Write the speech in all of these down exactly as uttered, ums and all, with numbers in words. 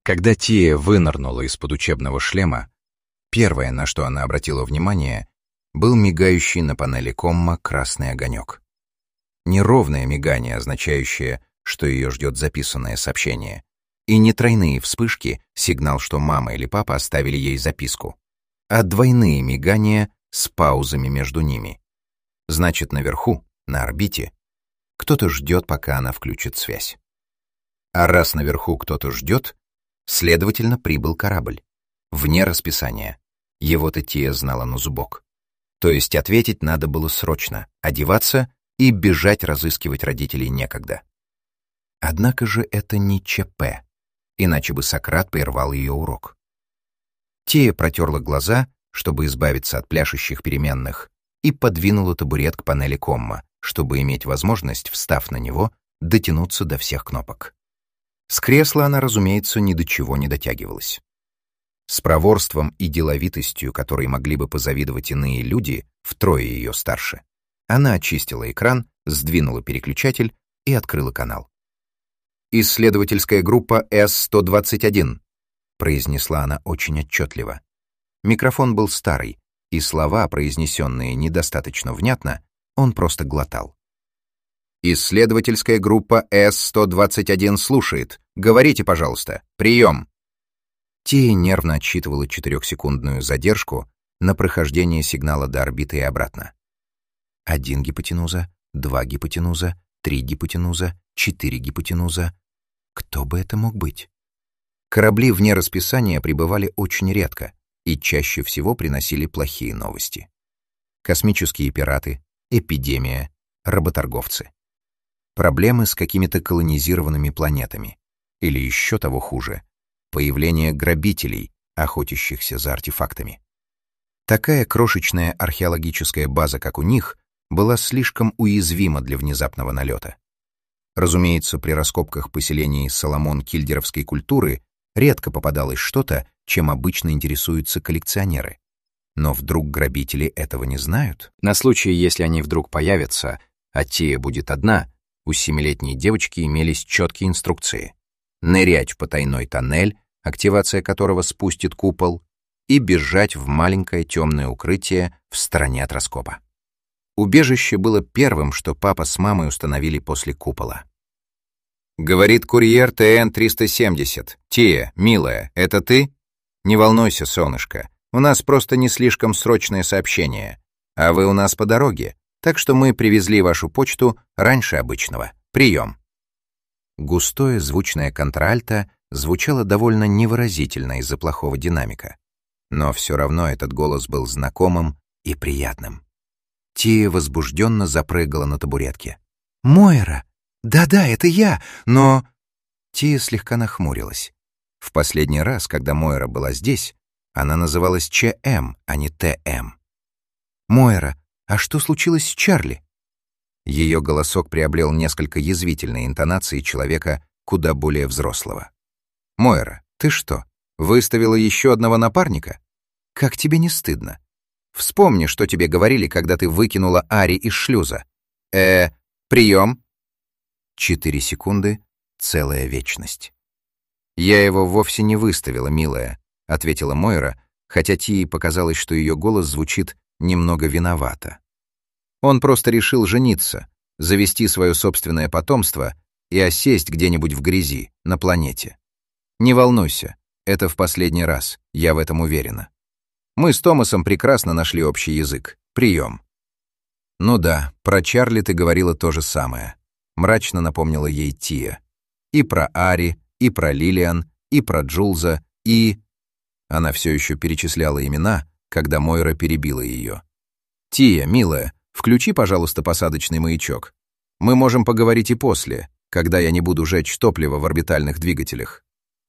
Когда Тия вынырнула из-под учебного шлема, первое, на что она обратила внимание, был мигающий на панели комма красный огонек. Неровное мигание, означающее, что ее ждет записанное сообщение, и не тройные вспышки, сигнал, что мама или папа оставили ей записку, а двойные мигания с паузами между ними. Значит, наверху, на орбите, кто-то ждет, пока она включит связь. А раз наверху кто-то ждет, следовательно, прибыл корабль. Вне расписания. Его-то Тия знала на зубок. То есть ответить надо было срочно, одеваться и бежать разыскивать родителей некогда. Однако же это не ЧП, иначе бы Сократ прервал ее урок. Тия протерла глаза, чтобы избавиться от пляшущих переменных, и подвинула табурет к панели комма, чтобы иметь возможность, встав на него, дотянуться до всех кнопок. С кресла она, разумеется, ни до чего не дотягивалась. С проворством и деловитостью, которой могли бы позавидовать иные люди, втрое ее старше, она очистила экран, сдвинула переключатель и открыла канал. «Исследовательская группа эс сто двадцать один», — произнесла она очень отчетливо. Микрофон был старый, и слова, произнесенные недостаточно внятно, он просто глотал. «Исследовательская группа эс сто двадцать один слушает. Говорите, пожалуйста. Прием!» Тия нервно отсчитывала четырехсекундную задержку на прохождение сигнала до орбиты и обратно. Один гипотенуза, два гипотенуза, три гипотенуза, четыре гипотенуза. Кто бы это мог быть? Корабли вне расписания прибывали очень редко и чаще всего приносили плохие новости. Космические пираты, эпидемия, работорговцы. Проблемы с какими-то колонизированными планетами. Или еще того хуже, появление грабителей, охотящихся за артефактами. Такая крошечная археологическая база, как у них, была слишком уязвима для внезапного налета. Разумеется, при раскопках поселений Соломон-Кильдеровской культуры редко попадалось что-то, чем обычно интересуются коллекционеры. Но вдруг грабители этого не знают? На случай, если они вдруг появятся, а Тия будет одна, у семилетней девочки имелись четкие инструкции. Нырять в потайной тоннель, активация которого спустит купол, и бежать в маленькое темное укрытие в стороне от раскопа. Убежище было первым, что папа с мамой установили после купола. «Говорит курьер Т Н триста семьдесят. Тия, милая, это ты? Не волнуйся, солнышко. У нас просто не слишком срочное сообщение. А вы у нас по дороге, так что мы привезли вашу почту раньше обычного. Прием». Густое звучное контральто звучало довольно невыразительно из-за плохого динамика. Но все равно этот голос был знакомым и приятным. Тия возбужденно запрыгала на табуретке. «Мойра! Да-да, это я, но...» Тия слегка нахмурилась. В последний раз, когда Мойра была здесь, она называлась Ч М, а не Т М. «Мойра, а что случилось с Чарли?» Ее голосок приобрел несколько язвительной интонации человека куда более взрослого. «Мойра, ты что, выставила еще одного напарника? Как тебе не стыдно? Вспомни, что тебе говорили, когда ты выкинула Ари из шлюза. Э, прием!» Четыре секунды — целая вечность. «Я его вовсе не выставила, милая», — ответила Мойра, хотя Тии показалось, что ее голос звучит немного виновато. «Он просто решил жениться, завести свое собственное потомство и осесть где-нибудь в грязи, на планете. Не волнуйся, это в последний раз, я в этом уверена. Мы с Томасом прекрасно нашли общий язык. Прием». «Ну да, про Чарли ты говорила то же самое», — мрачно напомнила ей Тия. «И про Ари, и про Лилиан, и про Джулза, и...» Она все еще перечисляла имена, когда Мойра перебила ее. «Тия, милая, включи, пожалуйста, посадочный маячок. Мы можем поговорить и после, когда я не буду жечь топливо в орбитальных двигателях».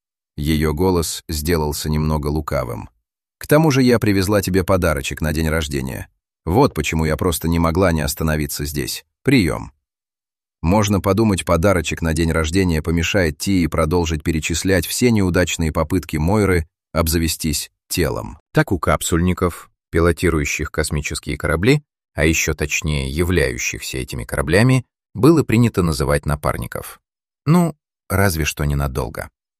Ее голос сделался немного лукавым. «К тому же я привезла тебе подарочек на день рождения. Вот почему я просто не могла не остановиться здесь. Прием». Можно подумать, подарочек на день рождения помешает Тии продолжить перечислять все неудачные попытки Мойры обзавестись телом. Так у капсульников, пилотирующих космические корабли, а еще точнее являющихся этими кораблями, было принято называть напарников. Ну, разве что ненадолго.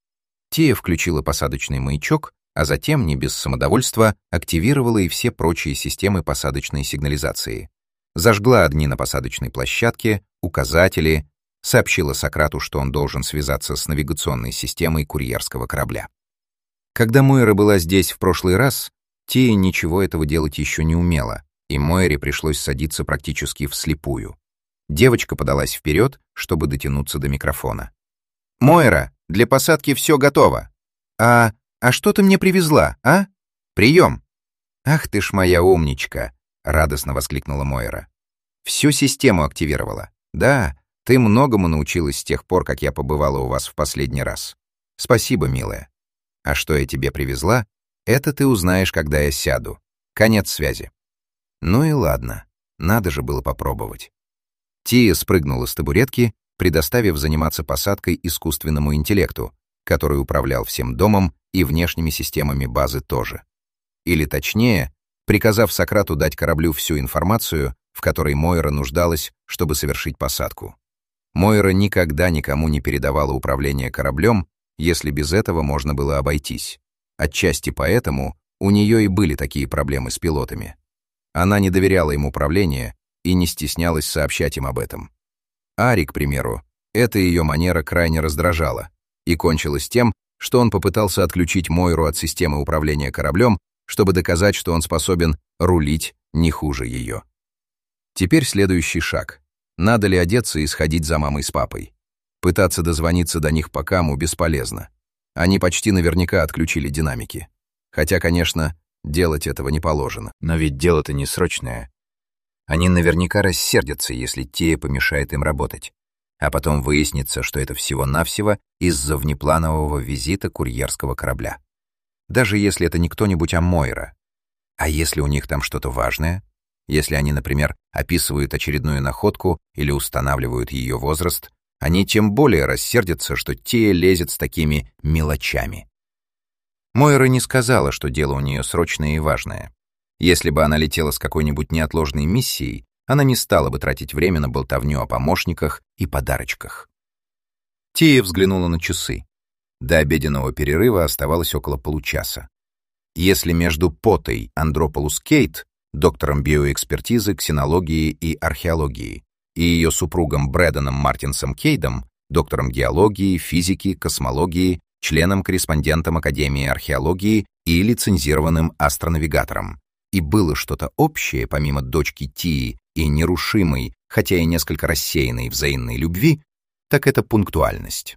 Тия включила посадочный маячок, а затем, не без самодовольства, активировала и все прочие системы посадочной сигнализации. Зажгла огни на посадочной площадке, указатели, сообщила Сократу, что он должен связаться с навигационной системой курьерского корабля. Когда Мойра была здесь в прошлый раз, Тия ничего этого делать еще не умела, и Мойре пришлось садиться практически вслепую. Девочка подалась вперед, чтобы дотянуться до микрофона. «Мойра, для посадки все готово. А, а что ты мне привезла, а? Прием!» «Ах ты ж моя умничка!» — радостно воскликнула Мойра. «Всю систему активировала. Да, ты многому научилась с тех пор, как я побывала у вас в последний раз. Спасибо, милая. А что я тебе привезла, это ты узнаешь, когда я сяду. Конец связи». Ну и ладно, надо же было попробовать. Тия спрыгнула с табуретки, предоставив заниматься посадкой искусственному интеллекту, который управлял всем домом и внешними системами базы тоже. Или точнее, приказав Сократу дать кораблю всю информацию, в которой Мойра нуждалась, чтобы совершить посадку. Мойра никогда никому не передавала управление кораблем, если без этого можно было обойтись. Отчасти поэтому у нее и были такие проблемы с пилотами. Она не доверяла им управление и не стеснялась сообщать им об этом. Ари, к примеру, эта ее манера крайне раздражала и кончилась тем, что он попытался отключить Мойру от системы управления кораблем, чтобы доказать, что он способен рулить не хуже ее. Теперь следующий шаг. Надо ли одеться и сходить за мамой с папой? Пытаться дозвониться до них по каму бесполезно. Они почти наверняка отключили динамики. Хотя, конечно, делать этого не положено. Но ведь дело-то не срочное. Они наверняка рассердятся, если Тия помешает им работать. А потом выяснится, что это всего-навсего из-за внепланового визита курьерского корабля. Даже если это не кто-нибудь, а Мойра. А если у них там что-то важное? Если они, например, описывают очередную находку или устанавливают ее возраст, они тем более рассердятся, что Тия лезет с такими мелочами. Мойра не сказала, что дело у нее срочное и важное. Если бы она летела с какой-нибудь неотложной миссией, она не стала бы тратить время на болтовню о помощниках и подарочках. Тия взглянула на часы. До обеденного перерыва оставалось около получаса. Если между Потой Андрополус Кейт, доктором биоэкспертизы, ксенологии и археологии, и ее супругом Брэдоном Мартинсом Кейдом, доктором геологии, физики, космологии, членом-корреспондентом Академии археологии и лицензированным астронавигатором, и было что-то общее, помимо дочки Тии и нерушимой, хотя и несколько рассеянной взаимной любви, так это пунктуальность.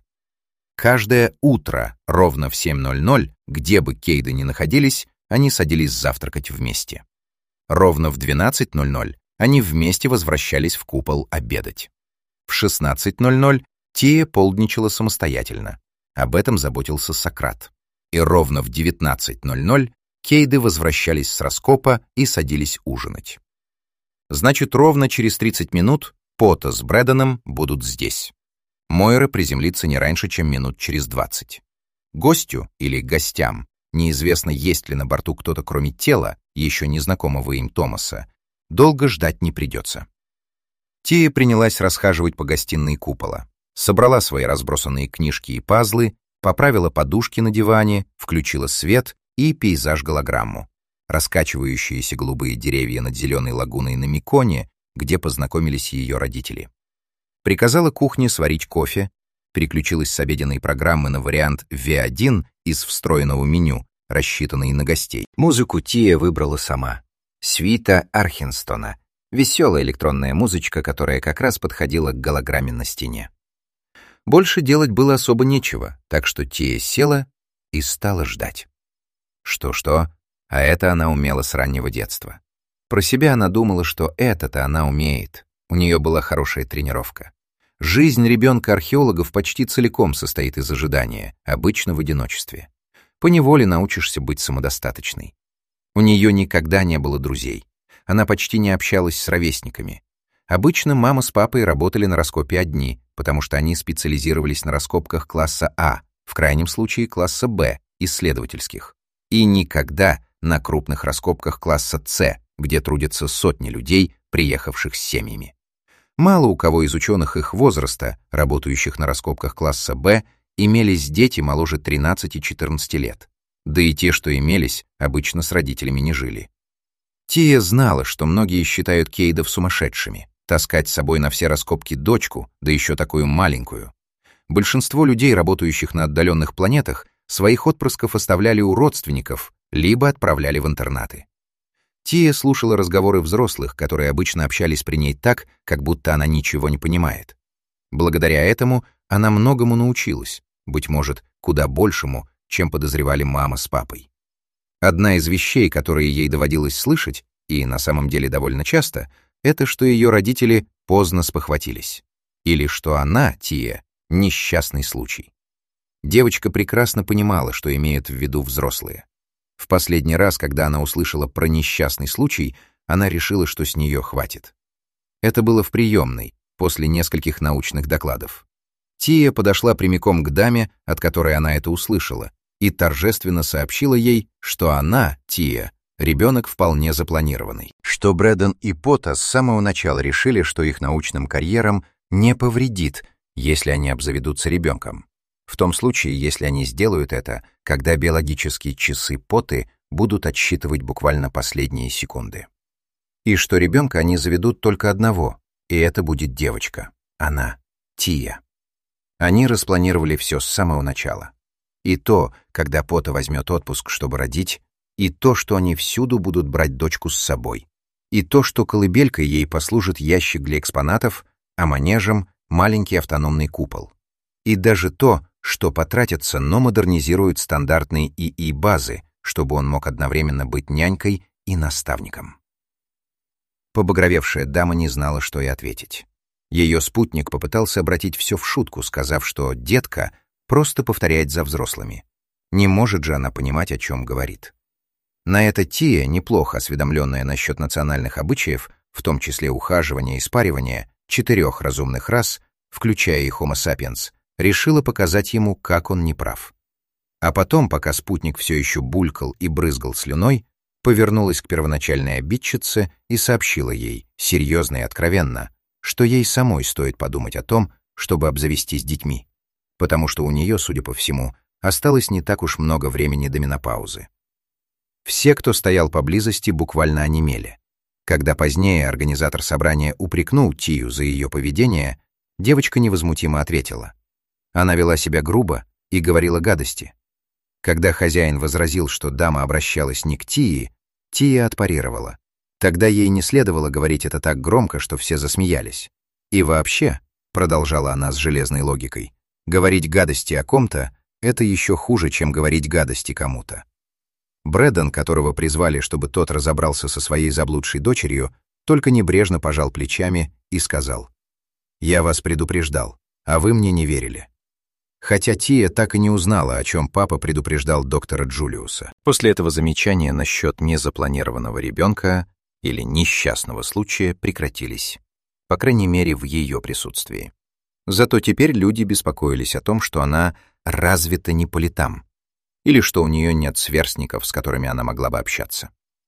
Каждое утро, ровно в семь ноль ноль, где бы Кейды ни находились, они садились завтракать вместе. Ровно в двенадцать ноль ноль они вместе возвращались в купол обедать. В шестнадцать ноль ноль Тия полдничала самостоятельно. Об этом заботился Сократ. И ровно в девятнадцать ноль ноль Кейды возвращались с раскопа и садились ужинать. Значит, ровно через тридцать минут Пота с Брэдоном будут здесь. Мойра приземлится не раньше, чем минут через двадцать. Гостю или гостям, неизвестно, есть ли на борту кто-то кроме тела, еще незнакомого им Томаса, долго ждать не придется. Тия принялась расхаживать по гостиной купола, собрала свои разбросанные книжки и пазлы, поправила подушки на диване, включила свет и пейзаж-голограмму, раскачивающиеся голубые деревья над зеленой лагуной на Миконе, где познакомились ее родители. Приказала кухне сварить кофе, переключилась с обеденной программы на вариант ви один из встроенного меню, рассчитанный на гостей. Музыку Тия выбрала сама. Свита Архенстона, веселая электронная музычка, которая как раз подходила к голограмме на стене. Больше делать было особо нечего, так что Тия села и стала ждать. Что-что, а это она умела с раннего детства. Про себя она думала, что это-то она умеет. У нее была хорошая тренировка. Жизнь ребенка-археологов почти целиком состоит из ожидания, обычно в одиночестве. Поневоле научишься быть самодостаточной. У нее никогда не было друзей. Она почти не общалась с ровесниками. Обычно мама с папой работали на раскопе одни, потому что они специализировались на раскопках класса А, в крайнем случае класса Б, исследовательских. И никогда на крупных раскопках класса С, где трудятся сотни людей, приехавших с семьями. Мало у кого из ученых их возраста, работающих на раскопках класса Б, имелись дети моложе тринадцати-четырнадцати лет. Да и те, что имелись, обычно с родителями не жили. Тия знала, что многие считают Кейдов сумасшедшими. Таскать с собой на все раскопки дочку, да еще такую маленькую. Большинство людей, работающих на отдаленных планетах, своих отпрысков оставляли у родственников, либо отправляли в интернаты. Тия слушала разговоры взрослых, которые обычно общались при ней так, как будто она ничего не понимает. Благодаря этому она многому научилась, быть может, куда большему, чем подозревали мама с папой. Одна из вещей, которые ей доводилось слышать, и на самом деле довольно часто, это что ее родители поздно спохватились. Или что она, Тия, несчастный случай. Девочка прекрасно понимала, что имеют в виду взрослые. В последний раз, когда она услышала про несчастный случай, она решила, что с нее хватит. Это было в приемной, после нескольких научных докладов. Тия подошла прямиком к даме, от которой она это услышала, и торжественно сообщила ей, что она, Тия, ребенок вполне запланированный. Что Брэддон и Пота с самого начала решили, что их научным карьерам не повредит, если они обзаведутся ребенком. В том случае, если они сделают это, когда биологические часы Поты будут отсчитывать буквально последние секунды. И что ребенка они заведут только одного, и это будет девочка. Она, Тия. Они распланировали все с самого начала. И то, когда Пота возьмет отпуск, чтобы родить, и то, что они всюду будут брать дочку с собой, и то, что колыбелькой ей послужит ящик для экспонатов, а манежем — маленький автономный купол. И даже то, что потратятся, но модернизируют стандартные ИИ-базы, чтобы он мог одновременно быть нянькой и наставником. Побагровевшая дама не знала, что и ответить. Ее спутник попытался обратить все в шутку, сказав, что детка просто повторяет за взрослыми. Не может же она понимать, о чем говорит. На это Тия, неплохо осведомленная насчет национальных обычаев, в том числе ухаживания и спаривания, четырех разумных рас, включая и Homo sapiens, решила показать ему, как он неправ. А потом, пока спутник все еще булькал и брызгал слюной, повернулась к первоначальной обидчице и сообщила ей, серьезно и откровенно, что ей самой стоит подумать о том, чтобы обзавестись детьми, потому что у нее, судя по всему, осталось не так уж много времени до менопаузы. Все, кто стоял поблизости, буквально онемели. Когда позднее организатор собрания упрекнул Тию за ее поведение, девочка невозмутимо ответила. Она вела себя грубо и говорила гадости. Когда хозяин возразил, что дама обращалась не к Тии, Тия отпарировала. Тогда ей не следовало говорить это так громко, что все засмеялись. И вообще, продолжала она с железной логикой, говорить гадости о ком-то — это еще хуже, чем говорить гадости кому-то. Брэддон, которого призвали, чтобы тот разобрался со своей заблудшей дочерью, только небрежно пожал плечами и сказал: «Я вас предупреждал, а вы мне не верили». Хотя Тия так и не узнала, о чем папа предупреждал доктора Джулиуса. После этого замечания насчет незапланированного ребенка или несчастного случая прекратились, по крайней мере, в ее присутствии. Зато теперь люди беспокоились о том, что она развита не по летам, или что у нее нет сверстников, с которыми она могла бы общаться.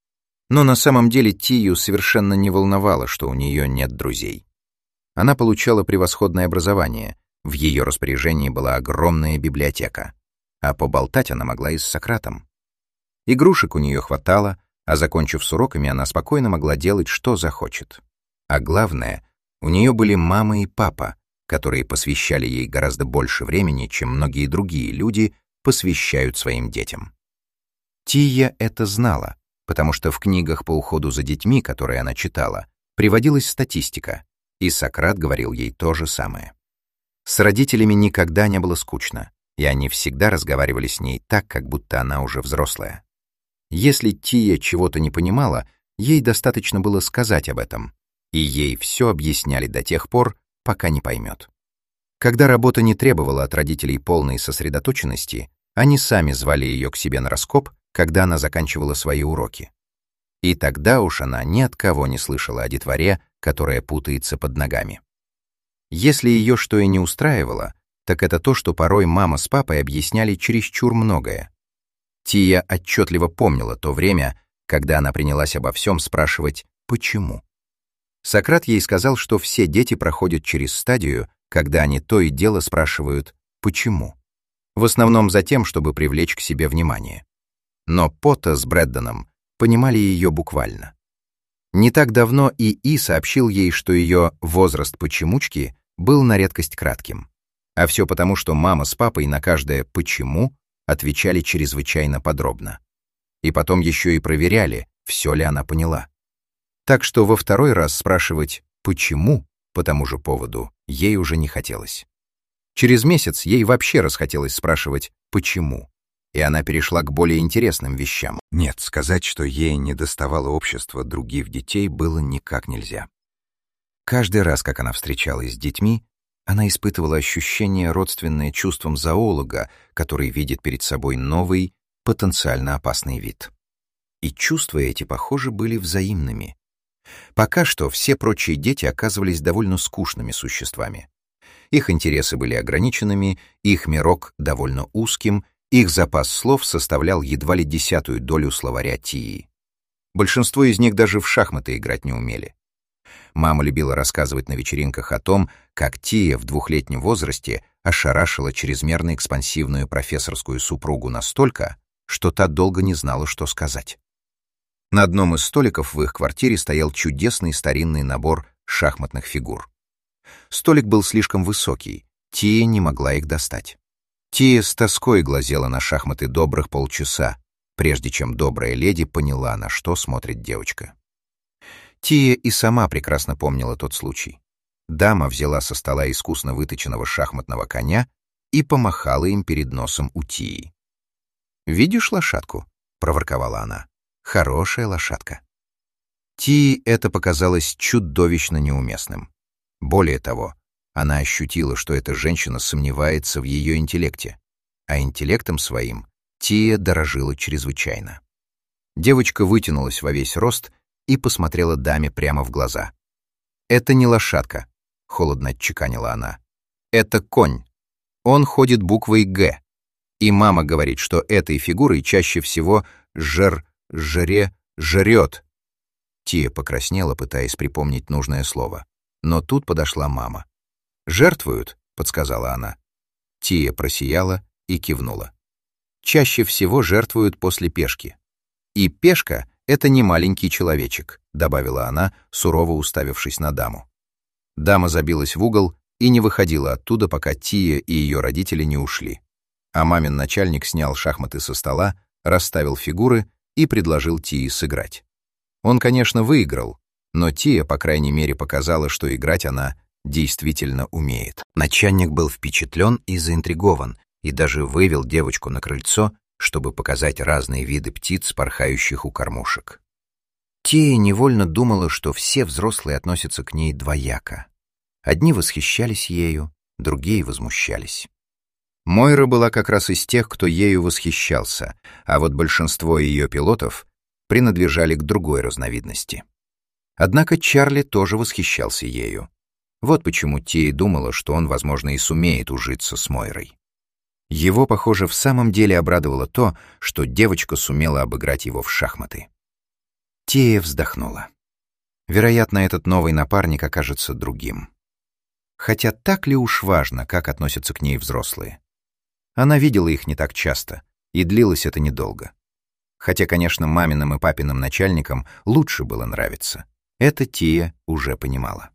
Но на самом деле Тию совершенно не волновало, что у нее нет друзей. Она получала превосходное образование, в ее распоряжении была огромная библиотека, а поболтать она могла и с Сократом. Игрушек у нее хватало, а закончив с уроками, она спокойно могла делать, что захочет. А главное, у нее были мама и папа, которые посвящали ей гораздо больше времени, чем многие другие люди посвящают своим детям. Тия это знала, потому что в книгах по уходу за детьми, которые она читала, приводилась статистика, и Сократ говорил ей то же самое. С родителями никогда не было скучно, и они всегда разговаривали с ней так, как будто она уже взрослая. Если Тия чего-то не понимала, ей достаточно было сказать об этом, и ей все объясняли до тех пор, пока не поймет. Когда работа не требовала от родителей полной сосредоточенности, они сами звали ее к себе на раскоп, когда она заканчивала свои уроки. И тогда уж она ни от кого не слышала о детворе, которая путается под ногами. Если ее что и не устраивало, так это то, что порой мама с папой объясняли чересчур многое. Тия отчетливо помнила то время, когда она принялась обо всем спрашивать «почему?». Сократ ей сказал, что все дети проходят через стадию, когда они то и дело спрашивают «почему?». в основном за тем, чтобы привлечь к себе внимание. Но Потта с Брэддоном понимали ее буквально. Не так давно И И сообщил ей, что ее возраст почемучки был на редкость кратким. А все потому, что мама с папой на каждое «почему» отвечали чрезвычайно подробно. И потом еще и проверяли, все ли она поняла. Так что во второй раз спрашивать «почему» по тому же поводу ей уже не хотелось. Через месяц ей вообще расхотелось спрашивать «почему?», и она перешла к более интересным вещам. Нет, сказать, что ей недоставало общества других детей, было никак нельзя. Каждый раз, как она встречалась с детьми, она испытывала ощущение, родственное чувствам зоолога, который видит перед собой новый, потенциально опасный вид. И чувства эти, похоже, были взаимными. Пока что все прочие дети оказывались довольно скучными существами. Их интересы были ограниченными, их мирок довольно узким, их запас слов составлял едва ли десятую долю словаря Тии. Большинство из них даже в шахматы играть не умели. Мама любила рассказывать на вечеринках о том, как Тия в двухлетнем возрасте ошарашила чрезмерно экспансивную профессорскую супругу настолько, что та долго не знала, что сказать. На одном из столиков в их квартире стоял чудесный старинный набор шахматных фигур. Столик был слишком высокий, Тия не могла их достать. Тия с тоской глазела на шахматы добрых полчаса, прежде чем добрая леди поняла, на что смотрит девочка. Тия и сама прекрасно помнила тот случай. Дама взяла со стола искусно выточенного шахматного коня и помахала им перед носом у Тии. «Видишь лошадку?» — проворковала она. «Хорошая лошадка». Тии это показалось чудовищно неуместным. Более того, она ощутила, что эта женщина сомневается в ее интеллекте, а интеллектом своим Тия дорожила чрезвычайно. Девочка вытянулась во весь рост и посмотрела даме прямо в глаза. «Это не лошадка», — холодно отчеканила она. «Это конь. Он ходит буквой «Г». И мама говорит, что этой фигурой чаще всего жер, жре, жрет». Тия покраснела, пытаясь припомнить нужное слово. Но тут подошла мама. «Жертвуют», — подсказала она. Тия просияла и кивнула. «Чаще всего жертвуют после пешки. И пешка — это не маленький человечек», — добавила она, сурово уставившись на даму. Дама забилась в угол и не выходила оттуда, пока Тия и ее родители не ушли. А мамин начальник снял шахматы со стола, расставил фигуры и предложил Тии сыграть. Он, конечно, выиграл, но Тия, по крайней мере, показала, что играть она действительно умеет. Начальник был впечатлен и заинтригован, и даже вывел девочку на крыльцо, чтобы показать разные виды птиц, порхающих у кормушек. Тия невольно думала, что все взрослые относятся к ней двояко. Одни восхищались ею, другие возмущались. Мойра была как раз из тех, кто ею восхищался, а вот большинство ее пилотов принадлежали к другой разновидности. Однако Чарли тоже восхищался ею. Вот почему Тия думала, что он, возможно, и сумеет ужиться с Мойрой. Его, похоже, в самом деле обрадовало то, что девочка сумела обыграть его в шахматы. Тия вздохнула. Вероятно, этот новый напарник окажется другим. Хотя так ли уж важно, как относятся к ней взрослые? Она видела их не так часто, и длилось это недолго. Хотя, конечно, маминым и папиным начальникам лучше было нравиться. Это Тия уже понимала.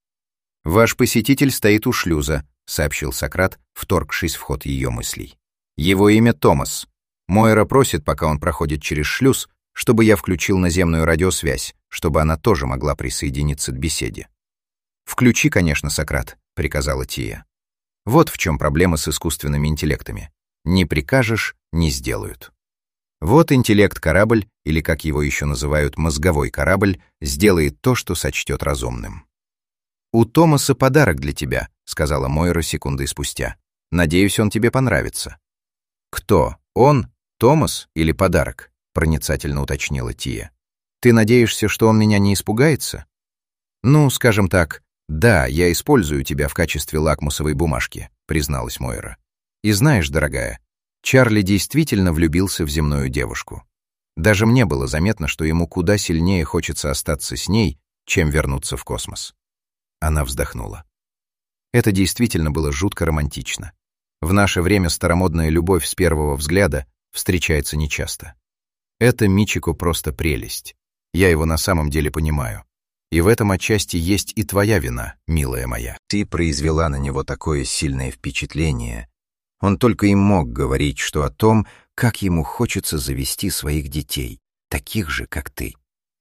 «Ваш посетитель стоит у шлюза», — сообщил Сократ, вторгшись в ход ее мыслей. «Его имя Томас. Мойра просит, пока он проходит через шлюз, чтобы я включил наземную радиосвязь, чтобы она тоже могла присоединиться к беседе». «Включи, конечно, Сократ», — приказала Тия. Вот в чем проблема с искусственными интеллектами. Не прикажешь — не сделают. Вот интеллект-корабль, или, как его еще называют, мозговой корабль, сделает то, что сочтет разумным. «У Томаса подарок для тебя», — сказала Мойра секундой спустя. «Надеюсь, он тебе понравится». «Кто? Он? Томас или подарок?» — проницательно уточнила Тия. «Ты надеешься, что он меня не испугается?» «Ну, скажем так, да, я использую тебя в качестве лакмусовой бумажки», — призналась Мойра. «И знаешь, дорогая, Чарли действительно влюбился в земную девушку. Даже мне было заметно, что ему куда сильнее хочется остаться с ней, чем вернуться в космос». Она вздохнула. Это действительно было жутко романтично. В наше время старомодная любовь с первого взгляда встречается нечасто. Это Мичико просто прелесть. Я его на самом деле понимаю. И в этом отчасти есть и твоя вина, милая моя. Ты произвела на него такое сильное впечатление. Он только и мог говорить, что о том, как ему хочется завести своих детей, таких же, как ты.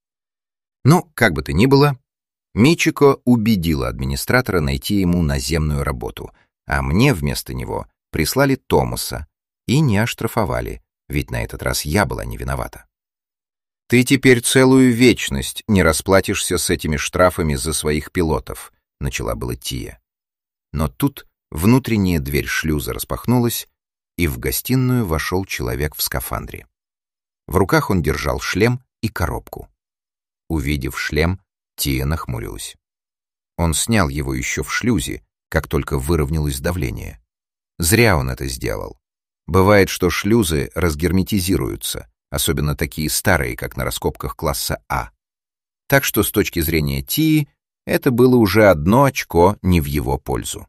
Ну, как бы то ни было, Мичико убедила администратора найти ему наземную работу, а мне вместо него прислали Томаса и не оштрафовали, ведь на этот раз я была не виновата. «Ты теперь целую вечность не расплатишься с этими штрафами за своих пилотов», — начала была Тия. Но тут внутренняя дверь шлюза распахнулась, и в гостиную вошел человек в скафандре. В руках он держал шлем и коробку. Увидев шлем, Тия нахмурилась. Он снял его еще в шлюзе, как только выровнялось давление. Зря он это сделал. Бывает, что шлюзы разгерметизируются, особенно такие старые, как на раскопках класса А. Так что с точки зрения Тии это было уже одно очко не в его пользу.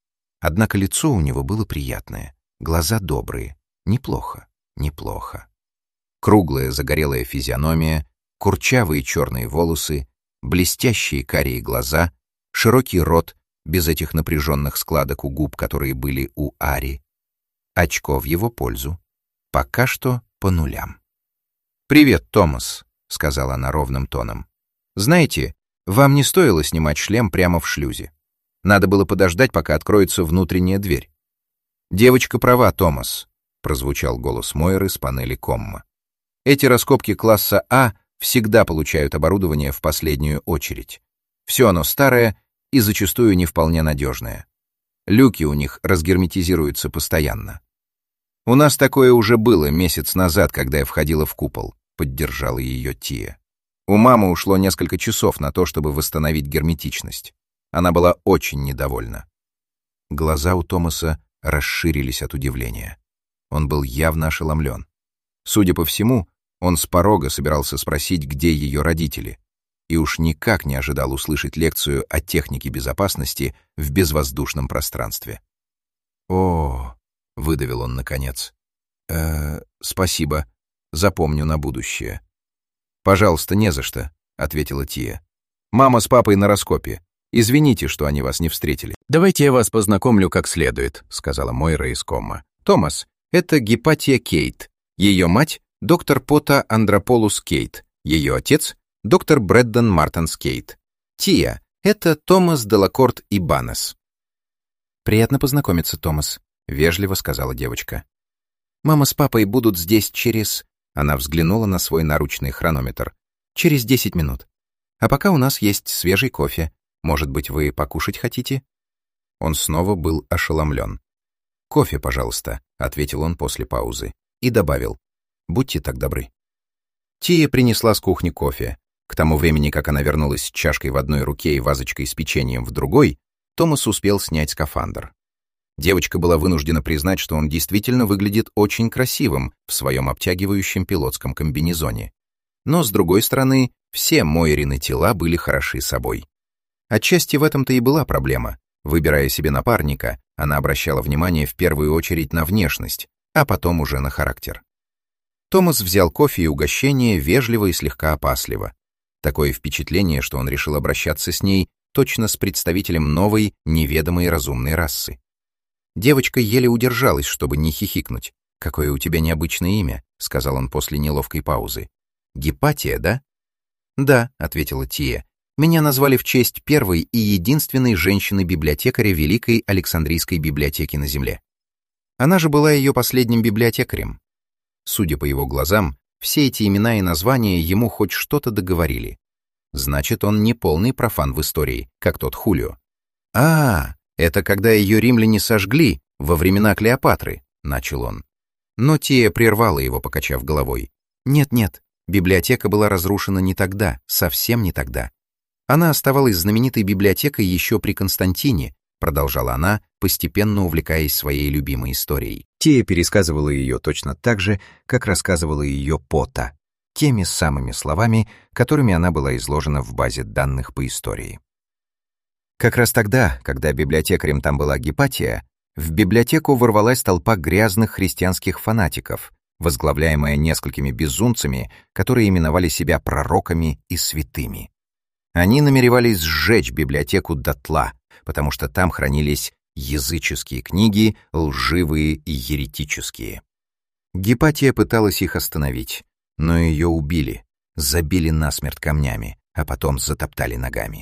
Однако лицо у него было приятное, глаза добрые. Неплохо, неплохо. Круглая загорелая физиономия, курчавые черные волосы, блестящие карие глаза, широкий рот, без этих напряженных складок у губ, которые были у Ари. Очко в его пользу. Пока что по нулям. «Привет, Томас», — сказала она ровным тоном. «Знаете, вам не стоило снимать шлем прямо в шлюзе. Надо было подождать, пока откроется внутренняя дверь». «Девочка права, Томас», — прозвучал голос Мойры с панели комма. «Эти раскопки класса А всегда получают оборудование в последнюю очередь. Все оно старое и зачастую не вполне надежное. Люки у них разгерметизируются постоянно. У нас такое уже было месяц назад, когда я входила в купол», — поддержала ее Тия. «У мамы ушло несколько часов на то, чтобы восстановить герметичность. Она была очень недовольна». Глаза у Томаса расширились от удивления. Он был явно ошеломлен. Судя по всему, он с порога собирался спросить, где ее родители, и уж никак не ожидал услышать лекцию о технике безопасности в безвоздушном пространстве. «О!» — выдавил он наконец. «Э, спасибо. Запомню на будущее». «Пожалуйста, не за что», — ответила Тия. «Мама с папой на раскопе. Извините, что они вас не встретили». «Давайте я вас познакомлю как следует», — сказала Мойра из комма. «Томас, это Гипатия Кейт. Ее мать — доктор Пота Андрополус Кейт. Ее отец — доктор Брэддон Мартенс Кейт. Тия — это Томас Делакорт Ибанес». «Приятно познакомиться, Томас», — вежливо сказала девочка. «Мама с папой будут здесь через...» Она взглянула на свой наручный хронометр. «Через десять минут. А пока у нас есть свежий кофе. Может быть, вы покушать хотите?» Он снова был ошеломлен. «Кофе, пожалуйста», — ответил он после паузы. И добавил: «Будьте так добры». Тия принесла с кухни кофе. К тому времени, как она вернулась с чашкой в одной руке и вазочкой с печеньем в другой, Томас успел снять скафандр. Девочка была вынуждена признать, что он действительно выглядит очень красивым в своем обтягивающем пилотском комбинезоне. Но, с другой стороны, все Мойрины тела были хороши собой. Отчасти в этом-то и была проблема. Выбирая себе напарника, она обращала внимание в первую очередь на внешность, а потом уже на характер. Томас взял кофе и угощение вежливо и слегка опасливо. Такое впечатление, что он решил обращаться с ней точно с представителем новой, неведомой разумной расы. Девочка еле удержалась, чтобы не хихикнуть. «Какое у тебя необычное имя», — сказал он после неловкой паузы. «Гипатия, да?» «Да», — ответила Тия. «Меня назвали в честь первой и единственной женщины-библиотекаря Великой Александрийской библиотеки на Земле. Она же была ее последним библиотекарем». Судя по его глазам, все эти имена и названия ему хоть что-то договорили. Значит, он не полный профан в истории, как тот Хулио. «А, это когда ее римляне сожгли во времена Клеопатры», — начал он. Но Тия прервала его, покачав головой. «Нет-нет, библиотека была разрушена не тогда, совсем не тогда. Она оставалась знаменитой библиотекой еще при Константине», — продолжала она, постепенно увлекаясь своей любимой историей. Тия пересказывала ее точно так же, как рассказывала ее Пота, теми самыми словами, которыми она была изложена в базе данных по истории. Как раз тогда, когда библиотекарем там была Гипатия, В библиотеку ворвалась толпа грязных христианских фанатиков, возглавляемая несколькими безумцами, которые именовали себя пророками и святыми. Они намеревались сжечь библиотеку дотла, потому что там хранились языческие книги, лживые и еретические. Гипатия пыталась их остановить, но ее убили, забили насмерть камнями, а потом затоптали ногами.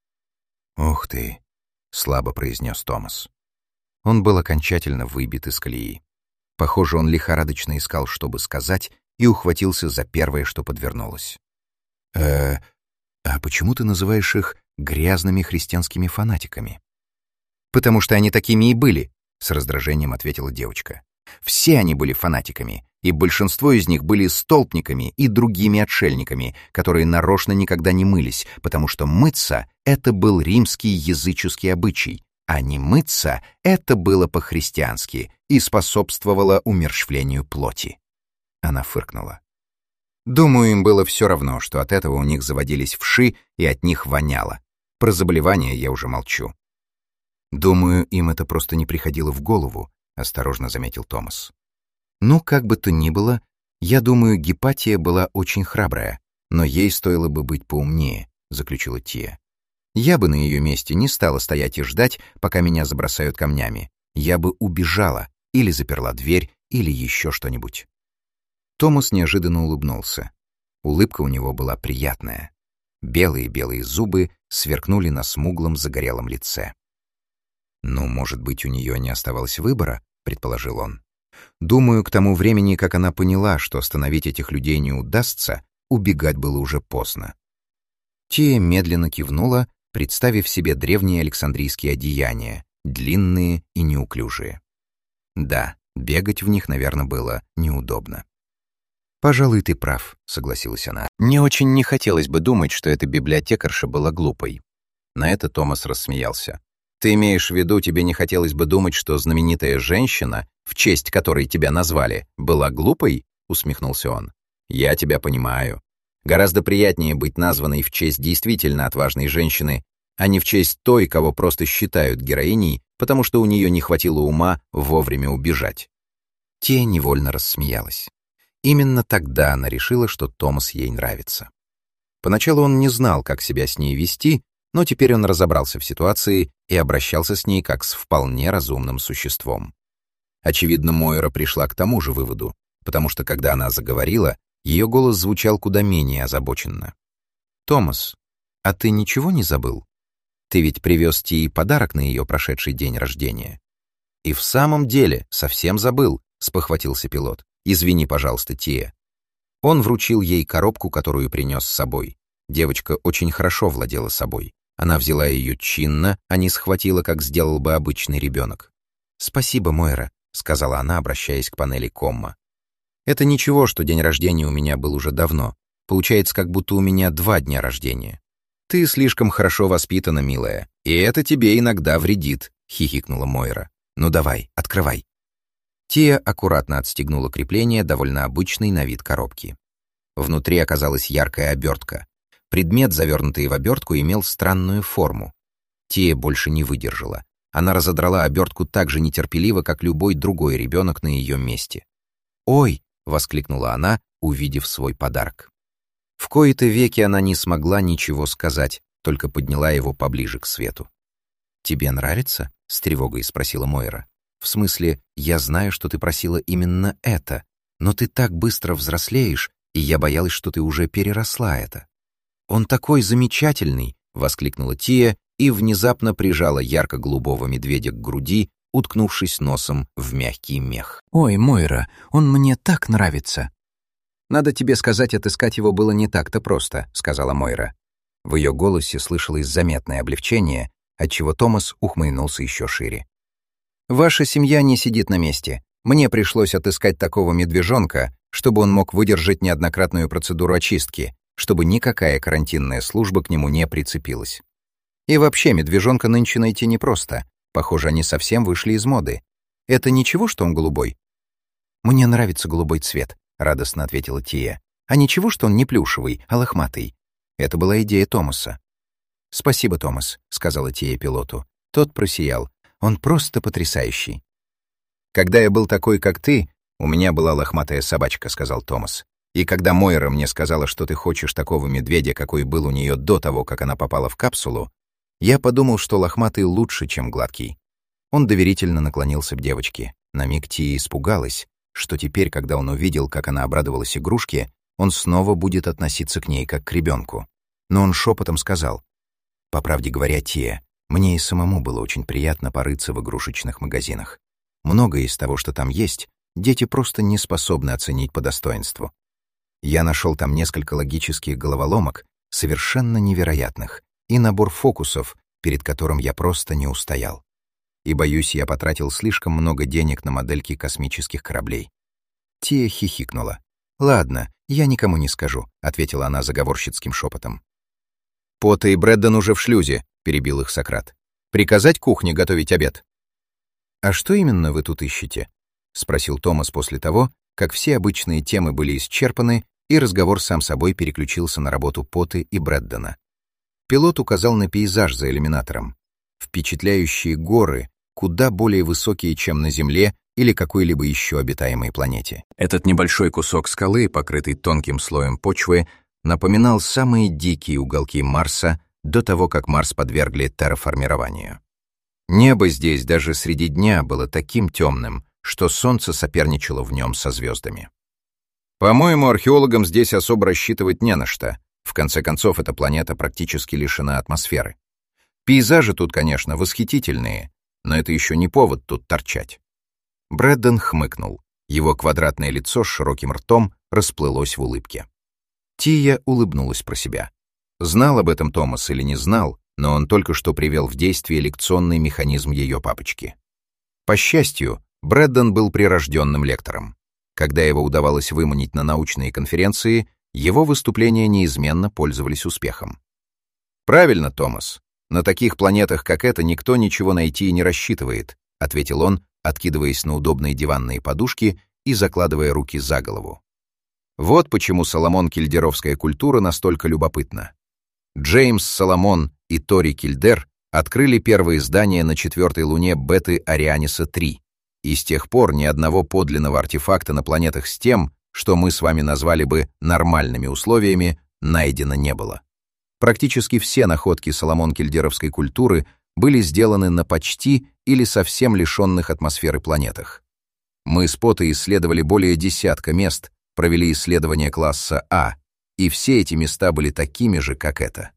«Ух ты!» — слабо произнес Томас. Он был окончательно выбит из колеи. Похоже, он лихорадочно искал, чтобы сказать, и ухватился за первое, что подвернулось. «Э, а почему ты называешь их грязными христианскими фанатиками?» «Потому что они такими и были», — с раздражением ответила девочка. «Все они были фанатиками, и большинство из них были столпниками и другими отшельниками, которые нарочно никогда не мылись, потому что мыться — это был римский языческий обычай, а не мыться — это было по-христиански и способствовало умерщвлению плоти». Она фыркнула. «Думаю, им было все равно, что от этого у них заводились вши и от них воняло. Про заболевания я уже молчу». «Думаю, им это просто не приходило в голову», — осторожно заметил Томас. «Ну, как бы то ни было, я думаю, Гипатия была очень храбрая, но ей стоило бы быть поумнее», — заключила Тия. «Я бы на ее месте не стала стоять и ждать, пока меня забросают камнями. Я бы убежала, или заперла дверь, или еще что-нибудь». Томас неожиданно улыбнулся. Улыбка у него была приятная. Белые-белые зубы сверкнули на смуглом загорелом лице. «Ну, может быть, у нее не оставалось выбора», — предположил он. «Думаю, к тому времени, как она поняла, что остановить этих людей не удастся, убегать было уже поздно». Тия медленно кивнула, представив себе древние Александрийские одеяния, длинные и неуклюжие. Да, бегать в них, наверное, было неудобно. «Пожалуй, ты прав», — согласилась она. «Мне очень не хотелось бы думать, что эта библиотекарша была глупой». На это Томас рассмеялся. «Ты имеешь в виду, тебе не хотелось бы думать, что знаменитая женщина, в честь которой тебя назвали, была глупой?» — усмехнулся он. «Я тебя понимаю. Гораздо приятнее быть названной в честь действительно отважной женщины, а не в честь той, кого просто считают героиней, потому что у нее не хватило ума вовремя убежать». Тия невольно рассмеялась. Именно тогда она решила, что Томас ей нравится. Поначалу он не знал, как себя с ней вести, но теперь он разобрался в ситуации и обращался с ней как с вполне разумным существом. Очевидно, Мойра пришла к тому же выводу, потому что, когда она заговорила, ее голос звучал куда менее озабоченно. «Томас, а ты ничего не забыл? Ты ведь привез Тии подарок на ее прошедший день рождения». «И в самом деле, совсем забыл», — спохватился пилот. «Извини, пожалуйста, Тия». Он вручил ей коробку, которую принес с собой. Девочка очень хорошо владела собой. Она взяла ее чинно, а не схватила, как сделал бы обычный ребенок. «Спасибо, Мойра», — сказала она, обращаясь к панели комма. «Это ничего, что день рождения у меня был уже давно. Получается, как будто у меня два дня рождения». «Ты слишком хорошо воспитана, милая, и это тебе иногда вредит», — хихикнула Мойра. «Ну давай, открывай». Тия аккуратно отстегнула крепление довольно обычной на вид коробки. Внутри оказалась яркая обертка. Предмет, завернутый в обертку, имел странную форму. Тия больше не выдержала. Она разодрала обертку так же нетерпеливо, как любой другой ребенок на ее месте. «Ой!» — воскликнула она, увидев свой подарок. В кои-то веки она не смогла ничего сказать, только подняла его поближе к свету. «Тебе нравится?» — с тревогой спросила Мойра. «В смысле, я знаю, что ты просила именно это, но ты так быстро взрослеешь, и я боялась, что ты уже переросла это». «Он такой замечательный!» — воскликнула Тия и внезапно прижала ярко-голубого медведя к груди, уткнувшись носом в мягкий мех. «Ой, Мойра, он мне так нравится!» «Надо тебе сказать, отыскать его было не так-то просто», — сказала Мойра. В ее голосе слышалось заметное облегчение, отчего Томас ухмыльнулся еще шире. «Ваша семья не сидит на месте. Мне пришлось отыскать такого медвежонка, чтобы он мог выдержать неоднократную процедуру очистки, чтобы никакая карантинная служба к нему не прицепилась. И вообще, медвежонка нынче найти непросто. Похоже, они совсем вышли из моды. Это ничего, что он голубой?» «Мне нравится голубой цвет», — радостно ответила Тия. «А ничего, что он не плюшевый, а лохматый». Это была идея Томаса. «Спасибо, Томас», — сказала Тия пилоту. Тот просиял. «Он просто потрясающий». Когда я был такой, как ты, у меня была лохматая собачка», — сказал Томас. «И когда Мойра мне сказала, что ты хочешь такого медведя, какой был у нее до того, как она попала в капсулу, я подумал, что лохматый лучше, чем гладкий». Он доверительно наклонился к девочке. На миг Тия испугалась, что теперь, когда он увидел, как она обрадовалась игрушке, он снова будет относиться к ней как к ребенку. Но он шепотом сказал: «По правде говоря, Тия, мне и самому было очень приятно порыться в игрушечных магазинах. Многое из того, что там есть, дети просто не способны оценить по достоинству. Я нашел там несколько логических головоломок, совершенно невероятных, и набор фокусов, перед которым я просто не устоял. И, боюсь, я потратил слишком много денег на модельки космических кораблей». Тия хихикнула. «Ладно, я никому не скажу», — ответила она заговорщицким шепотом. «Пота и Брэддон уже в шлюзе», — перебил их Сократ. «Приказать кухне готовить обед?» «А что именно вы тут ищете?» — спросил Томас после того, как все обычные темы были исчерпаны, и разговор сам собой переключился на работу Поты и Брэддона. Пилот указал на пейзаж за иллюминатором. Впечатляющие горы, куда более высокие, чем на Земле или какой-либо еще обитаемой планете. Этот небольшой кусок скалы, покрытый тонким слоем почвы, напоминал самые дикие уголки Марса до того, как Марс подвергли терраформированию. Небо здесь даже среди дня было таким темным, что солнце соперничало в нем со звездами. «По-моему, археологам здесь особо рассчитывать не на что. В конце концов, эта планета практически лишена атмосферы. Пейзажи тут, конечно, восхитительные, но это еще не повод тут торчать». Брэддон хмыкнул. Его квадратное лицо с широким ртом расплылось в улыбке. Тия улыбнулась про себя. Знал об этом Томас или не знал, но он только что привел в действие лекционный механизм ее папочки. По счастью, Брэддон был прирожденным лектором. Когда его удавалось выманить на научные конференции, его выступления неизменно пользовались успехом. «Правильно, Томас. На таких планетах, как эта, никто ничего найти и не рассчитывает», — ответил он, откидываясь на удобные диванные подушки и закладывая руки за голову. Вот почему Соломон-Кильдеровская культура настолько любопытна. Джеймс Соломон и Тори Кильдер открыли первые здания на четвертой луне Беты Арианиса три, и с тех пор ни одного подлинного артефакта на планетах с тем, что мы с вами назвали бы нормальными условиями, найдено не было. Практически все находки Соломон-Кильдеровской культуры были сделаны на почти или совсем лишенных атмосферы планетах. Мы с Потой исследовали более десятка мест, провели исследования класса А, и все эти места были такими же, как это.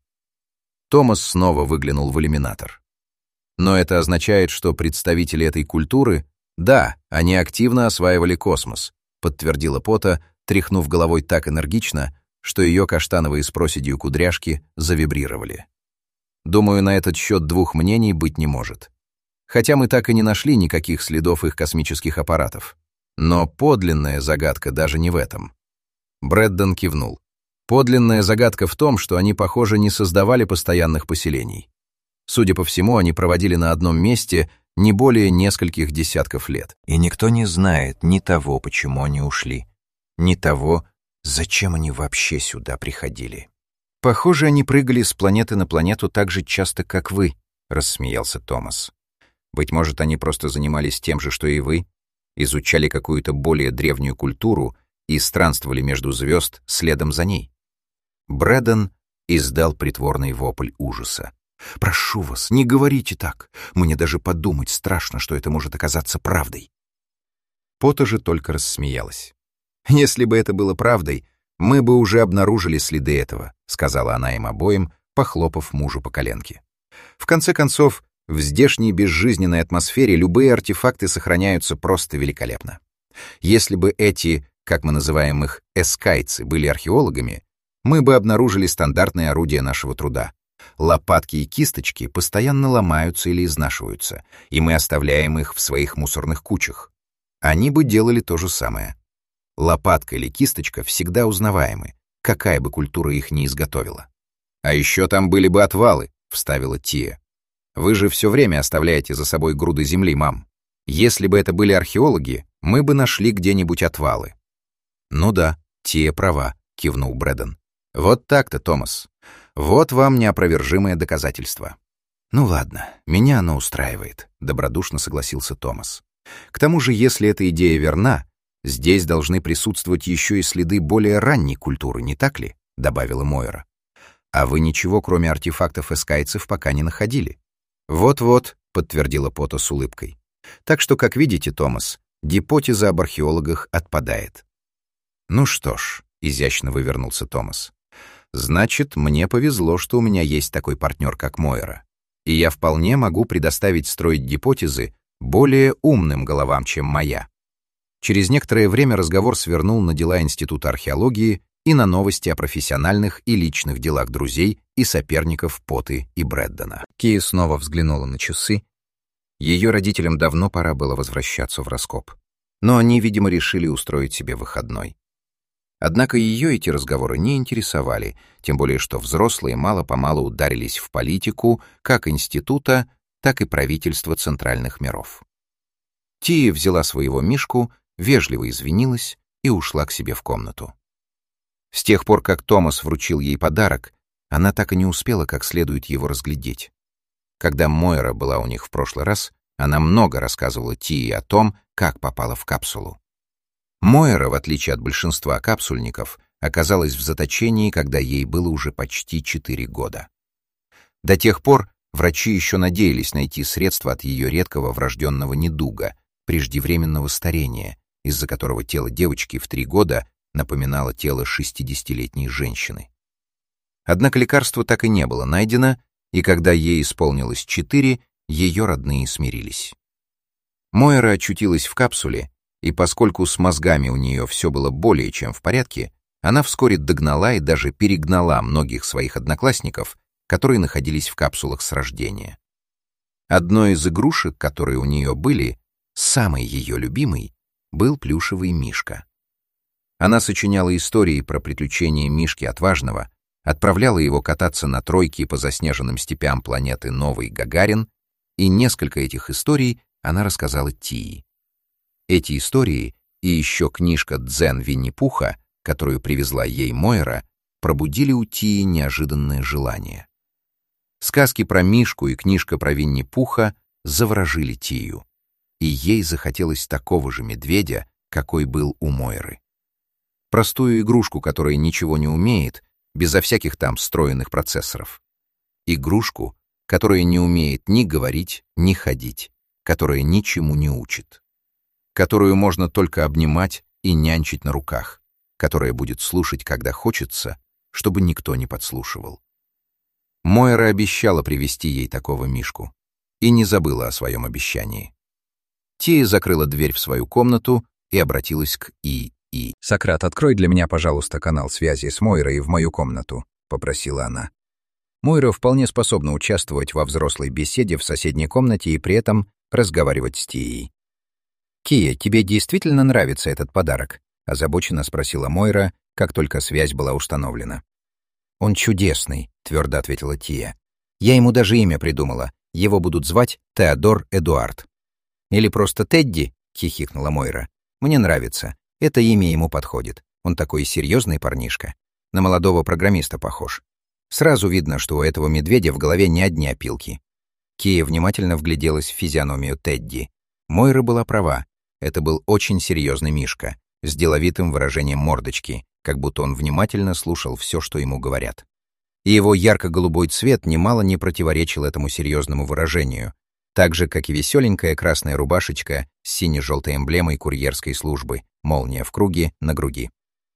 Томас снова выглянул в иллюминатор. Но это означает, что представители этой культуры, да, они активно осваивали космос, подтвердила Пота, тряхнув головой так энергично, что ее каштановые с проседью кудряшки завибрировали. Думаю, на этот счет двух мнений быть не может. Хотя мы так и не нашли никаких следов их космических аппаратов. Но подлинная загадка даже не в этом. Брэддон кивнул. Подлинная загадка в том, что они, похоже, не создавали постоянных поселений. Судя по всему, они проводили на одном месте не более нескольких десятков лет. И никто не знает ни того, почему они ушли, ни того, зачем они вообще сюда приходили. «Похоже, они прыгали с планеты на планету так же часто, как вы», — рассмеялся Томас. «Быть может, они просто занимались тем же, что и вы, изучали какую-то более древнюю культуру и странствовали между звезд следом за ней». Брэддон издал притворный вопль ужаса. «Прошу вас, не говорите так. Мне даже подумать страшно, что это может оказаться правдой». Пота же только рассмеялась. «Если бы это было правдой, мы бы уже обнаружили следы этого», — сказала она им обоим, похлопав мужу по коленке. «В конце концов, в здешней безжизненной атмосфере любые артефакты сохраняются просто великолепно. Если бы эти, как мы называем их, эскайцы, были археологами, мы бы обнаружили стандартные орудия нашего труда. Лопатки и кисточки постоянно ломаются или изнашиваются, и мы оставляем их в своих мусорных кучах. Они бы делали то же самое. Лопатка или кисточка всегда узнаваемы, какая бы культура их ни изготовила. «А еще там были бы отвалы», — вставила Тия. «Вы же все время оставляете за собой груды земли, мам. Если бы это были археологи, мы бы нашли где-нибудь отвалы». «Ну да, Тия права», — кивнул Брэддон. «Вот так-то, Томас. Вот вам неопровержимое доказательство». «Ну ладно, меня оно устраивает», — добродушно согласился Томас. К тому же, если эта идея верна, здесь должны присутствовать еще и следы более ранней культуры, не так ли? — добавила Мойра. А вы ничего, кроме артефактов эскайцев, пока не находили. Вот-вот, — подтвердила Пота с улыбкой. Так что, как видите, Томас, гипотеза об археологах отпадает. Ну что ж, — изящно вывернулся Томас. Значит, мне повезло, что у меня есть такой партнер, как Мойра. И я вполне могу предоставить строить гипотезы более умным головам, чем моя. Через некоторое время разговор свернул на дела Института археологии и на новости о профессиональных и личных делах друзей и соперников Поты и Брэддона. Кия снова взглянула на часы. Ее родителям давно пора было возвращаться в раскоп. Но они, видимо, решили устроить себе выходной. Однако ее эти разговоры не интересовали, тем более что взрослые мало-помалу ударились в политику как института, так и правительства центральных миров. Тия взяла своего мишку, вежливо извинилась и ушла к себе в комнату. С тех пор, как Томас вручил ей подарок, она так и не успела как следует его разглядеть. Когда Мойра была у них в прошлый раз, она много рассказывала Тии о том, как попала в капсулу. Мойра, в отличие от большинства капсульников, оказалась в заточении, когда ей было уже почти четыре года. До тех пор врачи еще надеялись найти средства от ее редкого врожденного недуга, преждевременного старения, из-за которого тело девочки в три года напоминало тело шестидесятилетней женщины. Однако лекарства так и не было найдено, и когда ей исполнилось четыре, ее родные смирились. Мойра очутилась в капсуле, и поскольку с мозгами у нее все было более чем в порядке, она вскоре догнала и даже перегнала многих своих одноклассников, которые находились в капсулах с рождения. Одной из игрушек, которые у нее были, самой ее любимой, был плюшевый мишка. Она сочиняла истории про приключения Мишки Отважного, отправляла его кататься на тройке по заснеженным степям планеты Новый Гагарин, и несколько этих историй она рассказала Тии. Эти истории и еще книжка «Дзен Винни-Пуха», которую привезла ей Мойра, пробудили у Тии неожиданное желание. Сказки про Мишку и книжка про Винни-Пуха заворожили Тию, и ей захотелось такого же медведя, какой был у Мойры. Простую игрушку, которая ничего не умеет, безо всяких там встроенных процессоров. Игрушку, которая не умеет ни говорить, ни ходить, которая ничему не учит, которую можно только обнимать и нянчить на руках, которая будет слушать, когда хочется, чтобы никто не подслушивал. Мойра обещала привезти ей такого мишку и не забыла о своем обещании. Тия закрыла дверь в свою комнату и обратилась к И. И. «Сократ, открой для меня, пожалуйста, канал связи с Мойрой в мою комнату», — попросила она. Мойра вполне способна участвовать во взрослой беседе в соседней комнате и при этом разговаривать с Тией. «Кия, тебе действительно нравится этот подарок?» — озабоченно спросила Мойра, как только связь была установлена. «Он чудесный», — твердо ответила Тия. «Я ему даже имя придумала. Его будут звать Теодор Эдуард». «Или просто Тедди?» — хихикнула Мойра. «Мне нравится. Это имя ему подходит. Он такой серьезный парнишка. На молодого программиста похож. Сразу видно, что у этого медведя в голове не одни опилки». Кия внимательно вгляделась в физиономию Тедди. Мойра была права. Это был очень серьезный мишка, с деловитым выражением мордочки, как будто он внимательно слушал все, что ему говорят. И его ярко-голубой цвет немало не противоречил этому серьезному выражению, так же, как и веселенькая красная рубашечка с сине-желтой эмблемой курьерской службы, молния в круге на груди.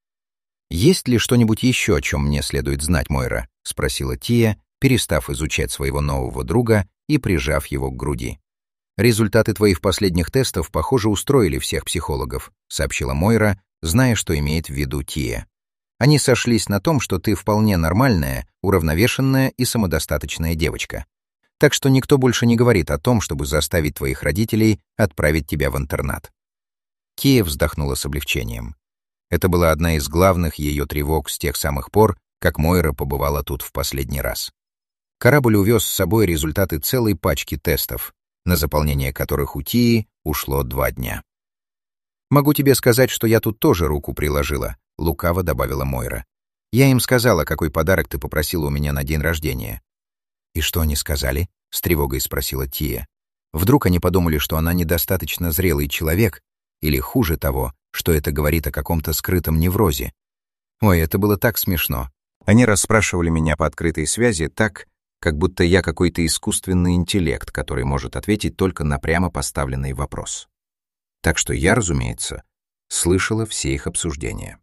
«Есть ли что-нибудь еще, о чем мне следует знать, Мойра?» — спросила Тия, перестав изучать своего нового друга и прижав его к груди. «Результаты твоих последних тестов, похоже, устроили всех психологов», — сообщила Мойра, зная, что имеет в виду Тия. «Они сошлись на том, что ты вполне нормальная, уравновешенная и самодостаточная девочка. Так что никто больше не говорит о том, чтобы заставить твоих родителей отправить тебя в интернат». Кия вздохнула с облегчением. Это была одна из главных ее тревог с тех самых пор, как Мойра побывала тут в последний раз. Корабль увез с собой результаты целой пачки тестов, на заполнение которых у Тии ушло два дня. «Могу тебе сказать, что я тут тоже руку приложила», — лукаво добавила Мойра. «Я им сказала, какой подарок ты попросила у меня на день рождения». «И что они сказали?» — с тревогой спросила Тия. Вдруг они подумали, что она недостаточно зрелый человек, или, хуже того, что это говорит о каком-то скрытом неврозе. Ой, это было так смешно. Они расспрашивали меня по открытой связи так, как будто я какой-то искусственный интеллект, который может ответить только на прямо поставленный вопрос. Так что я, разумеется, слышала все их обсуждения.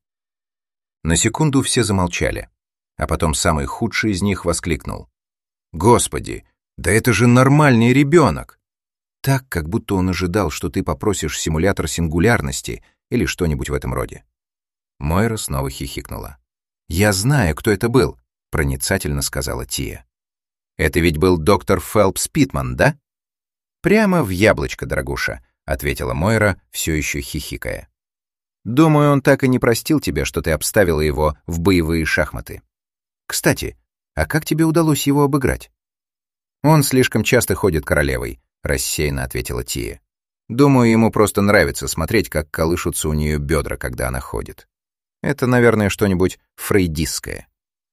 На секунду все замолчали, а потом самый худший из них воскликнул: «Господи, да это же нормальный ребенок!» Так, как будто он ожидал, что ты попросишь симулятор сингулярности или что-нибудь в этом роде. Мойра снова хихикнула. «Я знаю, кто это был», — проницательно сказала Тия. «Это ведь был доктор Фелпс Питман, да?» «Прямо в яблочко, дорогуша», — ответила Мойра, все еще хихикая. «Думаю, он так и не простил тебя, что ты обставила его в боевые шахматы. Кстати, а как тебе удалось его обыграть?» «Он слишком часто ходит королевой», — рассеянно ответила Тия. «Думаю, ему просто нравится смотреть, как колышутся у нее бедра, когда она ходит. Это, наверное, что-нибудь фрейдистское».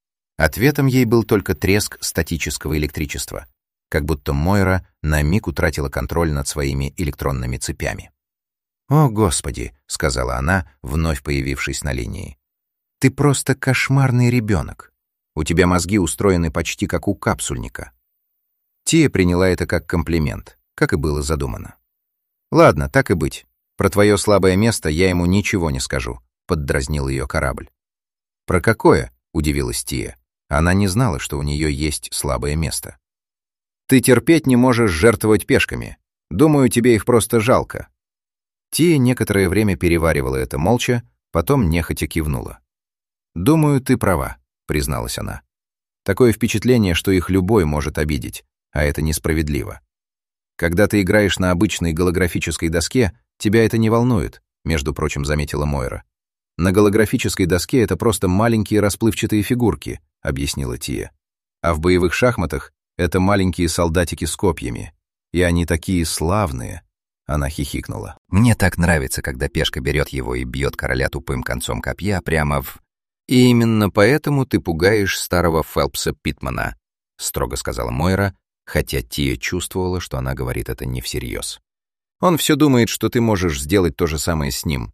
Ответом ей был только треск статического электричества, как будто Мойра на миг утратила контроль над своими электронными цепями. «О, Господи», — сказала она, вновь появившись на линии. «Ты просто кошмарный ребенок. У тебя мозги устроены почти как у капсульника». Тия приняла это как комплимент, как и было задумано. «Ладно, так и быть. Про твое слабое место я ему ничего не скажу», — поддразнил ее корабль. «Про какое?» — удивилась Тия. Она не знала, что у нее есть слабое место. «Ты терпеть не можешь жертвовать пешками. Думаю, тебе их просто жалко». Тия некоторое время переваривала это молча, потом нехотя кивнула. «Думаю, ты права», — призналась она. «Такое впечатление, что их любой может обидеть, а это несправедливо. Когда ты играешь на обычной голографической доске, тебя это не волнует», — между прочим, заметила Мойра. «На голографической доске это просто маленькие расплывчатые фигурки», — объяснила Тия. «А в боевых шахматах это маленькие солдатики с копьями. И они такие славные». Она хихикнула. «Мне так нравится, когда пешка берет его и бьет короля тупым концом копья прямо в...» «И именно поэтому ты пугаешь старого Фелпса Питмана», — строго сказала Мойра, хотя Тия чувствовала, что она говорит это не всерьез. «Он все думает, что ты можешь сделать то же самое с ним».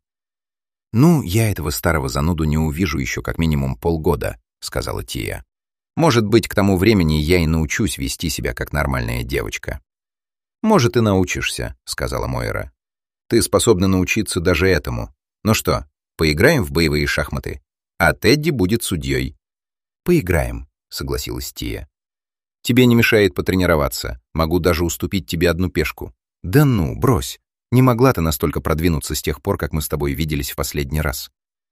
«Ну, я этого старого зануду не увижу еще как минимум полгода», — сказала Тия. «Может быть, к тому времени я и научусь вести себя как нормальная девочка». «Может, и научишься», — сказала Мойра. «Ты способна научиться даже этому. Ну что, поиграем в боевые шахматы? А Тедди будет судьей». «Поиграем», — согласилась Тия. «Тебе не мешает потренироваться. Могу даже уступить тебе одну пешку». «Да ну, брось. Не могла ты настолько продвинуться с тех пор, как мы с тобой виделись в последний раз».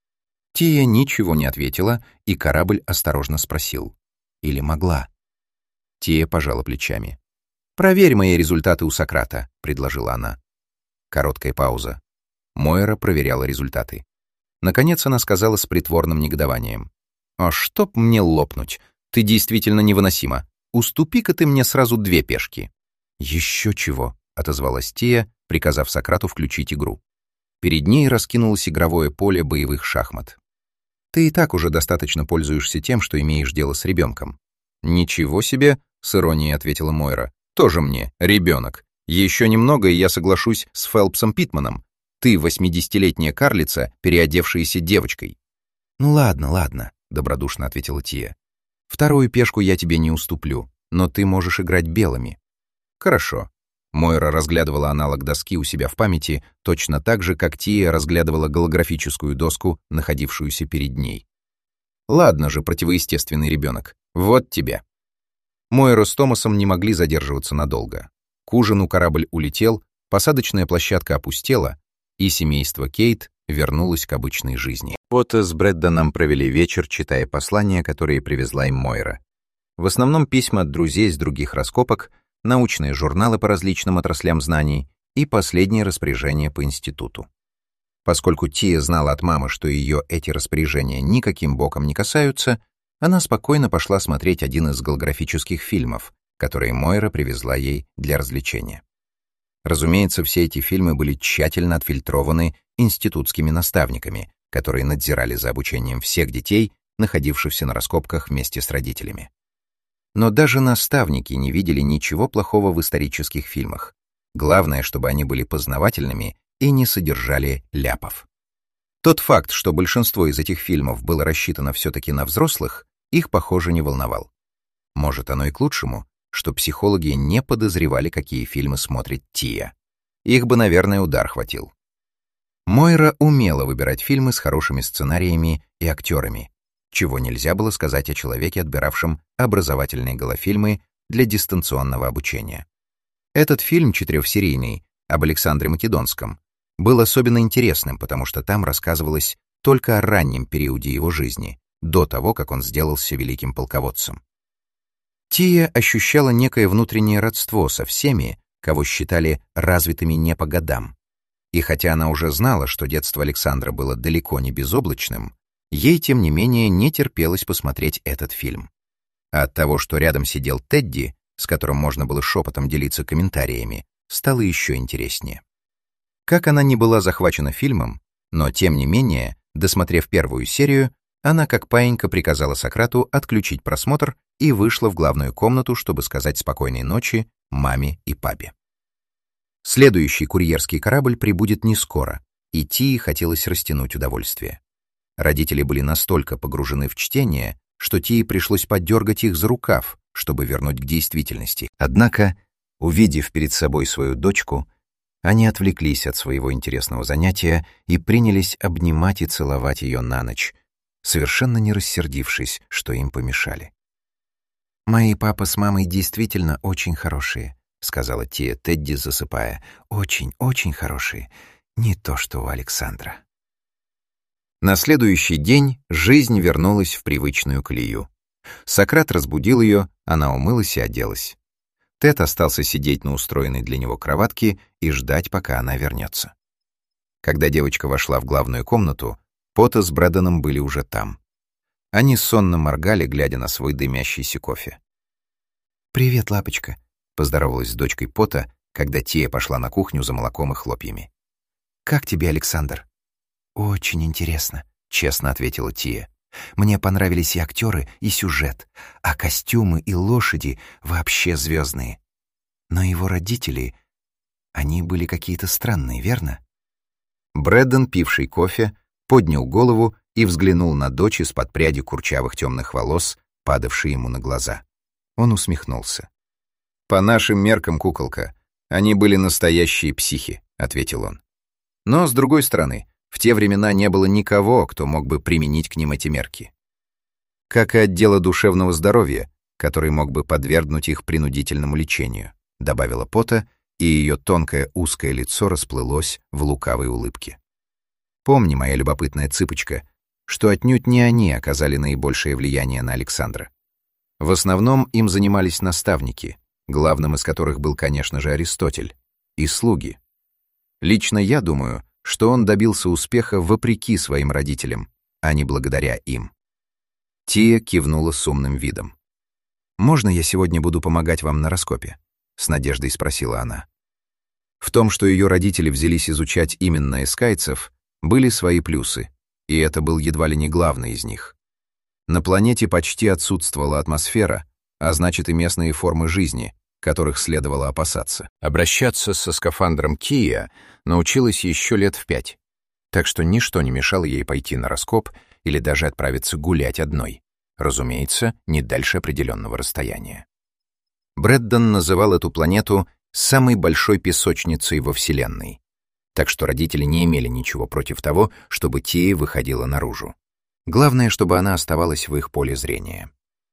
Тия ничего не ответила, и корабль осторожно спросил. «Или могла?» Тия пожала плечами. «Проверь мои результаты у Сократа», — предложила она. Короткая пауза. Мойра проверяла результаты. Наконец она сказала с притворным негодованием. «А чтоб мне лопнуть, ты действительно невыносима. Уступи-ка ты мне сразу две пешки». «Еще чего», — отозвалась Тия, приказав Сократу включить игру. Перед ней раскинулось игровое поле боевых шахмат. «Ты и так уже достаточно пользуешься тем, что имеешь дело с ребенком». «Ничего себе», — с иронией ответила Мойра. «Тоже мне, ребенок. Еще немного, и я соглашусь с Фелпсом Питманом. Ты восьмидесятилетняя карлица, переодевшаяся девочкой». «Ну ладно, ладно», — добродушно ответила Тия. «Вторую пешку я тебе не уступлю, но ты можешь играть белыми». «Хорошо». Мойра разглядывала аналог доски у себя в памяти точно так же, как Тия разглядывала голографическую доску, находившуюся перед ней. «Ладно же, противоестественный ребенок. Вот тебе». Мойра с Томасом не могли задерживаться надолго. К ужину корабль улетел, посадочная площадка опустела, и семейство Кейт вернулось к обычной жизни. Вот с Брэддоном провели вечер, читая послания, которые привезла им Мойра. В основном письма от друзей с других раскопок, научные журналы по различным отраслям знаний и последние распоряжения по институту. Поскольку Тия знала от мамы, что ее эти распоряжения никаким боком не касаются, она спокойно пошла смотреть один из голографических фильмов, которые Мойра привезла ей для развлечения. Разумеется, все эти фильмы были тщательно отфильтрованы институтскими наставниками, которые надзирали за обучением всех детей, находившихся на раскопках вместе с родителями. Но даже наставники не видели ничего плохого в исторических фильмах. Главное, чтобы они были познавательными и не содержали ляпов. Тот факт, что большинство из этих фильмов было рассчитано все-таки на взрослых, их, похоже, не волновал. Может, оно и к лучшему, что психологи не подозревали, какие фильмы смотрит Тия. Их бы, наверное, удар хватил. Мойра умела выбирать фильмы с хорошими сценариями и актерами, чего нельзя было сказать о человеке, отбиравшем образовательные голофильмы для дистанционного обучения. Этот фильм, четырехсерийный, об Александре Македонском, был особенно интересным, потому что там рассказывалось только о раннем периоде его жизни, до того, как он сделался великим полководцем. Тия ощущала некое внутреннее родство со всеми, кого считали развитыми не по годам. И хотя она уже знала, что детство Александра было далеко не безоблачным, ей, тем не менее, не терпелось посмотреть этот фильм. А от того, что рядом сидел Тедди, с которым можно было шепотом делиться комментариями, стало еще интереснее. Как она не была захвачена фильмом, но, тем не менее, досмотрев первую серию, она как паинька приказала Сократу отключить просмотр и вышла в главную комнату, чтобы сказать спокойной ночи маме и папе. Следующий курьерский корабль прибудет не скоро, и Тии хотелось растянуть удовольствие. Родители были настолько погружены в чтение, что Тии пришлось поддергать их за рукав, чтобы вернуть к действительности. Однако, увидев перед собой свою дочку, они отвлеклись от своего интересного занятия и принялись обнимать и целовать ее на ночь, совершенно не рассердившись, что им помешали. «Мои папа с мамой действительно очень хорошие», — сказала Тия Тедди, засыпая. «Очень, очень хорошие. Не то, что у Александра». На следующий день жизнь вернулась в привычную колею. Сократ разбудил ее, она умылась и оделась. Тед остался сидеть на устроенной для него кроватке и ждать, пока она вернется. Когда девочка вошла в главную комнату, Пота с Брэддоном были уже там. Они сонно моргали, глядя на свой дымящийся кофе. «Привет, лапочка», — поздоровалась с дочкой Пота, когда Тия пошла на кухню за молоком и хлопьями. «Как тебе, Александр?» «Очень интересно», — честно ответила Тия. «Мне понравились и актеры, и сюжет, а костюмы и лошади вообще звездные. Но его родители, они были какие-то странные, верно?» Брэддон, пивший кофе, поднял голову и взглянул на дочь из-под пряди курчавых темных волос, падавшей ему на глаза. Он усмехнулся. «По нашим меркам, куколка, они были настоящие психи», — ответил он. «Но, с другой стороны, в те времена не было никого, кто мог бы применить к ним эти мерки. Как и отдела душевного здоровья, который мог бы подвергнуть их принудительному лечению», — добавила Пота, и ее тонкое узкое лицо расплылось в лукавой улыбке. «Помни, моя любопытная цыпочка, что отнюдь не они оказали наибольшее влияние на Александра. В основном им занимались наставники, главным из которых был, конечно же, Аристотель, и слуги. Лично я думаю, что он добился успеха вопреки своим родителям, а не благодаря им». Тия кивнула с умным видом. «Можно я сегодня буду помогать вам на раскопе?» — с надеждой спросила она. В том, что ее родители взялись изучать именно эскайцев, были свои плюсы, и это был едва ли не главный из них. На планете почти отсутствовала атмосфера, а значит и местные формы жизни, которых следовало опасаться. Обращаться со скафандром Тия научилась еще лет в пять, так что ничто не мешало ей пойти на раскоп или даже отправиться гулять одной, разумеется, не дальше определенного расстояния. Брэддон называл эту планету самой большой песочницей во Вселенной, так что родители не имели ничего против того, чтобы Тия выходила наружу. Главное, чтобы она оставалась в их поле зрения.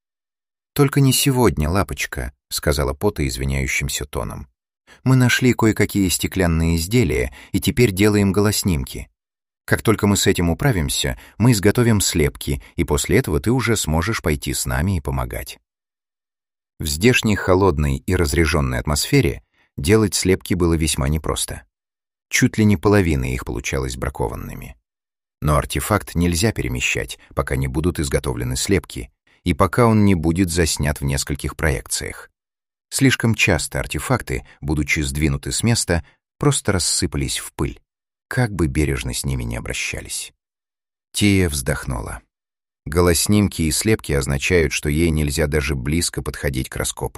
«Только не сегодня, лапочка», — сказала Пота извиняющимся тоном. «Мы нашли кое-какие стеклянные изделия и теперь делаем голоснимки. Как только мы с этим управимся, мы изготовим слепки, и после этого ты уже сможешь пойти с нами и помогать». В здешней холодной и разреженной атмосфере делать слепки было весьма непросто. Чуть ли не половина их получалась бракованными. Но артефакт нельзя перемещать, пока не будут изготовлены слепки, и пока он не будет заснят в нескольких проекциях. Слишком часто артефакты, будучи сдвинуты с места, просто рассыпались в пыль, как бы бережно с ними не обращались. Тия вздохнула. Голоснимки и слепки означают, что ей нельзя даже близко подходить к раскопу.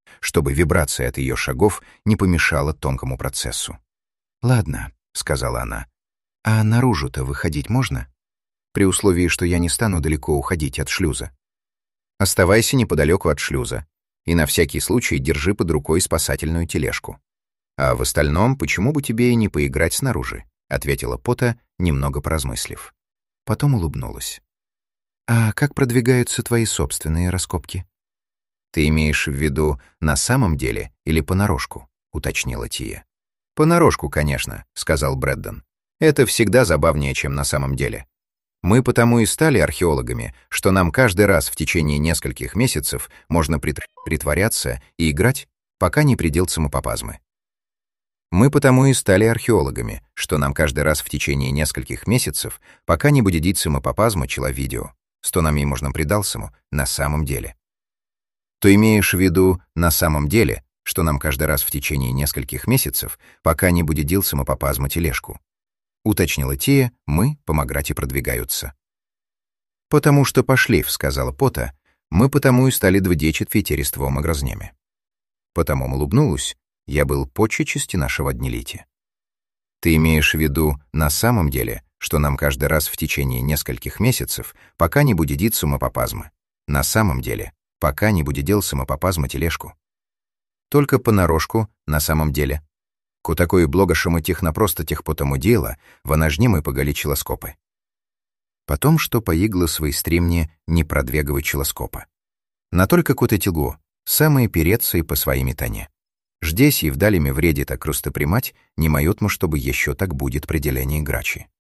чтобы вибрация от ее шагов не помешала тонкому процессу. «Ладно», — сказала она, — «а наружу-то выходить можно? При условии, что я не стану далеко уходить от шлюза». «Оставайся неподалеку от шлюза и на всякий случай держи под рукой спасательную тележку. А в остальном, почему бы тебе и не поиграть снаружи?» — ответила Пота, немного поразмыслив. Потом улыбнулась. «А как продвигаются твои собственные раскопки?» «Ты имеешь в виду на самом деле или понарошку?» — уточнила Тия. «Понарошку, конечно», — сказал Брэддон. «Это всегда забавнее, чем на самом деле. Мы потому и стали археологами, что нам каждый раз в течение нескольких месяцев можно прит- притворяться и играть, пока не придет самопопазмы. Мы потому и стали археологами, что нам каждый раз в течение нескольких месяцев, пока не будет самопопазма чело-видео, что нам ей можно предалсому на самом деле. То имеешь в виду на самом деле, что нам каждый раз в течение нескольких месяцев, пока не будет дил самопопазма тележку. Уточнила Тия, мы помогать и продвигаются. «Потому что пошли», — сказала Пота, «мы потому и стали двудечить фетериством огрознеми». Потому улыбнулась, я был поче части нашего днелити. Ты имеешь в виду на самом деле, что нам каждый раз в течение нескольких месяцев, пока не будет дить самопопазмы. На самом деле, пока не будет дел самопопазма тележку. Только понарошку, на самом деле. Ку такої блогашему технопросто тех потому дела, вона ж немы поголи челоскопы. Потом, что поигло свои стремне не продвигывать челоскопа. На только кута тягу, самые переться и по своими тоне. Ждесь и вдалями вреде так крустопримать, не моют мы, чтобы еще так будет пределение грачи.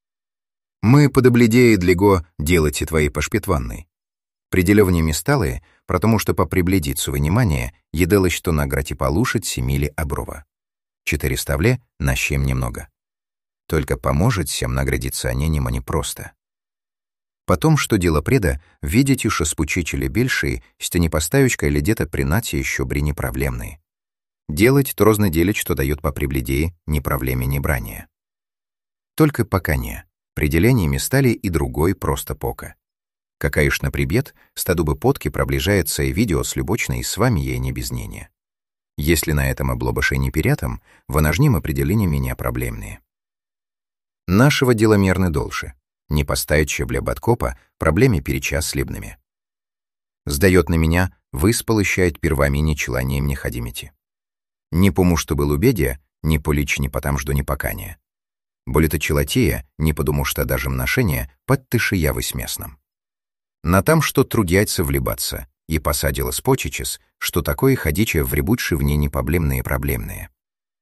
Мы подобледеи длего делайте твои пашпетванной. Пределевними сталые, потому что по прибледицу внимание, еделось, что на грати полушить семили оброва. Четыре ставле, на щем немного. Только поможет всем наградиться они нема не просто. Потом, что дело преда, видите, что спучичили бельшие, стяни поставючка или где-то принати еще бри неправлемные. Делать то розно делить, что дает по прибледее, ни проблеме, ни брания. Только пока не. Пределениями стали и другой просто пока. Какая ж на прибед, стадубы подки проближается и видео с любочной, и с вами ей не без мнения. Если на этом облобаше не перятом, вонажним определениями не проблемные. Нашего деломерны дольше. Не поставить бля подкопа проблеме перечас слибными. Сдает на меня, вы сполыщает первами нечеланием не ходимите. Не потому, что был убедия, не полич, не потому, что не покания. Болито челотея, не потому, что даже мношение подтыши явы с местным. На там, что трудяйся влибаться, и посадила спочичес, что такое ходиче вребутши в ней непоблемные проблемные.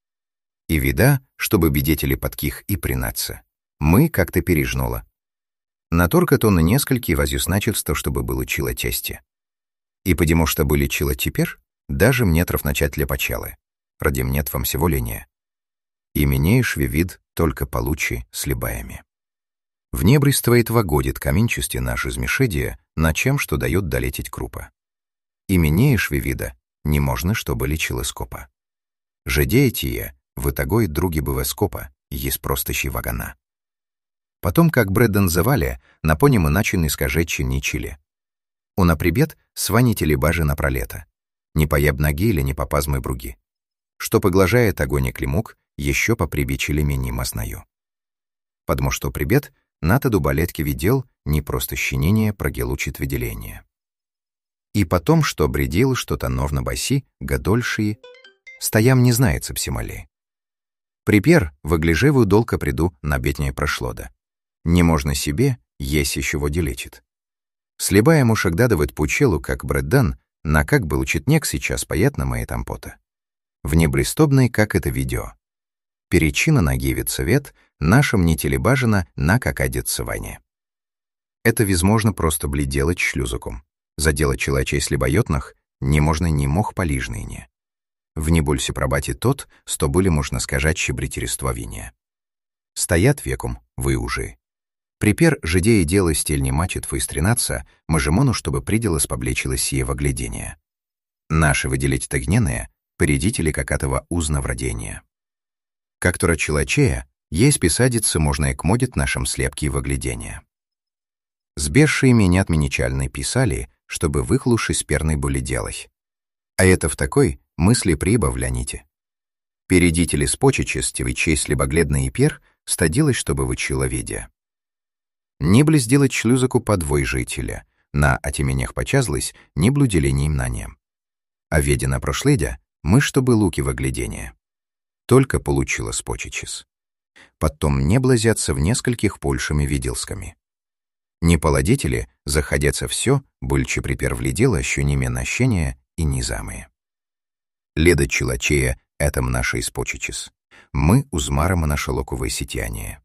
И вида, чтобы бедетели подких и принаться. Мы как-то пережнула. На торка то на нескольки возюсначивство, чтобы было чило тесте. И потому что были чило теперь, даже мнетров начать для почалы. Ради мнет вам всего ления. И меняешь вид только получи с либаями. В небрыствует вогодит каменчасти наше змешедие, на чем что дает долететь крупа. И меняешь вида, не можно, чтобы лечила скопа. Жедеете я, в итогой други быве скопа, есть просто щи вагана. Потом, как Брэддон завали, на поним иначе не скажечи ни чили. У наприбед сваните ли бажи напролета. Не поеб ноги или не попазмы бруги. Что поглажает огонь и климук, еще поприбичили мени масною. Потому что прибед, ната дубалетки видел не просто щенение прогелучит выделение. И потом, что бредил что-то новно баси, гадольшие, стоям не знается псимали. Припер, выгляжевую долго приду на беднее прошло да. Не можно себе, есть еще води лечит. Слеба ему шагдадывает пучелу, как Брэддан, на как был читнек сейчас паят на моей тампота. В небрестобной, как это видео. Перечина нагивит совет, нашим не телебажено на как одеться ване. Это возможно просто бледелать шлюзуком. Заделать человечей слебоётных не можно ни мох полижный не. В небольсе пробати тот, сто были, можно сказать, щебритерествовине. Стоят веком, вы уже. Припер жидея дело стель не мачет выстренаться, мажемону, чтобы придело споблечилось сие воглядение. Наши выделить тагненые, поредители какатого узнавродения. Как тура человечея, есть писадиться можно и к модит нашим слепки и воглядения. Сбершие меня отменичальной писали, чтобы выхлуши сперной были делать. А это в такой мысли прибавляните. Перейдите ли спочечести ви честь либогледный пер, стадилось, чтобы вы человедя. Не бли сделать шлюзаку подвой жителя, на отеменях почазлась, не блу делением на нем. А ведя на прошледя, мы, чтобы луки в оглядение. Только получила спочечес. Потом не блазятся в нескольких польшами виделсками. Не поладители, заходятся все, больше припервли дело, що німе нащения и низамые. Леда челачея этом нашей спочечес. Мы узмаром на шелоковое сетяние.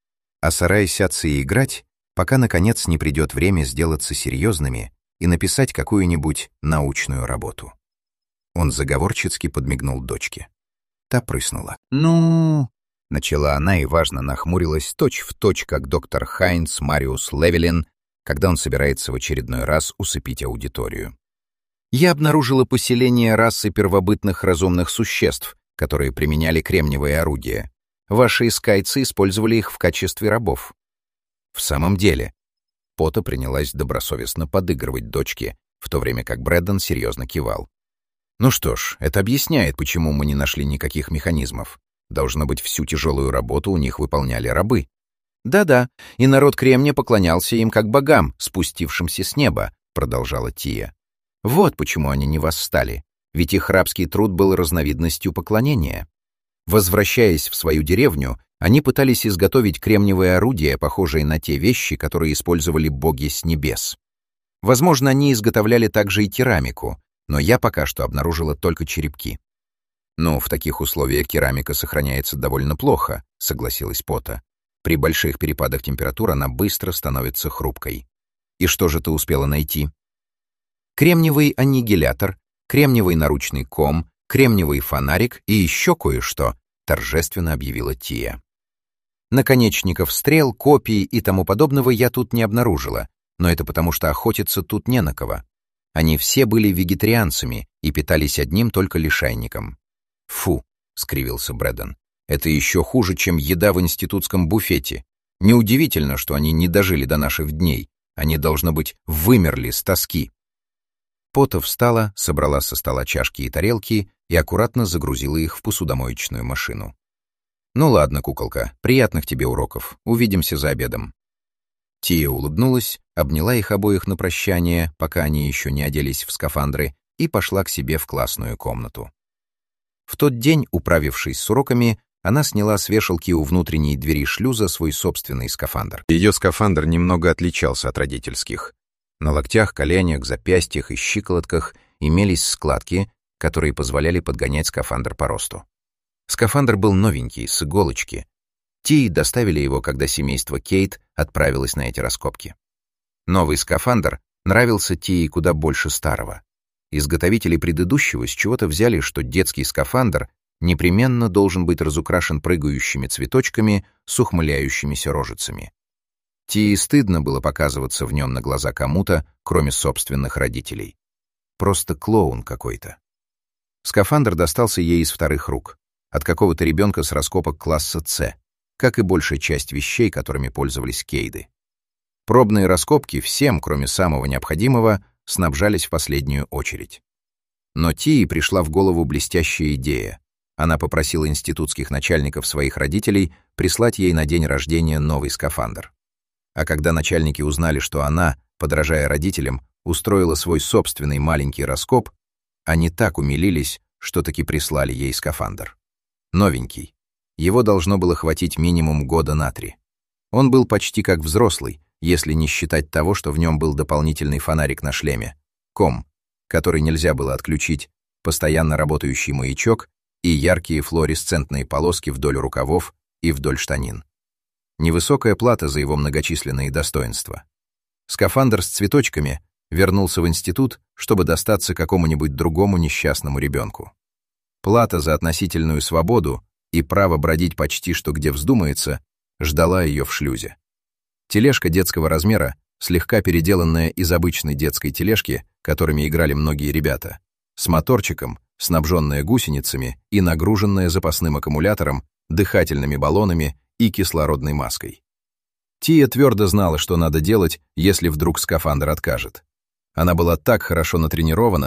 А сарай сядться и играть, пока, наконец, не придет время сделаться серьезными и написать какую-нибудь научную работу. Он заговорчески подмигнул дочке. Та прыснула. «Ну...» — начала она и важно нахмурилась точь-в-точь, как доктор Хайнц Мариус Левелин, когда он собирается в очередной раз усыпить аудиторию. «Я обнаружила поселение расы первобытных разумных существ, которые применяли кремниевые орудия. Ваши искайцы использовали их в качестве рабов». В самом деле, Пота принялась добросовестно подыгрывать дочке, в то время как Брэддон серьезно кивал. «Ну что ж, это объясняет, почему мы не нашли никаких механизмов. Должно быть, всю тяжелую работу у них выполняли рабы». «Да-да, и народ Кремния поклонялся им как богам, спустившимся с неба», — продолжала Тия. «Вот почему они не восстали, ведь их рабский труд был разновидностью поклонения. Возвращаясь в свою деревню, они пытались изготовить кремниевые орудия, похожие на те вещи, которые использовали боги с небес. Возможно, они изготовляли также и керамику, но я пока что обнаружила только черепки». «Ну, в таких условиях керамика сохраняется довольно плохо», — согласилась Пота. «При больших перепадах температур она быстро становится хрупкой. И что же ты успела найти?» «Кремниевый аннигилятор, кремниевый наручный ком, кремниевый фонарик и еще кое-что», — торжественно объявила Тия. «Наконечников стрел, копий и тому подобного я тут не обнаружила, но это потому, что охотиться тут не на кого. Они все были вегетарианцами и питались одним только лишайником». «Фу», — скривился Брэддон, — «это еще хуже, чем еда в институтском буфете. Неудивительно, что они не дожили до наших дней. Они, должно быть, вымерли с тоски». Пота встала, собрала со стола чашки и тарелки и аккуратно загрузила их в посудомоечную машину. «Ну ладно, куколка, приятных тебе уроков. Увидимся за обедом». Тия улыбнулась, обняла их обоих на прощание, пока они еще не оделись в скафандры, и пошла к себе в классную комнату. В тот день, управившись с уроками, она сняла с вешалки у внутренней двери шлюза свой собственный скафандр. Ее скафандр немного отличался от родительских. На локтях, коленях, запястьях и щиколотках имелись складки, которые позволяли подгонять скафандр по росту. Скафандр был новенький, с иголочки. Тии доставили его, когда семейство Кейт отправилось на эти раскопки. Новый скафандр нравился Тии куда больше старого. Изготовители предыдущего с чего-то взяли, что детский скафандр непременно должен быть разукрашен прыгающими цветочками с ухмыляющимися рожицами. Тии стыдно было показываться в нем на глаза кому-то, кроме собственных родителей. Просто клоун какой-то. Скафандр достался ей из вторых рук, от какого-то ребенка с раскопок класса С, как и большая часть вещей, которыми пользовались Кейды. Пробные раскопки всем, кроме самого необходимого, снабжались в последнюю очередь. Но Тии пришла в голову блестящая идея. Она попросила институтских начальников своих родителей прислать ей на день рождения новый скафандр. А когда начальники узнали, что она, подражая родителям, устроила свой собственный маленький раскоп, они так умилились, что таки прислали ей скафандр. Новенький. Его должно было хватить минимум года на три. Он был почти как взрослый, если не считать того, что в нем был дополнительный фонарик на шлеме, ком, который нельзя было отключить, постоянно работающий маячок и яркие флуоресцентные полоски вдоль рукавов и вдоль штанин. Невысокая плата за его многочисленные достоинства. Скафандр с цветочками вернулся в институт, чтобы достаться какому-нибудь другому несчастному ребенку. Плата за относительную свободу и право бродить почти что где вздумается ждала ее в шлюзе. Тележка детского размера, слегка переделанная из обычной детской тележки, которыми играли многие ребята, с моторчиком, снабженная гусеницами и нагруженная запасным аккумулятором, дыхательными баллонами и кислородной маской. Тия твердо знала, что надо делать, если вдруг скафандр откажет. Она была так хорошо натренирована,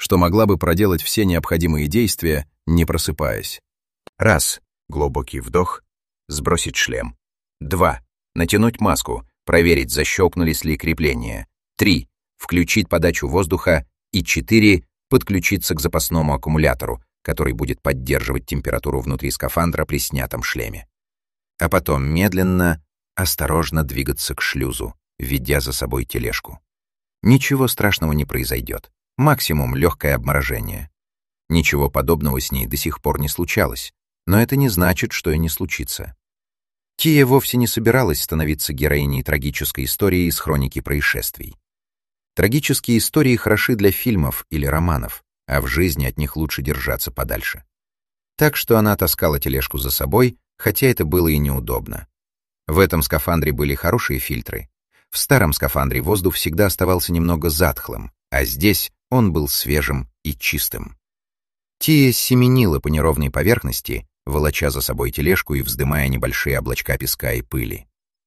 что могла бы проделать все необходимые действия, не просыпаясь. Раз. Глубокий вдох. Сбросить шлем. Два. Натянуть маску, проверить, защелкнулись ли крепления. Три. Включить подачу воздуха. И четыре. Подключиться к запасному аккумулятору, который будет поддерживать температуру внутри скафандра при снятом шлеме. А потом медленно, осторожно двигаться к шлюзу, ведя за собой тележку. Ничего страшного не произойдет. Максимум легкое обморожение. Ничего подобного с ней до сих пор не случалось, но это не значит, что и не случится. Тия вовсе не собиралась становиться героиней трагической истории из хроники происшествий. Трагические истории хороши для фильмов или романов, а в жизни от них лучше держаться подальше. Так что она таскала тележку за собой, хотя это было и неудобно. В этом скафандре были хорошие фильтры. В старом скафандре воздух всегда оставался немного затхлым, а здесь он был свежим и чистым. Тия семенила по неровной поверхности, волоча за собой тележку и вздымая небольшие облачка песка и пыли.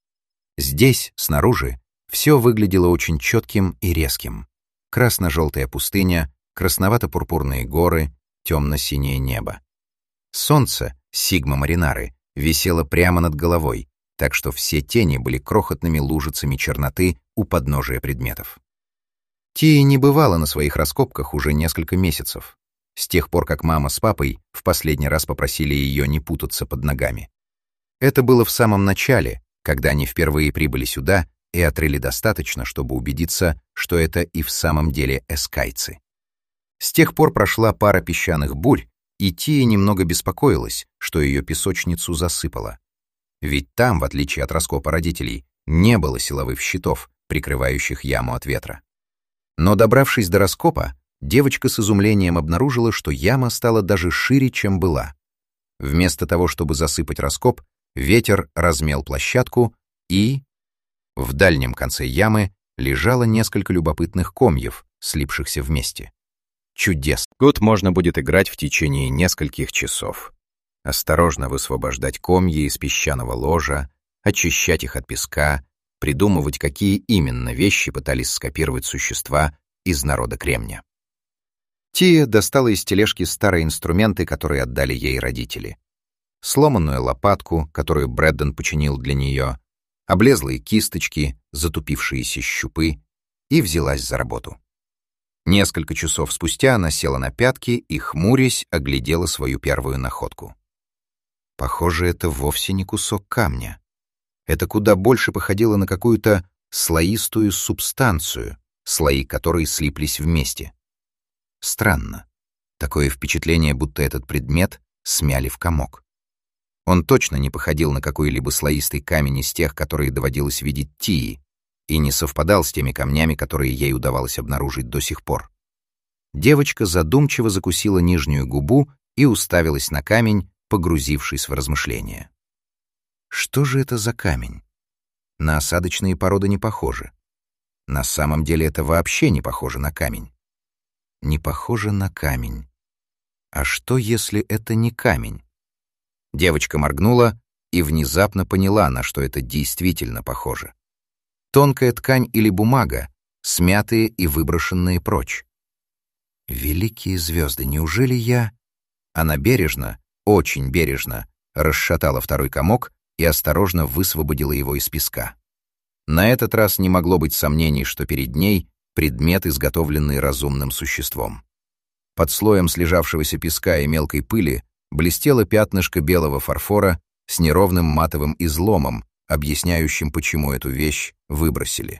Здесь, снаружи, все выглядело очень четким и резким. Красно-желтая пустыня, красновато-пурпурные горы, темно-синее небо. Солнце, Сигма Маринары, висело прямо над головой, так что все тени были крохотными лужицами черноты у подножия предметов. Тия не бывала на своих раскопках уже несколько месяцев, с тех пор, как мама с папой в последний раз попросили ее не путаться под ногами. Это было в самом начале, когда они впервые прибыли сюда и отрыли достаточно, чтобы убедиться, что это и в самом деле эскайцы. С тех пор прошла пара песчаных бурь, и Тия немного беспокоилась, что ее песочницу засыпало. Ведь там, в отличие от раскопа родителей, не было силовых щитов, прикрывающих яму от ветра. Но, добравшись до раскопа, девочка с изумлением обнаружила, что яма стала даже шире, чем была. Вместо того, чтобы засыпать раскоп, ветер размел площадку, и в дальнем конце ямы лежало несколько любопытных комьев, слипшихся вместе. Чудесно. Тут можно будет играть в течение нескольких часов. Осторожно высвобождать комья из песчаного ложа, очищать их от песка, придумывать, какие именно вещи пытались скопировать существа из народа кремня. Тия достала из тележки старые инструменты, которые отдали ей родители. Сломанную лопатку, которую Брэддон починил для нее, облезлые кисточки, затупившиеся щупы, и взялась за работу. Несколько часов спустя она села на пятки и, хмурясь, оглядела свою первую находку. Похоже, это вовсе не кусок камня. Это куда больше походило на какую-то слоистую субстанцию, слои которой слиплись вместе. Странно. Такое впечатление, будто этот предмет смяли в комок. Он точно не походил на какой-либо слоистый камень из тех, которые доводилось видеть Тии, и не совпадал с теми камнями, которые ей удавалось обнаружить до сих пор. Девочка задумчиво закусила нижнюю губу и уставилась на камень, погрузившись в размышления. Что же это за камень? На осадочные породы не похоже. На самом деле это вообще не похоже на камень. Не похоже на камень. А что, если это не камень? Девочка моргнула и внезапно поняла, на что это действительно похоже. Тонкая ткань или бумага, смятые и выброшенные прочь. Великие звезды, неужели я... Она бережно, очень бережно, расшатала второй комок и осторожно высвободила его из песка. На этот раз не могло быть сомнений, что перед ней предмет, изготовленный разумным существом. Под слоем слежавшегося песка и мелкой пыли блестело пятнышко белого фарфора с неровным матовым изломом, объясняющим, почему эту вещь выбросили.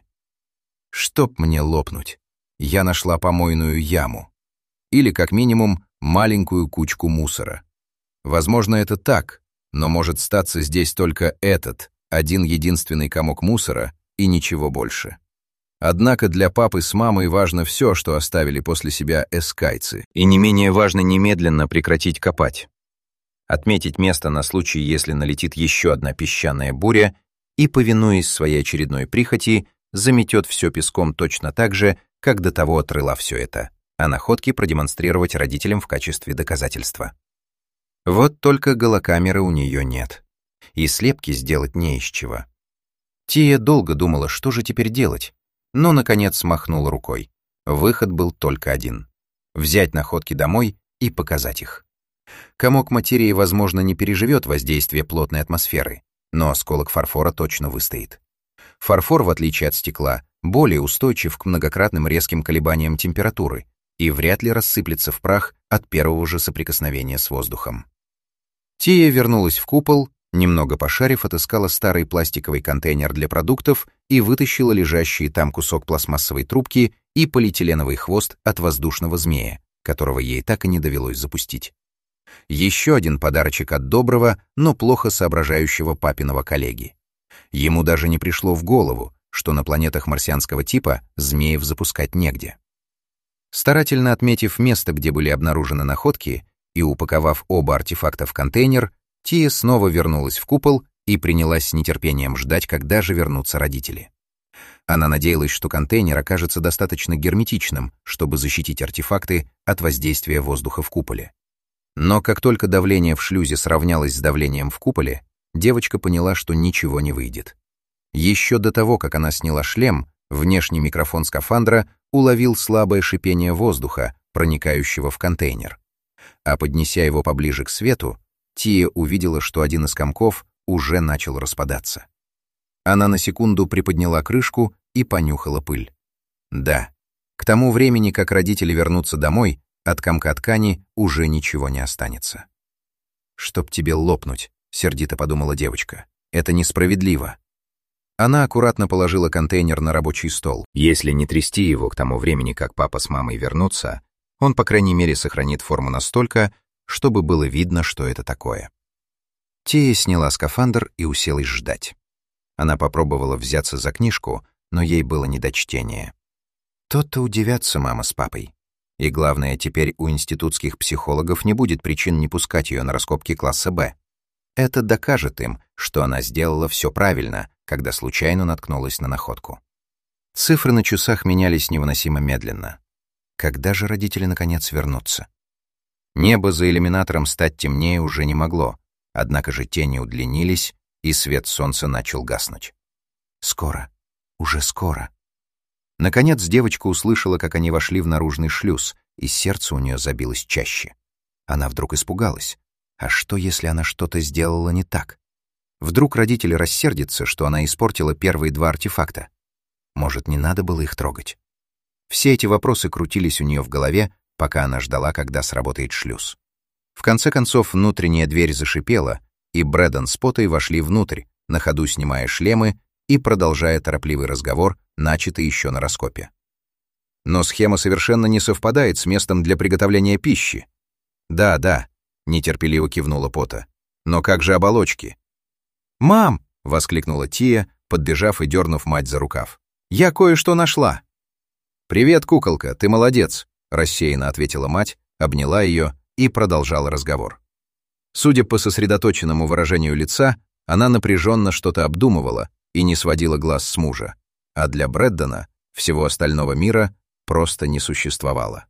Чтоб мне лопнуть, я нашла помойную яму. Или, как минимум, маленькую кучку мусора. Возможно, это так, но может статься здесь только этот, один единственный комок мусора и ничего больше. Однако для папы с мамой важно все, что оставили после себя эскайцы, и не менее важно немедленно прекратить копать. Отметить место на случай, если налетит еще одна песчаная буря, и, повинуясь своей очередной прихоти, заметет все песком точно так же, как до того отрыла все это, а находки продемонстрировать родителям в качестве доказательства. Вот только голокамеры у нее нет, и слепки сделать не из чего. Тия долго думала, что же теперь делать, но, наконец, махнула рукой. Выход был только один. взять находки домой и показать их. Комок материи, возможно, не переживет воздействие плотной атмосферы, но осколок фарфора точно выстоит. Фарфор, в отличие от стекла, более устойчив к многократным резким колебаниям температуры и вряд ли рассыплется в прах от первого же соприкосновения с воздухом. Тия вернулась в купол, немного пошарив, отыскала старый пластиковый контейнер для продуктов и вытащила лежащий там кусок пластмассовой трубки и полиэтиленовый хвост от воздушного змея, которого ей так и не довелось запустить. Еще один подарочек от доброго, но плохо соображающего папиного коллеги. Ему даже не пришло в голову, что на планетах марсианского типа змеев запускать негде. Старательно отметив место, где были обнаружены находки, и упаковав оба артефакта в контейнер, Тия снова вернулась в купол и принялась с нетерпением ждать, когда же вернутся родители. Она надеялась, что контейнер окажется достаточно герметичным, чтобы защитить артефакты от воздействия воздуха в куполе. Но как только давление в шлюзе сравнялось с давлением в куполе, девочка поняла, что ничего не выйдет. Еще до того, как она сняла шлем, внешний микрофон скафандра уловил слабое шипение воздуха, проникающего в контейнер. А поднеся его поближе к свету, Тия увидела, что один из комков уже начал распадаться. Она на секунду приподняла крышку и понюхала пыль. Да, к тому времени, как родители вернутся домой, от комка ткани уже ничего не останется. «Чтоб тебе лопнуть», — сердито подумала девочка. «Это несправедливо». Она аккуратно положила контейнер на рабочий стол. Если не трясти его к тому времени, как папа с мамой вернутся, он, по крайней мере, сохранит форму настолько, чтобы было видно, что это такое. Тия сняла скафандр и уселась ждать. Она попробовала взяться за книжку, но ей было не до чтения. То-то удивятся мама с папой. И главное, теперь у институтских психологов не будет причин не пускать ее на раскопки класса Б. Это докажет им, что она сделала все правильно, когда случайно наткнулась на находку. Цифры на часах менялись невыносимо медленно. Когда же родители наконец вернутся? Небо за иллюминатором стать темнее уже не могло, однако же тени удлинились, и свет солнца начал гаснуть. Скоро, уже скоро. Наконец девочка услышала, как они вошли в наружный шлюз, и сердце у нее забилось чаще. Она вдруг испугалась. А что, если она что-то сделала не так? Вдруг родители рассердятся, что она испортила первые два артефакта? Может, не надо было их трогать? Все эти вопросы крутились у нее в голове, пока она ждала, когда сработает шлюз. В конце концов, внутренняя дверь зашипела, и Брэддон с Поттой вошли внутрь, на ходу снимая шлемы и продолжая торопливый разговор, начатый еще на раскопе. Но схема совершенно не совпадает с местом для приготовления пищи. «Да, да», — нетерпеливо кивнула Потта. «Но как же оболочки?» «Мам!» — воскликнула Тия, подбежав и дернув мать за рукав. «Я кое-что нашла!» «Привет, куколка, ты молодец!» — рассеянно ответила мать, обняла ее и продолжала разговор. Судя по сосредоточенному выражению лица, она напряженно что-то обдумывала и не сводила глаз с мужа, а для Брэддона всего остального мира просто не существовало.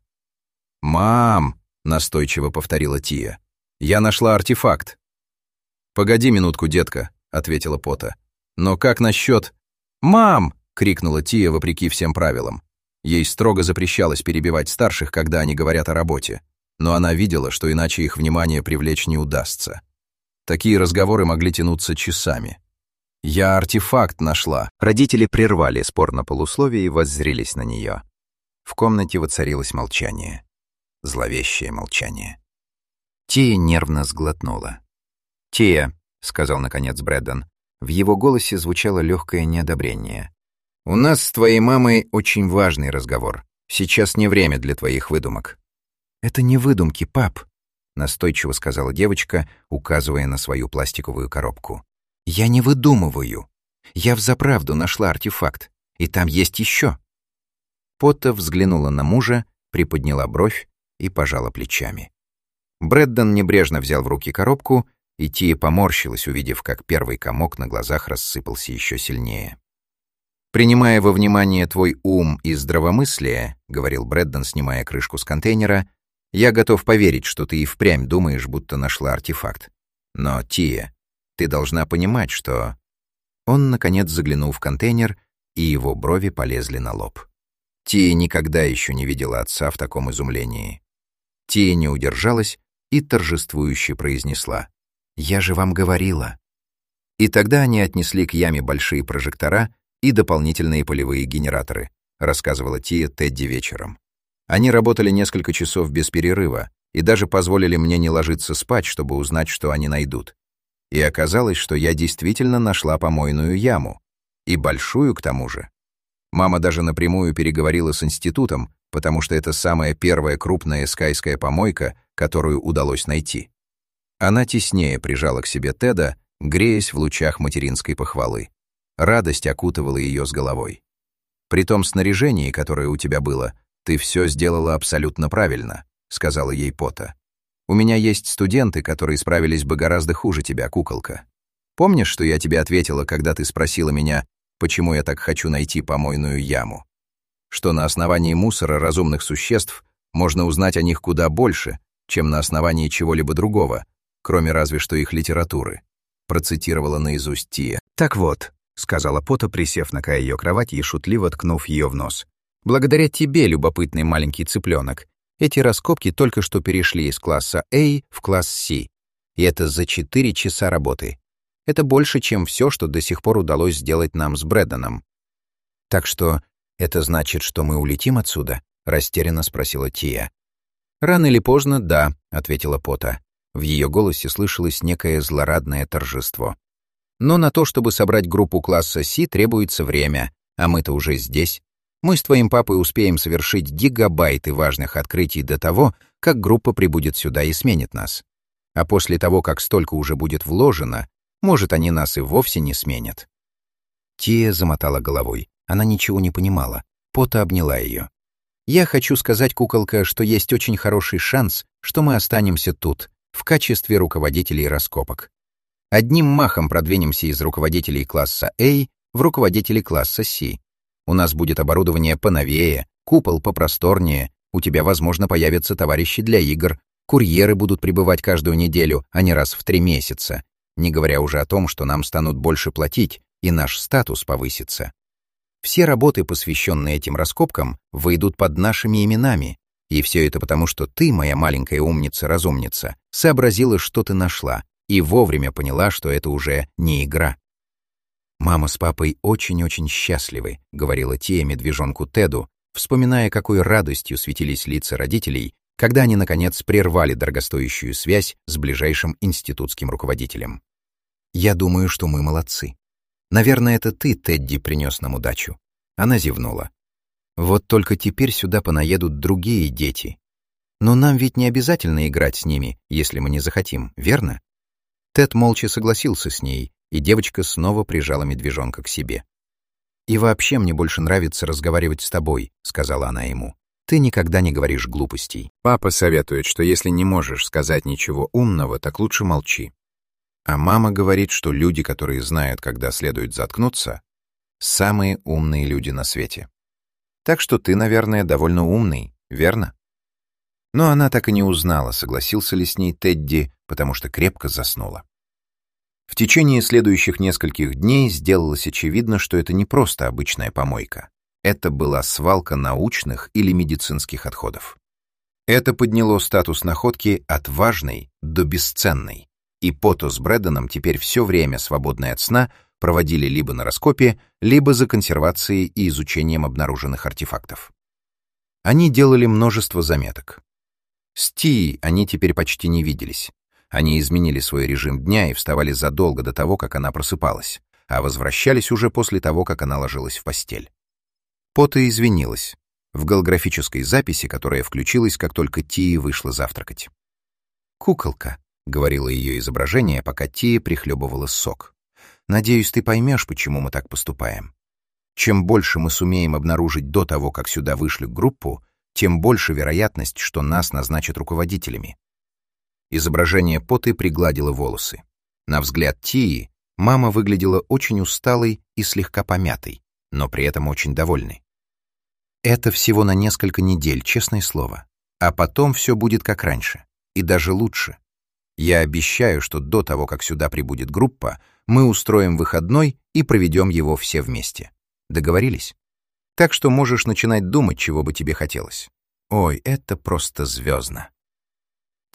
«Мам!» — настойчиво повторила Тия. «Я нашла артефакт». «Погоди минутку, детка», — ответила Потта. «Но как насчет...» «Мам!» — крикнула Тия вопреки всем правилам. Ей строго запрещалось перебивать старших, когда они говорят о работе, но она видела, что иначе их внимание привлечь не удастся. Такие разговоры могли тянуться часами. «Я артефакт нашла». Родители прервали спор на полусловие и воззрелись на нее. В комнате воцарилось молчание. Зловещее молчание. Тия нервно сглотнула. «Тия», — сказал наконец Брэддон. В его голосе звучало легкое неодобрение. «У нас с твоей мамой очень важный разговор. Сейчас не время для твоих выдумок». «Это не выдумки, пап», — настойчиво сказала девочка, указывая на свою пластиковую коробку. «Я не выдумываю. Я взаправду нашла артефакт, и там есть еще». Потта взглянула на мужа, приподняла бровь и пожала плечами. Брэддон небрежно взял в руки коробку, и Тия поморщилась, увидев, как первый комок на глазах рассыпался еще сильнее. «Принимая во внимание твой ум и здравомыслие», — говорил Брэддон, снимая крышку с контейнера, «я готов поверить, что ты и впрямь думаешь, будто нашла артефакт. Но, Тия, ты должна понимать, что...» Он, наконец, заглянул в контейнер, и его брови полезли на лоб. Тия никогда еще не видела отца в таком изумлении. Тия не удержалась и торжествующе произнесла: «Я же вам говорила». И тогда они отнесли к яме большие прожектора и дополнительные полевые генераторы, рассказывала Тия Тедди вечером. Они работали несколько часов без перерыва и даже позволили мне не ложиться спать, чтобы узнать, что они найдут. И оказалось, что я действительно нашла помойную яму. И большую, к тому же. Мама даже напрямую переговорила с институтом, потому что это самая первая крупная скайская помойка, которую удалось найти. Она теснее прижала к себе Теда, греясь в лучах материнской похвалы. Радость окутывала ее с головой. «При том снаряжении, которое у тебя было, ты все сделала абсолютно правильно», — сказала ей Пота. «У меня есть студенты, которые справились бы гораздо хуже тебя, куколка. Помнишь, что я тебе ответила, когда ты спросила меня, почему я так хочу найти помойную яму? Что на основании мусора разумных существ можно узнать о них куда больше, чем на основании чего-либо другого, кроме разве что их литературы», — процитировала наизусть Тия. «Так вот», — сказала Пота, присев на край ее кровати и шутливо ткнув ее в нос, «благодаря тебе, любопытный маленький цыпленок, эти раскопки только что перешли из класса A в класс С. И это за четыре часа работы. Это больше, чем все, что до сих пор удалось сделать нам с Брэддоном». «Так что это значит, что мы улетим отсюда?» — растерянно спросила Тия. «Рано или поздно, да», — ответила Пота. В ее голосе слышалось некое злорадное торжество. «Но на то, чтобы собрать группу класса С, требуется время, а мы-то уже здесь. Мы с твоим папой успеем совершить гигабайты важных открытий до того, как группа прибудет сюда и сменит нас. А после того, как столько уже будет вложено, может, они нас и вовсе не сменят». Тия замотала головой. Она ничего не понимала. Пота обняла ее. «Я хочу сказать, куколка, что есть очень хороший шанс, что мы останемся тут, в качестве руководителей раскопок. Одним махом продвинемся из руководителей класса А в руководителей класса С. У нас будет оборудование поновее, купол попросторнее, у тебя, возможно, появятся товарищи для игр, курьеры будут прибывать каждую неделю, а не раз в три месяца, не говоря уже о том, что нам станут больше платить, и наш статус повысится. Все работы, посвященные этим раскопкам, выйдут под нашими именами, и все это потому, что ты, моя маленькая умница-разумница, сообразила, что ты нашла, и вовремя поняла, что это уже не игра». «Мама с папой очень-очень счастливы», — говорила Тия медвежонку Теду, вспоминая, какой радостью светились лица родителей, когда они, наконец, прервали дорогостоящую связь с ближайшим институтским руководителем. «Я думаю, что мы молодцы. Наверное, это ты, Тедди, принес нам удачу». Она зевнула. «Вот только теперь сюда понаедут другие дети. Но нам ведь не обязательно играть с ними, если мы не захотим, верно?» Тед молча согласился с ней, и девочка снова прижала медвежонка к себе. «И вообще мне больше нравится разговаривать с тобой», — сказала она ему. «Ты никогда не говоришь глупостей. Папа советует, что если не можешь сказать ничего умного, так лучше молчи. А мама говорит, что люди, которые знают, когда следует заткнуться, самые умные люди на свете. Так что ты, наверное, довольно умный, верно?» Но она так и не узнала, согласился ли с ней Тедди, потому что крепко заснула. В течение следующих нескольких дней сделалось очевидно, что это не просто обычная помойка. Это была свалка научных или медицинских отходов. Это подняло статус находки от важной до бесценной, и Пото с Брэддоном теперь все время, свободное от сна, проводили либо на раскопе, либо за консервацией и изучением обнаруженных артефактов. Они делали множество заметок. С Тией они теперь почти не виделись. Они изменили свой режим дня и вставали задолго до того, как она просыпалась, а возвращались уже после того, как она ложилась в постель. Пота извинилась в голографической записи, которая включилась, как только Тия вышла завтракать. «Куколка», — говорило ее изображение, пока Тия прихлебывала сок. «Надеюсь, ты поймешь, почему мы так поступаем. Чем больше мы сумеем обнаружить до того, как сюда вышлют группу, тем больше вероятность, что нас назначат руководителями». Изображение Поты пригладило волосы. На взгляд Тии мама выглядела очень усталой и слегка помятой, но при этом очень довольной. «Это всего на несколько недель, честное слово. А потом все будет как раньше. И даже лучше. Я обещаю, что до того, как сюда прибудет группа, мы устроим выходной и проведем его все вместе. Договорились? Так что можешь начинать думать, чего бы тебе хотелось. Ой, это просто звездно».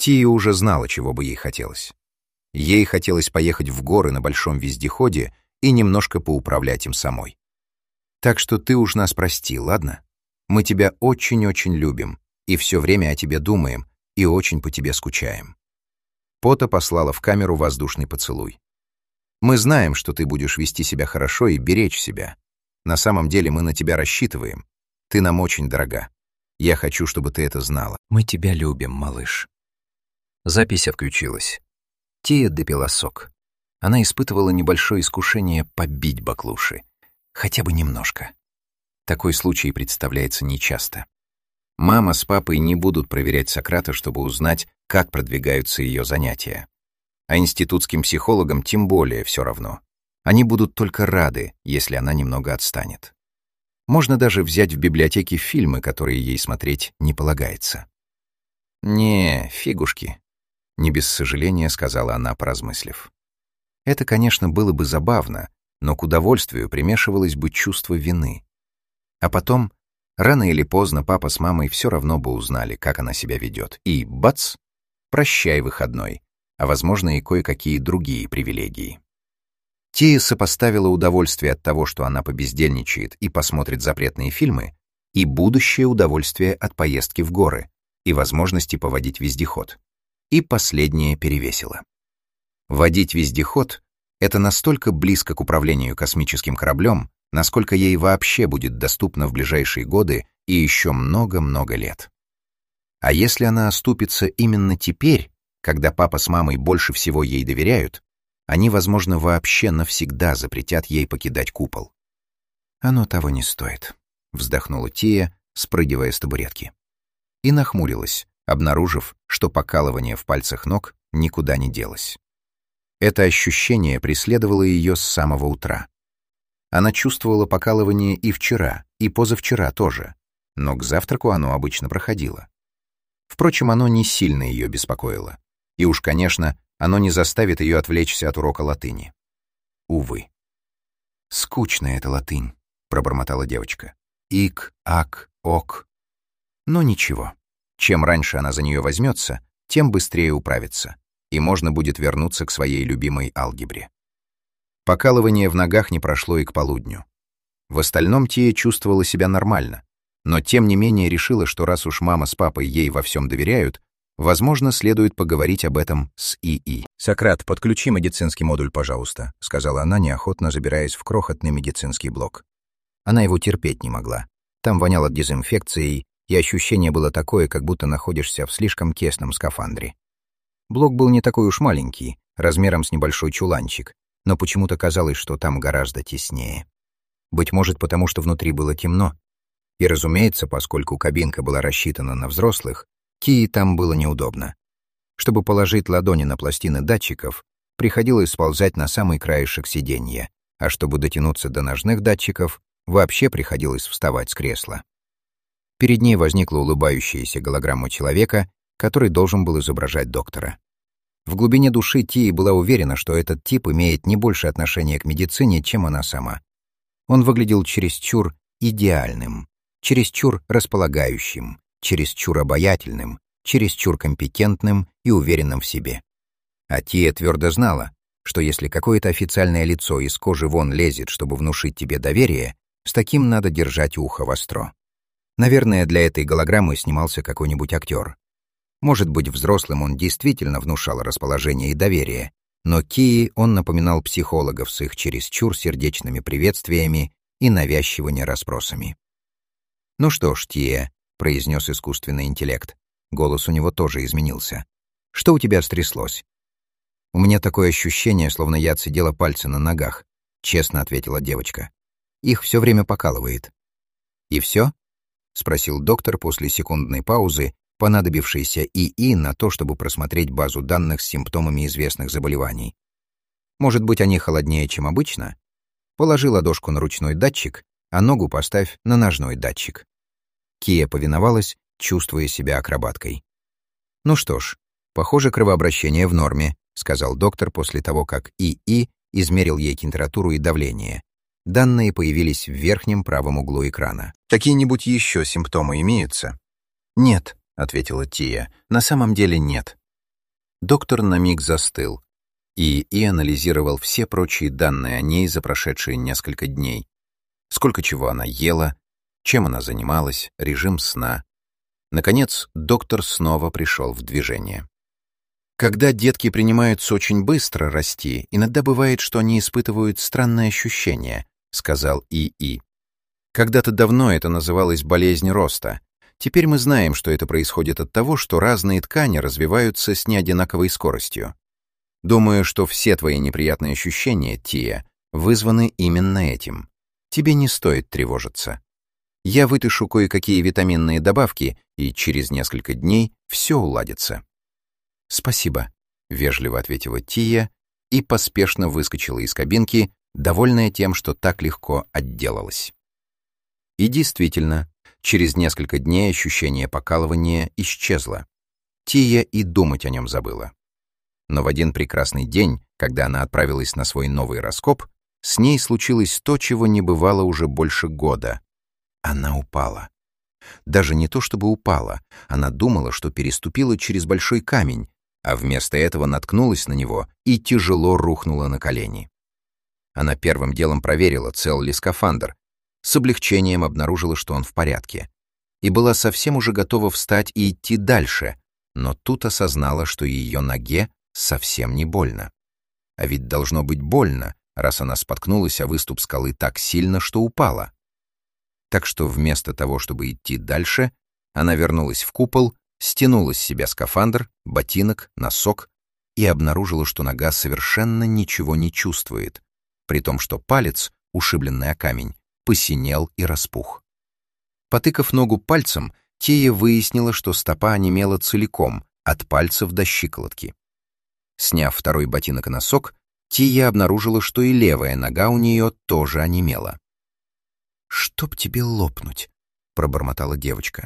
Тия уже знала, чего бы ей хотелось. Ей хотелось поехать в горы на большом вездеходе и немножко поуправлять им самой. Так что ты уж нас прости, ладно? Мы тебя очень-очень любим и все время о тебе думаем и очень по тебе скучаем. Пота послала в камеру воздушный поцелуй. Мы знаем, что ты будешь вести себя хорошо и беречь себя. На самом деле мы на тебя рассчитываем. Ты нам очень дорога. Я хочу, чтобы ты это знала. Мы тебя любим, малыш. Запись отключилась. Тия допила сок. Она испытывала небольшое искушение побить баклуши. Хотя бы немножко. Такой случай представляется нечасто. Мама с папой не будут проверять Сократа, чтобы узнать, как продвигаются ее занятия. А институтским психологам тем более все равно. Они будут только рады, если она немного отстанет. Можно даже взять в библиотеке фильмы, которые ей смотреть не полагается. «Не, фигушки», — не без сожаления сказала она, поразмыслив. Это, конечно, было бы забавно, но к удовольствию примешивалось бы чувство вины. А потом, рано или поздно, папа с мамой все равно бы узнали, как она себя ведет. И бац! Прощай выходной, а, возможно, и кое-какие другие привилегии. Тия сопоставила удовольствие от того, что она побездельничает и посмотрит запретные фильмы, и будущее удовольствие от поездки в горы и возможности поводить вездеход. И последнее перевесило. Водить вездеход — это настолько близко к управлению космическим кораблем, насколько ей вообще будет доступно в ближайшие годы и еще много-много лет. А если она оступится именно теперь, когда папа с мамой больше всего ей доверяют, они, возможно, вообще навсегда запретят ей покидать купол. «Оно того не стоит», — вздохнула Тия, спрыгивая с табуретки. И нахмурилась, обнаружив, что покалывание в пальцах ног никуда не делось. Это ощущение преследовало ее с самого утра. Она чувствовала покалывание и вчера, и позавчера тоже, но к завтраку оно обычно проходило. Впрочем, оно не сильно ее беспокоило. И уж, конечно, оно не заставит ее отвлечься от урока латыни. Увы. «Скучная эта латынь», — пробормотала девочка. «Ик, ак, ок». Но ничего. Чем раньше она за нее возьмется, тем быстрее управится, и можно будет вернуться к своей любимой алгебре. Покалывание в ногах не прошло и к полудню. В остальном Тия чувствовала себя нормально, но тем не менее решила, что раз уж мама с папой ей во всем доверяют, возможно, следует поговорить об этом с ИИ. «Сократ, подключи медицинский модуль, пожалуйста», — сказала она, неохотно забираясь в крохотный медицинский блок. Она его терпеть не могла. Там воняло дезинфекцией, и ощущение было такое, как будто находишься в слишком тесном скафандре. Блок был не такой уж маленький, размером с небольшой чуланчик, но почему-то казалось, что там гораздо теснее. Быть может, потому что внутри было темно. И, разумеется, поскольку кабинка была рассчитана на взрослых, Тии там было неудобно. Чтобы положить ладони на пластины датчиков, приходилось сползать на самый краешек сиденья, а чтобы дотянуться до ножных датчиков, вообще приходилось вставать с кресла. Перед ней возникла улыбающаяся голограмма человека, который должен был изображать доктора. В глубине души Тия была уверена, что этот тип имеет не больше отношения к медицине, чем она сама. Он выглядел чересчур идеальным, чересчур располагающим, чересчур обаятельным, чересчур компетентным и уверенным в себе. А Тия твердо знала, что если какое-то официальное лицо из кожи вон лезет, чтобы внушить тебе доверие, с таким надо держать ухо востро. Наверное, для этой голограммы снимался какой-нибудь актер. Может быть, взрослым он действительно внушал расположение и доверие, но Тии он напоминал психологов с их чересчур сердечными приветствиями и навязчивыми расспросами. «Ну что ж, Тия», — произнес искусственный интеллект, голос у него тоже изменился. «Что у тебя стряслось?» «У меня такое ощущение, словно я отсидела пальцы на ногах», — честно ответила девочка. «Их все время покалывает». «И все?» — спросил доктор после секундной паузы, понадобившейся ИИ на то, чтобы просмотреть базу данных с симптомами известных заболеваний. «Может быть, они холоднее, чем обычно? Положи ладошку на ручной датчик, а ногу поставь на ножной датчик». Кия повиновалась, чувствуя себя акробаткой. «Ну что ж, похоже, кровообращение в норме», — сказал доктор после того, как ИИ измерил ей температуру и давление. Данные появились в верхнем правом углу экрана. «Какие-нибудь еще симптомы имеются?» «Нет», — ответила Тия. «На самом деле нет. Доктор на миг застыл и, и анализировал все прочие данные о ней за прошедшие несколько дней. Сколько чего она ела, чем она занималась, режим сна. Наконец, доктор снова пришел в движение. Когда детки принимаются очень быстро расти, иногда бывает, что они испытывают странные ощущения, сказал И.И. Когда-то давно это называлось болезнь роста. Теперь мы знаем, что это происходит от того, что разные ткани развиваются с неодинаковой скоростью. Думаю, что все твои неприятные ощущения, Тия, вызваны именно этим. Тебе не стоит тревожиться. Я выпишу кое-какие витаминные добавки, и через несколько дней все уладится. «Спасибо», — вежливо ответила Тия и поспешно выскочила из кабинки, довольная тем, что так легко отделалась. И действительно, через несколько дней ощущение покалывания исчезло. Тия и думать о нем забыла. Но в один прекрасный день, когда она отправилась на свой новый раскоп, с ней случилось то, чего не бывало уже больше года. Она упала. Даже не то чтобы упала, она думала, что переступила через большой камень, а вместо этого наткнулась на него и тяжело рухнула на колени. Она первым делом проверила, цел ли скафандр, с облегчением обнаружила, что он в порядке, и была совсем уже готова встать и идти дальше, но тут осознала, что ее ноге совсем не больно. А ведь должно быть больно, раз она споткнулась о выступ скалы так сильно, что упала. Так что вместо того, чтобы идти дальше, она вернулась в купол, стянула с себя скафандр, ботинок, носок и обнаружила, что нога совершенно ничего не чувствует, при том, что палец, ушибленный о камень, посинел и распух. Потыкав ногу пальцем, Тия выяснила, что стопа онемела целиком, от пальцев до щиколотки. Сняв второй ботинок и носок, Тия обнаружила, что и левая нога у нее тоже онемела. «Чтоб тебе лопнуть», — пробормотала девочка.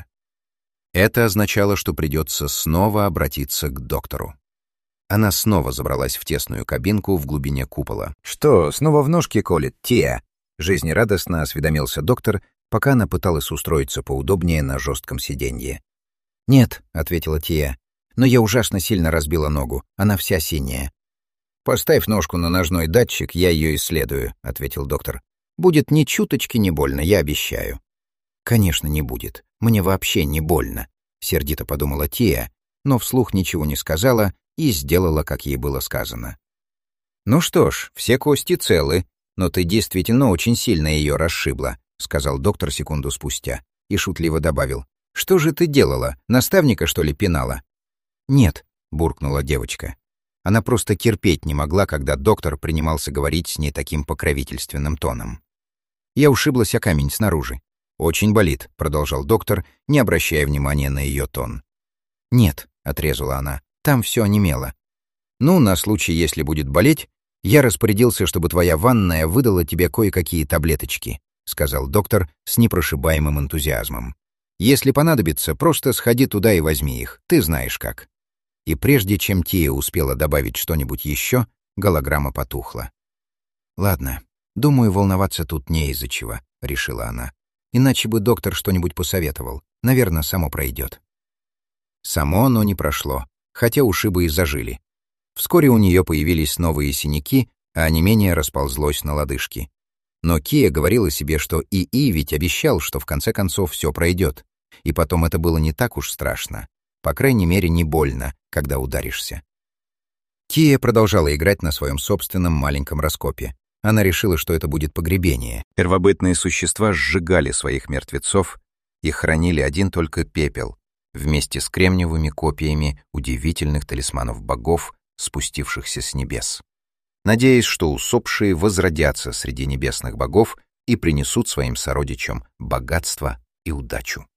Это означало, что придется снова обратиться к доктору. Она снова забралась в тесную кабинку в глубине купола. «Что, снова в ножки колет, Тия?» — жизнерадостно осведомился доктор, пока она пыталась устроиться поудобнее на жестком сиденье. «Нет», — ответила Тия, — «но я ужасно сильно разбила ногу, она вся синяя». «Поставь ножку на ножной датчик, я ее исследую», — ответил доктор. «Будет ни чуточки не больно, я обещаю». «Конечно, не будет. Мне вообще не больно», — сердито подумала Тия, но вслух ничего не сказала и сделала, как ей было сказано. «Ну что ж, все кости целы, но ты действительно очень сильно ее расшибла», — сказал доктор секунду спустя и шутливо добавил. «Что же ты делала? Наставника, что ли, пинала?» «Нет», — буркнула девочка. Она просто терпеть не могла, когда доктор принимался говорить с ней таким покровительственным тоном. «Я ушиблась о камень снаружи. «Очень болит», — продолжал доктор, не обращая внимания на ее тон. «Нет», — отрезала она, — «там все онемело». «Ну, на случай, если будет болеть, я распорядился, чтобы твоя ванная выдала тебе кое-какие таблеточки», — сказал доктор с непрошибаемым энтузиазмом. «Если понадобится, просто сходи туда и возьми их, ты знаешь как». И прежде чем Тия успела добавить что-нибудь еще, голограмма потухла. «Ладно, думаю, волноваться тут не из-за чего», — решила она. Иначе бы доктор что-нибудь посоветовал. Наверное, само пройдет. Само оно не прошло, хотя ушибы и зажили. Вскоре у нее появились новые синяки, а онемение расползлось на лодыжки. Но Кия говорила себе, что ИИ ведь обещал, что в конце концов все пройдет. И потом это было не так уж страшно. По крайней мере, не больно, когда ударишься. Кия продолжала играть на своем собственном маленьком раскопе. Она решила, что это будет погребение. Первобытные существа сжигали своих мертвецов и хранили один только пепел, вместе с кремниевыми копиями удивительных талисманов богов, спустившихся с небес, надеясь, что усопшие возродятся среди небесных богов и принесут своим сородичам богатство и удачу.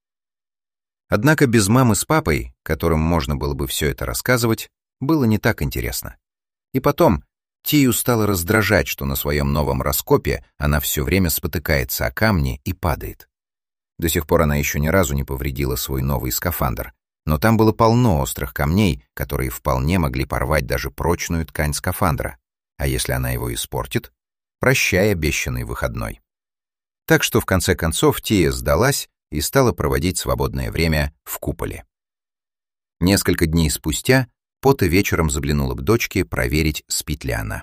Однако без мамы с папой, которым можно было бы все это рассказывать, было не так интересно. И потом, Тию стало раздражать, что на своем новом раскопе она все время спотыкается о камни и падает. До сих пор она еще ни разу не повредила свой новый скафандр, но там было полно острых камней, которые вполне могли порвать даже прочную ткань скафандра, а если она его испортит, прощай обещанный выходной. Так что в конце концов Тия сдалась и стала проводить свободное время в куполе. Несколько дней спустя Пота вечером заглянула к дочке проверить, спит ли она.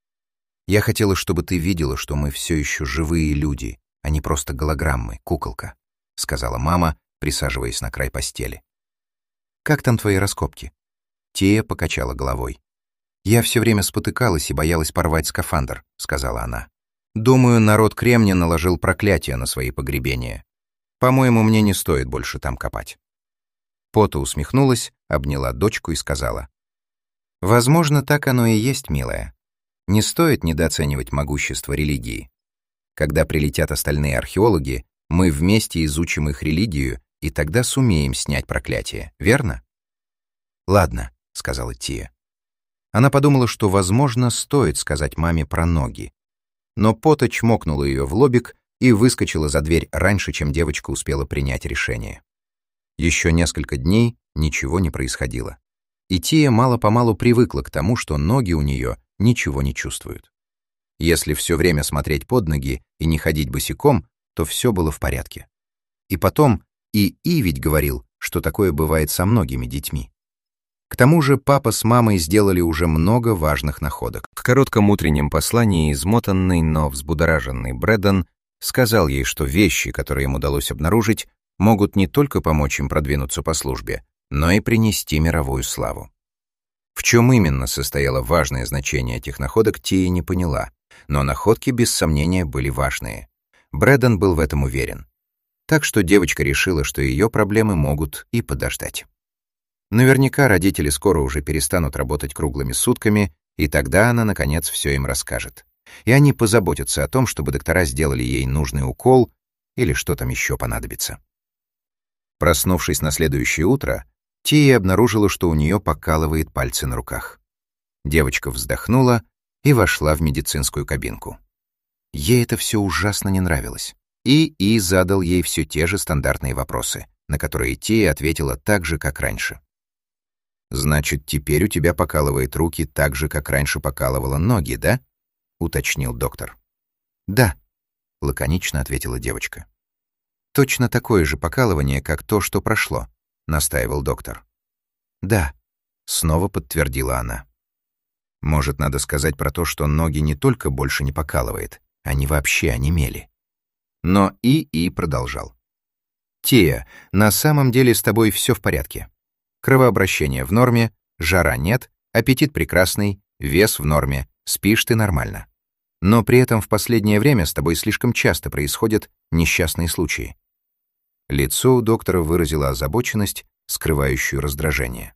«Я хотела, чтобы ты видела, что мы все еще живые люди, а не просто голограммы, куколка», — сказала мама, присаживаясь на край постели. «Как там твои раскопки?» Тия покачала головой. «Я все время спотыкалась и боялась порвать скафандр», — сказала она. «Думаю, народ Кремня наложил проклятие на свои погребения. По-моему, мне не стоит больше там копать». Пота усмехнулась, обняла дочку и сказала: «Возможно, так оно и есть, милая. Не стоит недооценивать могущество религии. Когда прилетят остальные археологи, мы вместе изучим их религию, и тогда сумеем снять проклятие, верно?» «Ладно», — сказала Тия. Она подумала, что, возможно, стоит сказать маме про ноги. Но Пота чмокнула ее в лобик и выскочила за дверь раньше, чем девочка успела принять решение. Еще несколько дней ничего не происходило. И Тия мало-помалу привыкла к тому, что ноги у нее ничего не чувствуют. Если все время смотреть под ноги и не ходить босиком, то все было в порядке. И потом и И ведь говорил, что такое бывает со многими детьми. К тому же папа с мамой сделали уже много важных находок. В коротком утреннем послании измотанный, но взбудораженный Брэддон сказал ей, что вещи, которые им удалось обнаружить, могут не только помочь им продвинуться по службе, но и принести мировую славу. В чем именно состояло важное значение этих находок, Тия не поняла, но находки без сомнения были важные. Брэддон был в этом уверен. Так что девочка решила, что ее проблемы могут и подождать. Наверняка родители скоро уже перестанут работать круглыми сутками, и тогда она, наконец, все им расскажет. И они позаботятся о том, чтобы доктора сделали ей нужный укол или что там еще понадобится. Проснувшись на следующее утро, Тия обнаружила, что у нее покалывает пальцы на руках. Девочка вздохнула и вошла в медицинскую кабинку. Ей это все ужасно не нравилось. И И задал ей все те же стандартные вопросы, на которые Тия ответила так же, как раньше. «Значит, теперь у тебя покалывает руки так же, как раньше покалывала ноги, да?» — уточнил доктор. «Да», — лаконично ответила девочка. «Точно такое же покалывание, как то, что прошло», — настаивал доктор. «Да», — снова подтвердила она. «Может, надо сказать про то, что ноги не только больше не покалывает, они вообще онемели». Но И И продолжал. «Тия, на самом деле с тобой все в порядке. Кровообращение в норме, жара нет, аппетит прекрасный, вес в норме, спишь ты нормально. Но при этом в последнее время с тобой слишком часто происходят несчастные случаи». Лицо у доктора выразило озабоченность, скрывающую раздражение.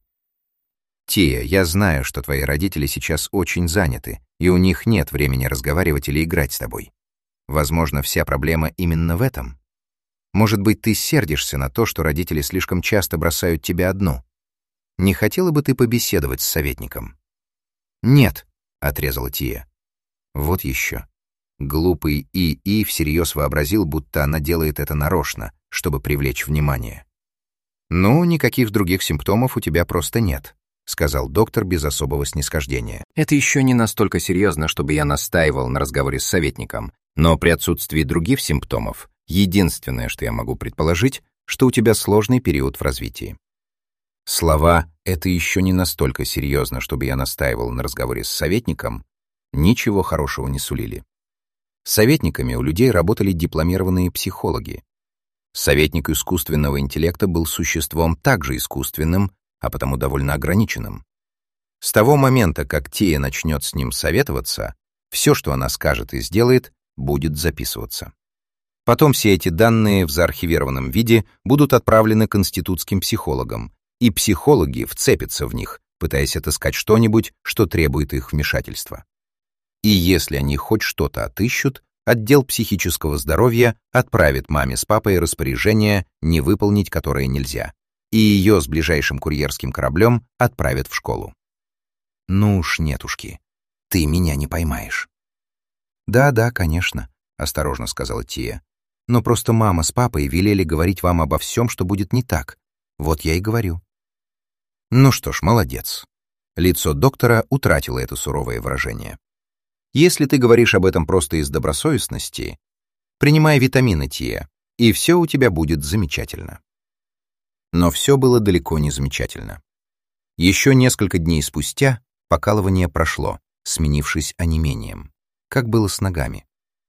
«Тия, я знаю, что твои родители сейчас очень заняты, и у них нет времени разговаривать или играть с тобой. Возможно, вся проблема именно в этом. Может быть, ты сердишься на то, что родители слишком часто бросают тебя одну. Не хотела бы ты побеседовать с советником?» «Нет», — отрезала Тия. Вот еще. Глупый И И всерьез вообразил, будто она делает это нарочно, чтобы привлечь внимание. «Ну, никаких других симптомов у тебя просто нет», — сказал доктор без особого снисхождения. «Это еще не настолько серьезно, чтобы я настаивал на разговоре с советником, но при отсутствии других симптомов единственное, что я могу предположить, что у тебя сложный период в развитии». Слова «это еще не настолько серьезно, чтобы я настаивал на разговоре с советником» ничего хорошего не сулили. Советниками у людей работали дипломированные психологи. Советник искусственного интеллекта был существом также искусственным, а потому довольно ограниченным. С того момента, как Тия начнет с ним советоваться, все, что она скажет и сделает, будет записываться. Потом все эти данные в заархивированном виде будут отправлены к институтским психологам, и психологи вцепятся в них, пытаясь отыскать что-нибудь, что требует их вмешательства. И если они хоть что-то отыщут, отдел психического здоровья отправит маме с папой распоряжение, не выполнить которое нельзя, и ее с ближайшим курьерским кораблем отправят в школу. «Ну уж нетушки, ты меня не поймаешь». «Да-да, конечно», — осторожно сказала Тия. «Но просто мама с папой велели говорить вам обо всем, что будет не так. Вот я и говорю». «Ну что ж, молодец». Лицо доктора утратило это суровое выражение. «Если ты говоришь об этом просто из добросовестности, принимай витамины, Тия, и все у тебя будет замечательно». Но все было далеко не замечательно. Еще несколько дней спустя покалывание прошло, сменившись онемением. Как было с ногами.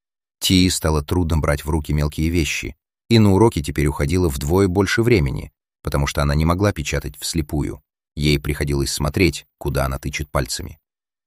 Тии стало трудно брать в руки мелкие вещи, и на уроки теперь уходило вдвое больше времени, потому что она не могла печатать вслепую. Ей приходилось смотреть, куда она тычет пальцами.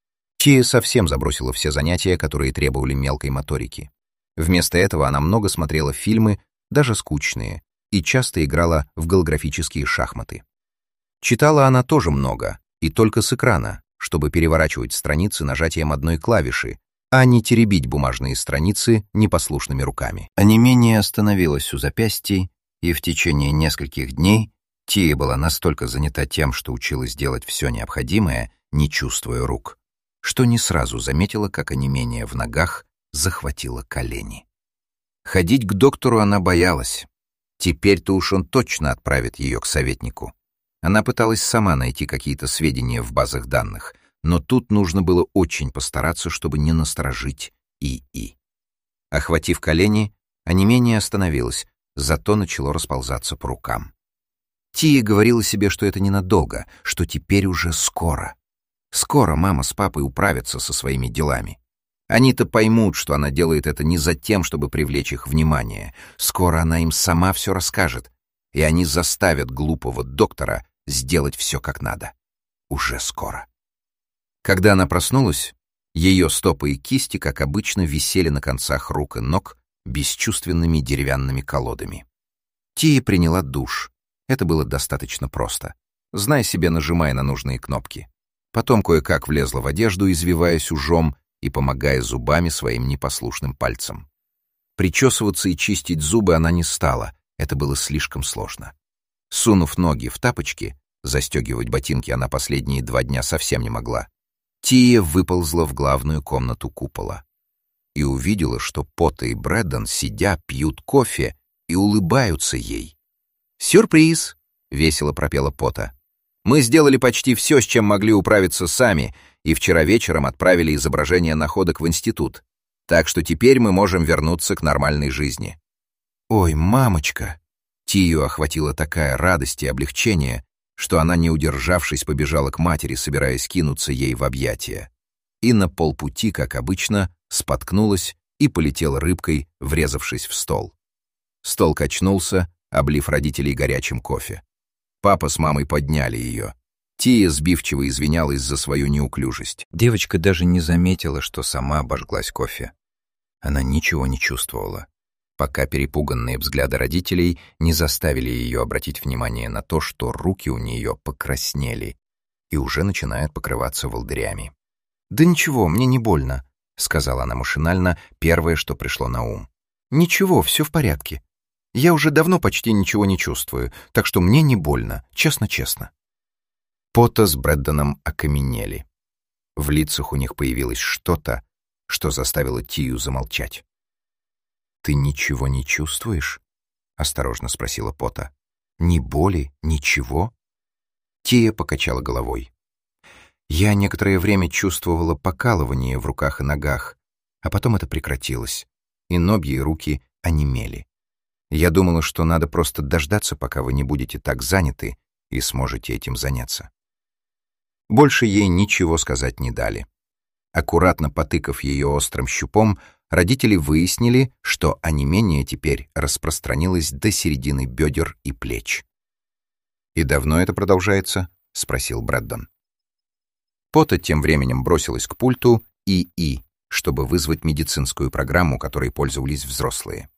Тия совсем забросила все занятия, которые требовали мелкой моторики. Вместо этого она много смотрела фильмы, даже скучные, и часто играла в голографические шахматы. Читала она тоже много, и только с экрана, чтобы переворачивать страницы нажатием одной клавиши, а не теребить бумажные страницы непослушными руками. Онемение остановилось у запястий, и в течение нескольких дней Тия была настолько занята тем, что училась делать все необходимое, не чувствуя рук, что не сразу заметила, как онемение в ногах захватило колени. Ходить к доктору она боялась. Теперь-то уж он точно отправит ее к советнику. Она пыталась сама найти какие-то сведения в базах данных, но тут нужно было очень постараться, чтобы не насторожить ИИ. Охватив колени, онемение остановилось, зато начало расползаться по рукам. Тия говорила себе, что это ненадолго, что теперь уже скоро. Скоро мама с папой управятся со своими делами. Они-то поймут, что она делает это не за тем, чтобы привлечь их внимание. Скоро она им сама все расскажет, и они заставят глупого доктора сделать все как надо. Уже скоро. Когда она проснулась, ее стопы и кисти, как обычно, висели на концах рук и ног бесчувственными деревянными колодами. Тия приняла душ. Это было достаточно просто. Знай себе, нажимая на нужные кнопки. Потом кое-как влезла в одежду, извиваясь ужом и помогая зубами своим непослушным пальцам. Причесываться и чистить зубы она не стала, это было слишком сложно. Сунув ноги в тапочки, застегивать ботинки она последние два дня совсем не могла, Тия выползла в главную комнату купола и увидела, что Пота и Брэддон, сидя, пьют кофе и улыбаются ей. «Сюрприз!» — весело пропела Пота. «Мы сделали почти все, с чем могли управиться сами, и вчера вечером отправили изображение находок в институт, так что теперь мы можем вернуться к нормальной жизни». «Ой, мамочка!» Тию охватила такая радость и облегчение, что она, не удержавшись, побежала к матери, собираясь кинуться ей в объятия. И на полпути, как обычно, споткнулась и полетела рыбкой, врезавшись в стол. Стол качнулся, облив родителей горячим кофе. Папа с мамой подняли ее. Тия сбивчиво извинялась за свою неуклюжесть. Девочка даже не заметила, что сама обожглась кофе. Она ничего не чувствовала, пока перепуганные взгляды родителей не заставили ее обратить внимание на то, что руки у нее покраснели и уже начинают покрываться волдырями. «Да ничего, мне не больно», — сказала она машинально, первое, что пришло на ум. «Ничего, все в порядке. Я уже давно почти ничего не чувствую, так что мне не больно, честно-честно». Пота с Брэддоном окаменели. В лицах у них появилось что-то, что заставило Тию замолчать. «Ты ничего не чувствуешь?» — осторожно спросила Пота. «Ни боли, ничего?» Тия покачала головой. «Я некоторое время чувствовала покалывание в руках и ногах, а потом это прекратилось, и ноги и руки онемели. Я думала, что надо просто дождаться, пока вы не будете так заняты и сможете этим заняться». Больше ей ничего сказать не дали. Аккуратно потыкав ее острым щупом, родители выяснили, что онемение теперь распространилось до середины бедер и плеч. «И давно это продолжается?» — спросил Брэддон. Пота тем временем бросилась к пульту ИИ, чтобы вызвать медицинскую программу, которой пользовались взрослые.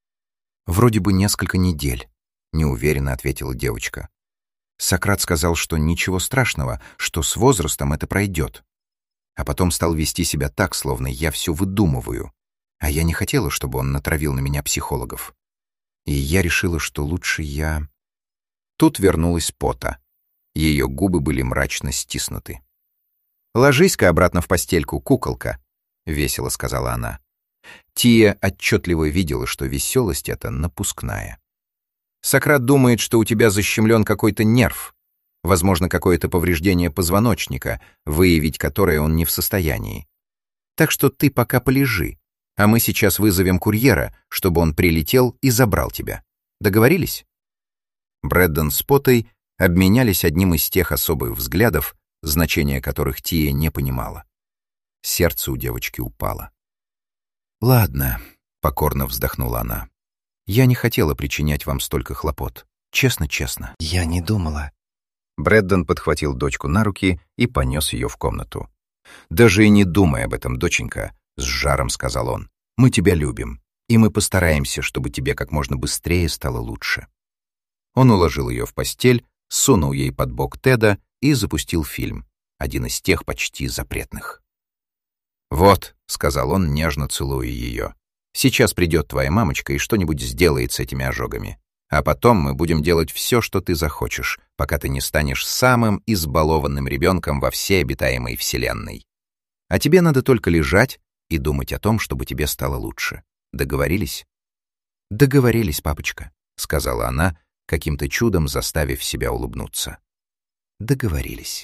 «Вроде бы несколько недель», — неуверенно ответила девочка. Сократ сказал, что ничего страшного, что с возрастом это пройдет. А потом стал вести себя так, словно я все выдумываю. А я не хотела, чтобы он натравил на меня психологов. И я решила, что лучше я... Тут вернулась Пота. Ее губы были мрачно стиснуты. «Ложись-ка обратно в постельку, куколка», — весело сказала она. Тия отчетливо видела, что веселость эта напускная. «Сократ думает, что у тебя защемлен какой-то нерв, возможно, какое-то повреждение позвоночника, выявить которое он не в состоянии. Так что ты пока полежи, а мы сейчас вызовем курьера, чтобы он прилетел и забрал тебя. Договорились?» Брэддон с Потой обменялись одним из тех особых взглядов, значения которых Тия не понимала. Сердце у девочки упало. «Ладно», — покорно вздохнула она. «Я не хотела причинять вам столько хлопот. Честно-честно». «Я не думала». Брэддон подхватил дочку на руки и понес ее в комнату. «Даже и не думай об этом, доченька», — с жаром сказал он. «Мы тебя любим, и мы постараемся, чтобы тебе как можно быстрее стало лучше». Он уложил ее в постель, сунул ей под бок Теда и запустил фильм, один из тех почти запретных. «Вот», — сказал он, нежно целуя ее, — «сейчас придет твоя мамочка и что-нибудь сделает с этими ожогами. А потом мы будем делать все, что ты захочешь, пока ты не станешь самым избалованным ребенком во всей обитаемой вселенной. А тебе надо только лежать и думать о том, чтобы тебе стало лучше. Договорились?» «Договорились, папочка», — сказала она, каким-то чудом заставив себя улыбнуться. «Договорились».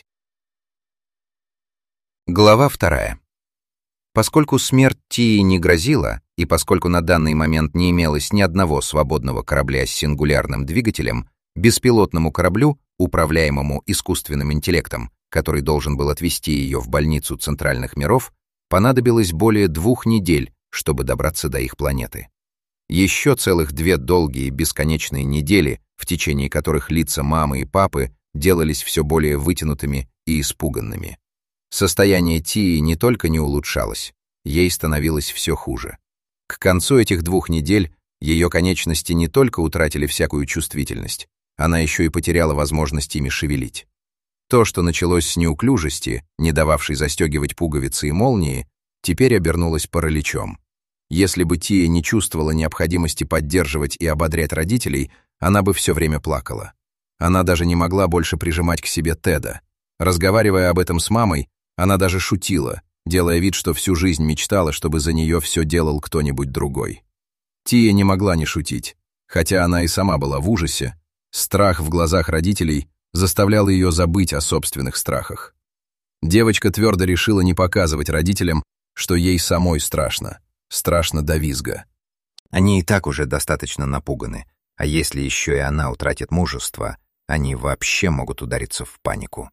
Глава вторая. Поскольку смерть Тии не грозила, и поскольку на данный момент не имелось ни одного свободного корабля с сингулярным двигателем, беспилотному кораблю, управляемому искусственным интеллектом, который должен был отвезти ее в больницу центральных миров, понадобилось более двух недель, чтобы добраться до их планеты. Еще целых две долгие бесконечные недели, в течение которых лица мамы и папы делались все более вытянутыми и испуганными. Состояние Тии не только не улучшалось, ей становилось все хуже. К концу этих двух недель ее конечности не только утратили всякую чувствительность, она еще и потеряла возможность ими шевелить. То, что началось с неуклюжести, не дававшей застегивать пуговицы и молнии, теперь обернулось параличом. Если бы Тия не чувствовала необходимости поддерживать и ободрять родителей, она бы все время плакала. Она даже не могла больше прижимать к себе Теда. Разговаривая об этом с мамой, она даже шутила, делая вид, что всю жизнь мечтала, чтобы за нее все делал кто-нибудь другой. Тия не могла не шутить, хотя она и сама была в ужасе. Страх в глазах родителей заставлял ее забыть о собственных страхах. Девочка твердо решила не показывать родителям, что ей самой страшно. Страшно до визга. Они и так уже достаточно напуганы, а если еще и она утратит мужество, они вообще могут удариться в панику.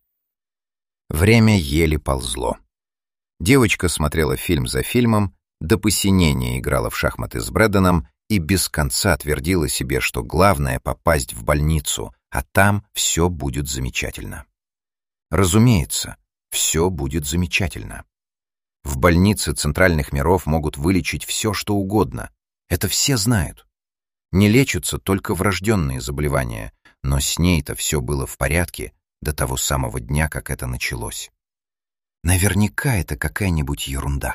Время еле ползло. Девочка смотрела фильм за фильмом, до посинения играла в шахматы с Брэддоном и без конца твердила себе, что главное — попасть в больницу, а там все будет замечательно. Разумеется, все будет замечательно. В больнице центральных миров могут вылечить все, что угодно. Это все знают. Не лечатся только врожденные заболевания, но с ней-то все было в порядке до того самого дня, как это началось. Наверняка это какая-нибудь ерунда.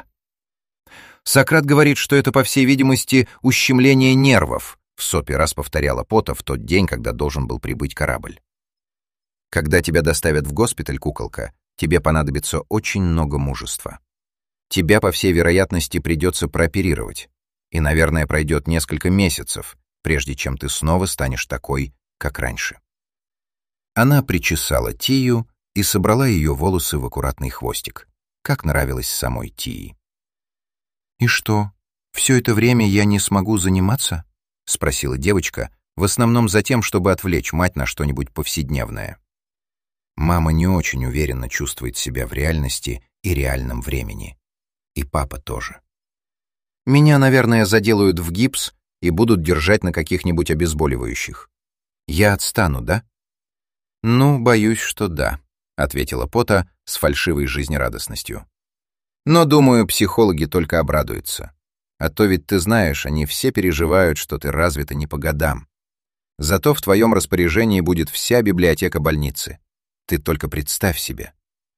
Сократ говорит, что это, по всей видимости, ущемление нервов, в сотый раз повторяла Пота в тот день, когда должен был прибыть корабль. Когда тебя доставят в госпиталь, куколка, тебе понадобится очень много мужества. Тебя, по всей вероятности, придется прооперировать, и, наверное, пройдет несколько месяцев, прежде чем ты снова станешь такой, как раньше. Она причесала Тию и собрала ее волосы в аккуратный хвостик, как нравилось самой Тии. «И что, все это время я не смогу заниматься?» — спросила девочка, в основном за тем, чтобы отвлечь мать на что-нибудь повседневное. Мама не очень уверенно чувствует себя в реальности и реальном времени. И папа тоже. Меня, наверное, заделают в гипс и будут держать на каких-нибудь обезболивающих. Я отстану, да? Ну, боюсь, что да, ответила Пота с фальшивой жизнерадостностью. Но, думаю, психологи только обрадуются. А то ведь ты знаешь, они все переживают, что ты развита не по годам. Зато в твоем распоряжении будет вся библиотека больницы. Ты только представь себе.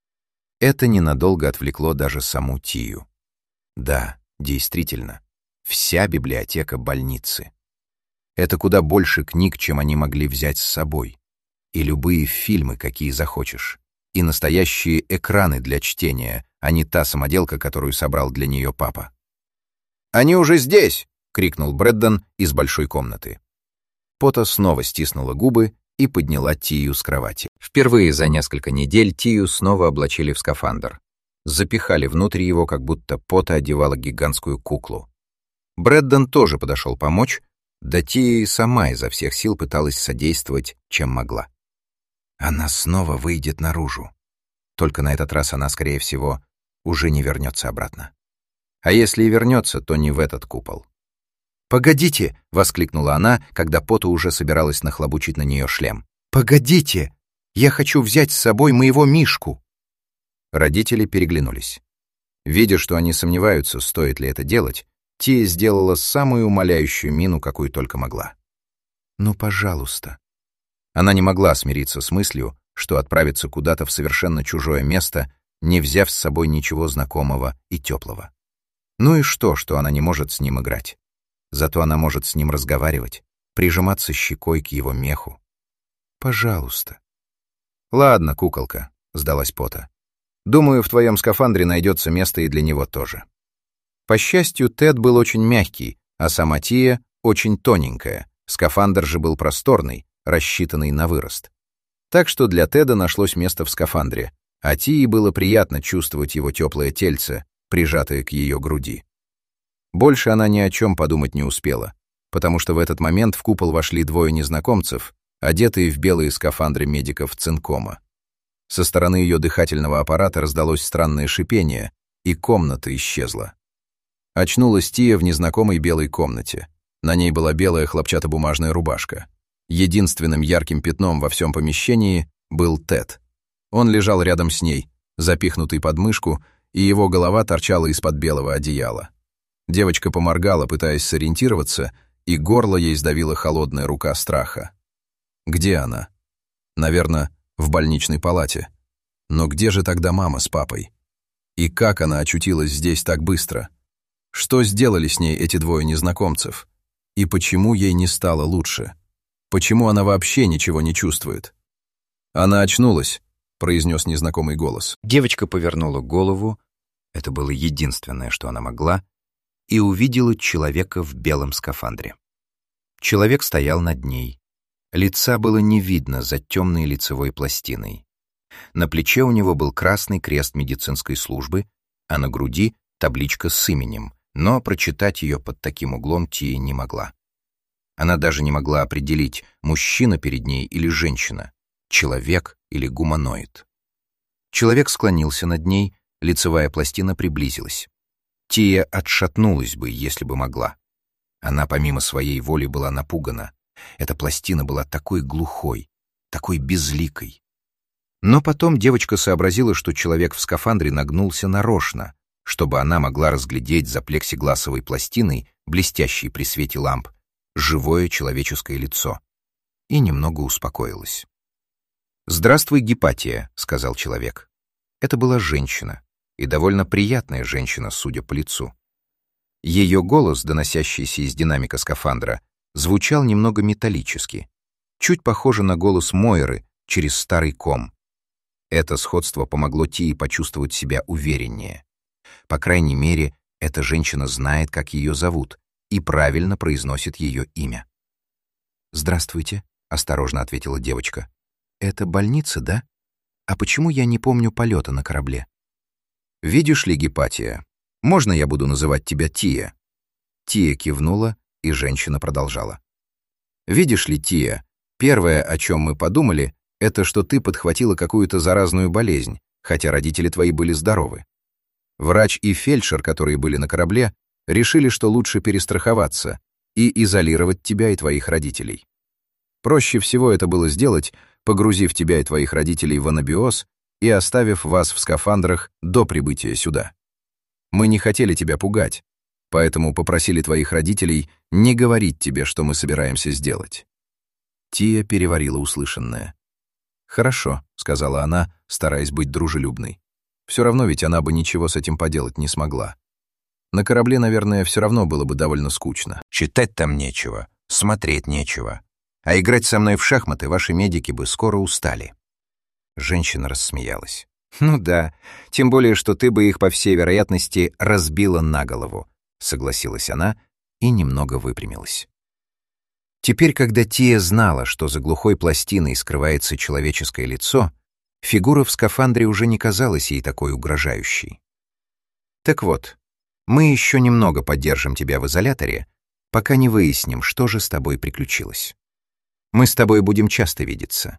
Это ненадолго отвлекло даже саму Тию. Да, действительно, вся библиотека больницы. Это куда больше книг, чем они могли взять с собой. И любые фильмы, какие захочешь. И настоящие экраны для чтения, а не та самоделка, которую собрал для нее папа. «Они уже здесь!» — крикнул Брэддон из большой комнаты. Пота снова стиснула губы и подняла Тию с кровати. Впервые за несколько недель Тию снова облачили в скафандр. Запихали внутрь его, как будто Пота одевала гигантскую куклу. Брэддон тоже подошел помочь, да Тия и сама изо всех сил пыталась содействовать, чем могла. Она снова выйдет наружу. Только на этот раз она, скорее всего, уже не вернется обратно. А если и вернется, то не в этот купол. «Погодите!» — воскликнула она, когда Пота уже собиралась нахлобучить на нее шлем. «Погодите! Я хочу взять с собой моего Мишку!» Родители переглянулись. Видя, что они сомневаются, стоит ли это делать, Тия сделала самую умоляющую мину, какую только могла. «Ну, пожалуйста». Она не могла смириться с мыслью, что отправится куда-то в совершенно чужое место, не взяв с собой ничего знакомого и теплого. Ну и что, что она не может с ним играть? Зато она может с ним разговаривать, прижиматься щекой к его меху. «Пожалуйста». «Ладно, куколка», — сдалась Пота. «Думаю, в твоем скафандре найдется место и для него тоже». По счастью, Тед был очень мягкий, а сама Тия — очень тоненькая. Скафандр же был просторный, рассчитанный на вырост. Так что для Теда нашлось место в скафандре, а Тии было приятно чувствовать его теплое тельце, прижатое к ее груди. Больше она ни о чем подумать не успела, потому что в этот момент в купол вошли двое незнакомцев, одетые в белые скафандры медиков Цинкома. Со стороны ее дыхательного аппарата раздалось странное шипение, и комната исчезла. Очнулась Тия в незнакомой белой комнате. На ней была белая хлопчатобумажная рубашка. Единственным ярким пятном во всем помещении был Тед. Он лежал рядом с ней, запихнутый под мышку, и его голова торчала из-под белого одеяла. Девочка поморгала, пытаясь сориентироваться, и горло ей сдавила холодная рука страха. Где она? Наверное, в больничной палате. Но где же тогда мама с папой? И как она очутилась здесь так быстро? Что сделали с ней эти двое незнакомцев? И почему ей не стало лучше? Почему она вообще ничего не чувствует? «Она очнулась», — произнес незнакомый голос. Девочка повернула голову, это было единственное, что она могла, и увидела человека в белом скафандре. Человек стоял над ней. Лица было не видно за темной лицевой пластиной. На плече у него был красный крест медицинской службы, а на груди табличка с именем, но прочитать ее под таким углом Тия не могла. Она даже не могла определить, мужчина перед ней или женщина, человек или гуманоид. Человек склонился над ней, лицевая пластина приблизилась. Тия отшатнулась бы, если бы могла. Она помимо своей воли была напугана. Эта пластина была такой глухой, такой безликой. Но потом девочка сообразила, что человек в скафандре нагнулся нарочно, чтобы она могла разглядеть за плексигласовой пластиной, блестящей при свете ламп, живое человеческое лицо. И немного успокоилась. «Здравствуй, Гипатия», — сказал человек. Это была женщина, и довольно приятная женщина, судя по лицу. Ее голос, доносящийся из динамика скафандра, звучал немного металлически, чуть похоже на голос Мойры через старый ком. Это сходство помогло Тии почувствовать себя увереннее. По крайней мере, эта женщина знает, как ее зовут, и правильно произносит ее имя. «Здравствуйте», — осторожно ответила девочка. «Это больница, да? А почему я не помню полета на корабле?» «Видишь ли, Гипатия, можно я буду называть тебя Тия?» Тия кивнула, и женщина продолжала. «Видишь ли, Тия, первое, о чем мы подумали, это что ты подхватила какую-то заразную болезнь, хотя родители твои были здоровы. Врач и фельдшер, которые были на корабле, решили, что лучше перестраховаться и изолировать тебя и твоих родителей. Проще всего это было сделать, погрузив тебя и твоих родителей в анабиоз и оставив вас в скафандрах до прибытия сюда. Мы не хотели тебя пугать, поэтому попросили твоих родителей не говорить тебе, что мы собираемся сделать». Тия переварила услышанное. «Хорошо», — сказала она, стараясь быть дружелюбной. Все равно ведь она бы ничего с этим поделать не смогла. На корабле, наверное, все равно было бы довольно скучно. Читать там нечего, смотреть нечего. А играть со мной в шахматы ваши медики бы скоро устали. Женщина рассмеялась. «Ну да, тем более, что ты бы их, по всей вероятности, разбила на голову», — согласилась она и немного выпрямилась. Теперь, когда Тия знала, что за глухой пластиной скрывается человеческое лицо, фигура в скафандре уже не казалась ей такой угрожающей. «Так вот, мы еще немного поддержим тебя в изоляторе, пока не выясним, что же с тобой приключилось. Мы с тобой будем часто видеться.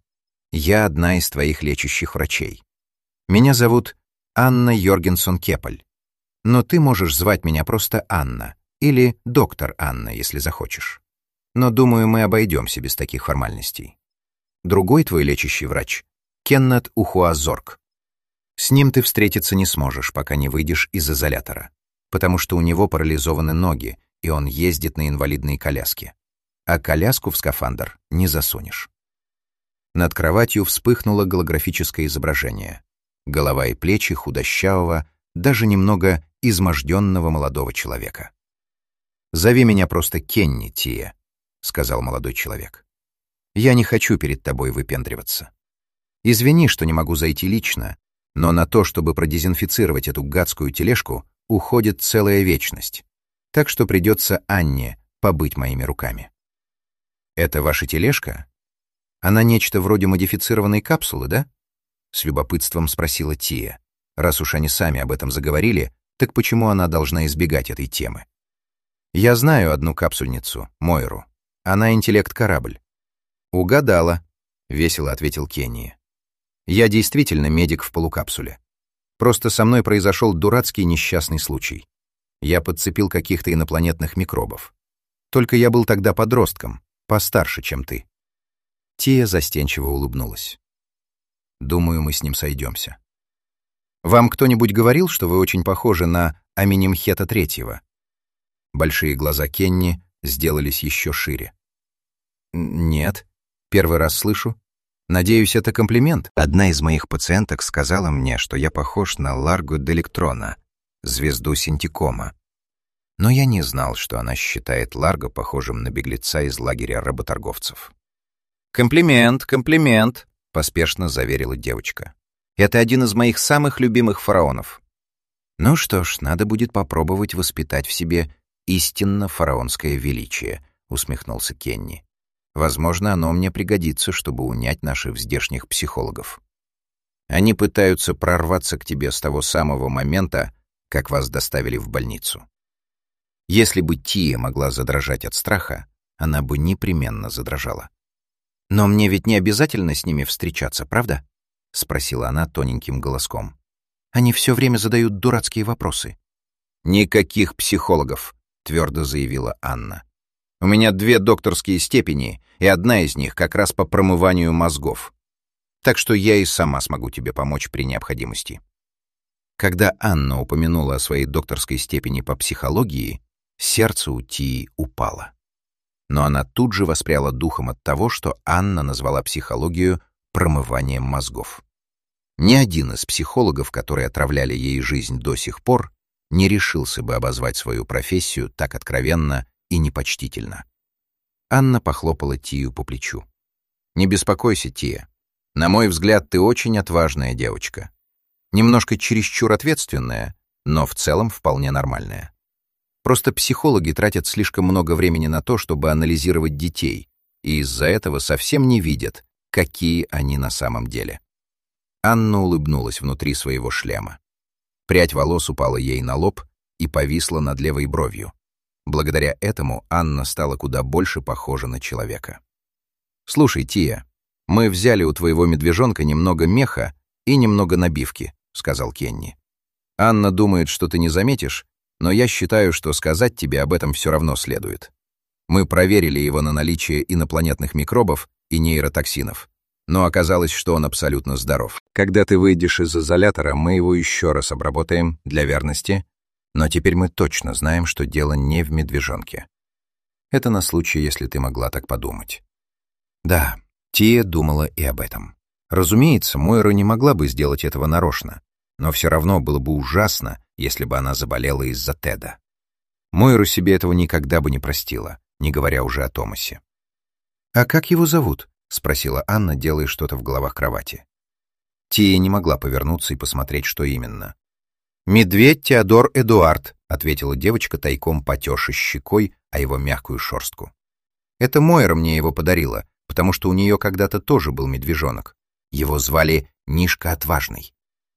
Я одна из твоих лечащих врачей. Меня зовут Анна Йоргенсон-Кеппель. Но ты можешь звать меня просто Анна или доктор Анна, если захочешь. Но, думаю, мы обойдемся без таких формальностей. Другой твой лечащий врач — Кеннет Ухуа-Зорг. С ним ты встретиться не сможешь, пока не выйдешь из изолятора, потому что у него парализованы ноги, и он ездит на инвалидной коляске. А коляску в скафандр не засунешь. Над кроватью вспыхнуло голографическое изображение. Голова и плечи худощавого, даже немного изможденного молодого человека. «Зови меня просто Кенни, Тия», — сказал молодой человек. «Я не хочу перед тобой выпендриваться. Извини, что не могу зайти лично, но на то, чтобы продезинфицировать эту гадскую тележку, уходит целая вечность, так что придется Анне побыть моими руками». «Это ваша тележка? Она нечто вроде модифицированной капсулы, да?» — с любопытством спросила Тия. Раз уж они сами об этом заговорили, так почему она должна избегать этой темы? «Я знаю одну капсульницу, Мойру. Она интеллект-корабль». «Угадала», — весело ответил Кенни. «Я действительно медик в полукапсуле. Просто со мной произошел дурацкий несчастный случай. Я подцепил каких-то инопланетных микробов. Только я был тогда подростком, постарше, чем ты». Тия застенчиво улыбнулась. «Думаю, мы с ним сойдемся. Вам кто-нибудь говорил, что вы очень похожи на Аминемхета Третьего?» Большие глаза Кенни сделались еще шире. «Нет, первый раз слышу. Надеюсь, это комплимент. Одна из моих пациенток сказала мне, что я похож на Ларго Делектрона, звезду Синтикома. Но я не знал, что она считает Ларго похожим на беглеца из лагеря работорговцев». «Комплимент, комплимент», — поспешно заверила девочка. «Это один из моих самых любимых фараонов». «Ну что ж, надо будет попробовать воспитать в себе истинно фараонское величие», — усмехнулся Кенни. «Возможно, оно мне пригодится, чтобы унять наших здешних психологов. Они пытаются прорваться к тебе с того самого момента, как вас доставили в больницу. Если бы Тия могла задрожать от страха, она бы непременно задрожала. «Но мне ведь не обязательно с ними встречаться, правда?» — спросила она тоненьким голоском. «Они все время задают дурацкие вопросы». «Никаких психологов», — твердо заявила Анна. «У меня две докторские степени, и одна из них как раз по промыванию мозгов. Так что я и сама смогу тебе помочь при необходимости». Когда Анна упомянула о своей докторской степени по психологии, сердце у Тии упало. Но она тут же воспряла духом от того, что Анна назвала психологию промыванием мозгов. Ни один из психологов, которые отравляли ей жизнь до сих пор, не решился бы обозвать свою профессию так откровенно и непочтительно. Анна похлопала Тию по плечу. «Не беспокойся, Тия. На мой взгляд, ты очень отважная девочка. Немножко чересчур ответственная, но в целом вполне нормальная. Просто психологи тратят слишком много времени на то, чтобы анализировать детей, и из-за этого совсем не видят, какие они на самом деле». Анна улыбнулась внутри своего шлема. Прядь волос упала ей на лоб и повисла над левой бровью. Благодаря этому Анна стала куда больше похожа на человека. «Слушай, Тия, мы взяли у твоего медвежонка немного меха и немного набивки», — сказал Кенни. «Анна думает, что ты не заметишь, но я считаю, что сказать тебе об этом все равно следует. Мы проверили его на наличие инопланетных микробов и нейротоксинов, но оказалось, что он абсолютно здоров. Когда ты выйдешь из изолятора, мы его еще раз обработаем для верности, но теперь мы точно знаем, что дело не в медвежонке. Это на случай, если ты могла так подумать». Да, Тия думала и об этом. Разумеется, Мойра не могла бы сделать этого нарочно, но все равно было бы ужасно, если бы она заболела из-за Теда. Мойра себе этого никогда бы не простила, не говоря уже о Томасе. «А как его зовут?» — спросила Анна, делая что-то в головах кровати. Тия не могла повернуться и посмотреть, что именно. «Медведь Теодор Эдуард», — ответила девочка, тайком потёрши щекой о его мягкую шерстку. «Это Мойра мне его подарила, потому что у нее когда-то тоже был медвежонок. Его звали Нишка Отважный».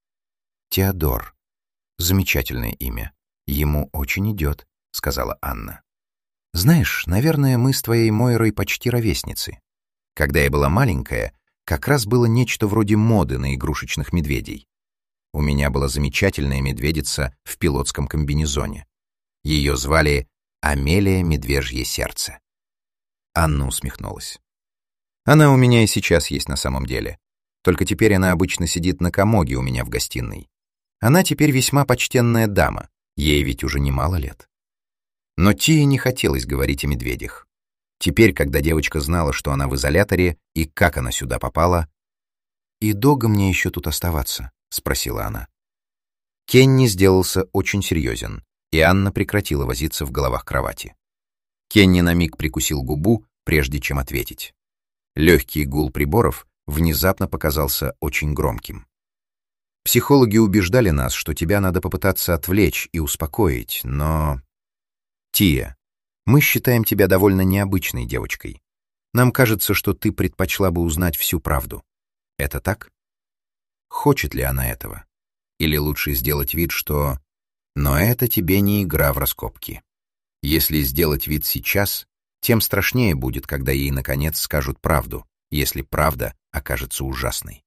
«Теодор. Замечательное имя. Ему очень идет», — сказала Анна. «Знаешь, наверное, мы с твоей Мойрой почти ровесницы. Когда я была маленькая, как раз было нечто вроде моды на игрушечных медведей. У меня была замечательная медведица в пилотском комбинезоне. Ее звали Амелия Медвежье Сердце. Анна усмехнулась. Она у меня и сейчас есть на самом деле. Только теперь она обычно сидит на комоде у меня в гостиной. Она теперь весьма почтенная дама, ей ведь уже немало лет. Но Тие не хотелось говорить о медведях. Теперь, когда девочка знала, что она в изоляторе и как она сюда попала... «И долго мне еще тут оставаться?» — спросила она. Кенни сделался очень серьезен, и Анна прекратила возиться в головах кровати. Кенни на миг прикусил губу, прежде чем ответить. Легкий гул приборов внезапно показался очень громким. Психологи убеждали нас, что тебя надо попытаться отвлечь и успокоить, но... Тия, мы считаем тебя довольно необычной девочкой. Нам кажется, что ты предпочла бы узнать всю правду. Это так? Хочет ли она этого? Или лучше сделать вид, что... Но это тебе не игра в раскопки. Если сделать вид сейчас, тем страшнее будет, когда ей, наконец, скажут правду, если правда окажется ужасной.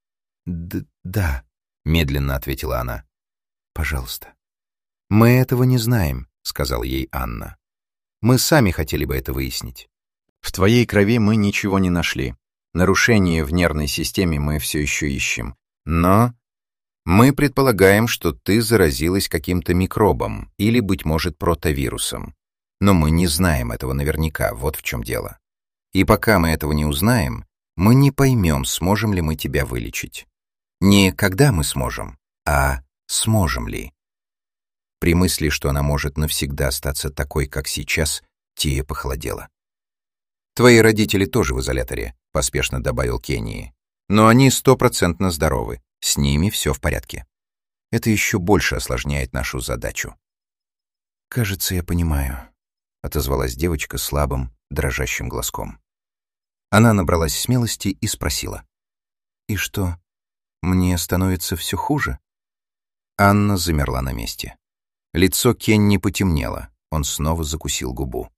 Д- «Да», — медленно ответила она. «Пожалуйста». «Мы этого не знаем», — сказала ей Анна. «Мы сами хотели бы это выяснить». «В твоей крови мы ничего не нашли. Нарушение в нервной системе мы все еще ищем. Но мы предполагаем, что ты заразилась каким-то микробом или, быть может, протовирусом. Но мы не знаем этого наверняка, вот в чем дело. И пока мы этого не узнаем, мы не поймем, сможем ли мы тебя вылечить. Не когда мы сможем, а сможем ли». При мысли, что она может навсегда остаться такой, как сейчас, Тия похолодела. «Твои родители тоже в изоляторе», — поспешно добавил Кенни. «Но они стопроцентно здоровы, с ними все в порядке. Это еще больше осложняет нашу задачу». «Кажется, я понимаю», — отозвалась девочка слабым, дрожащим глазком. Она набралась смелости и спросила. «И что, мне становится все хуже?» Анна замерла на месте. Лицо Кенни потемнело, он снова закусил губу.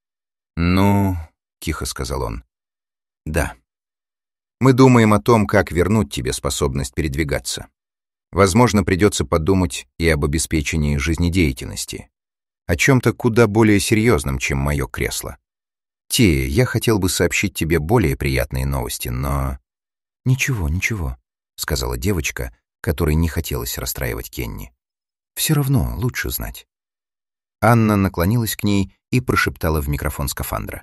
«Ну...» — тихо сказал он. «Да. Мы думаем о том, как вернуть тебе способность передвигаться. Возможно, придется подумать и об обеспечении жизнедеятельности. О чем-то куда более серьезном, чем мое кресло. Тия, я хотел бы сообщить тебе более приятные новости, но...» «Ничего, ничего», — сказала девочка, которой не хотелось расстраивать Кенни. «Все равно лучше знать». Анна наклонилась к ней и прошептала в микрофон скафандра.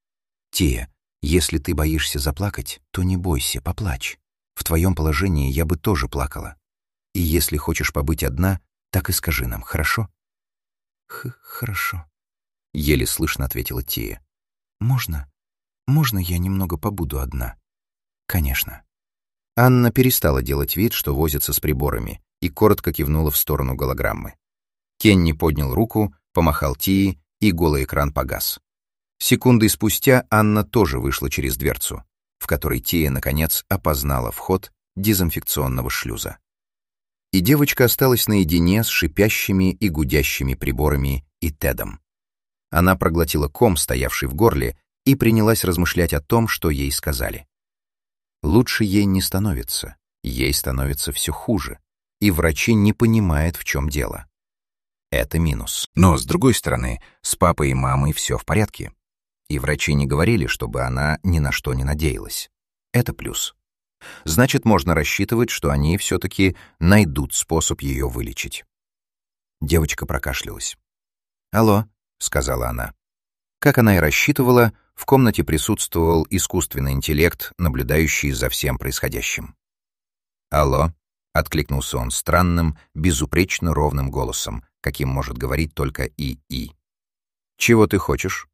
«Тия, если ты боишься заплакать, то не бойся, поплачь. В твоем положении я бы тоже плакала. И если хочешь побыть одна, так и скажи нам, хорошо?» Х «Хорошо», — еле слышно ответила Тия. «Можно? Можно я немного побуду одна?» «Конечно». Анна перестала делать вид, что возится с приборами, и коротко кивнула в сторону голограммы. Кенни поднял руку, помахал Тии, и голый экран погас. Секундой спустя Анна тоже вышла через дверцу, в которой Тия, наконец, опознала вход дезинфекционного шлюза. И девочка осталась наедине с шипящими и гудящими приборами и Тедом. Она проглотила ком, стоявший в горле, и принялась размышлять о том, что ей сказали. Лучше ей не становится, ей становится все хуже, и врачи не понимают, в чем дело. Это минус. Но, с другой стороны, с папой и мамой все в порядке. И врачи не говорили, чтобы она ни на что не надеялась. Это плюс. Значит, можно рассчитывать, что они все-таки найдут способ ее вылечить. Девочка прокашлялась. «Алло», — сказала она. Как она и рассчитывала, в комнате присутствовал искусственный интеллект, наблюдающий за всем происходящим. «Алло», — откликнулся он странным, безупречно ровным голосом, каким может говорить только ИИ. «Чего ты хочешь?»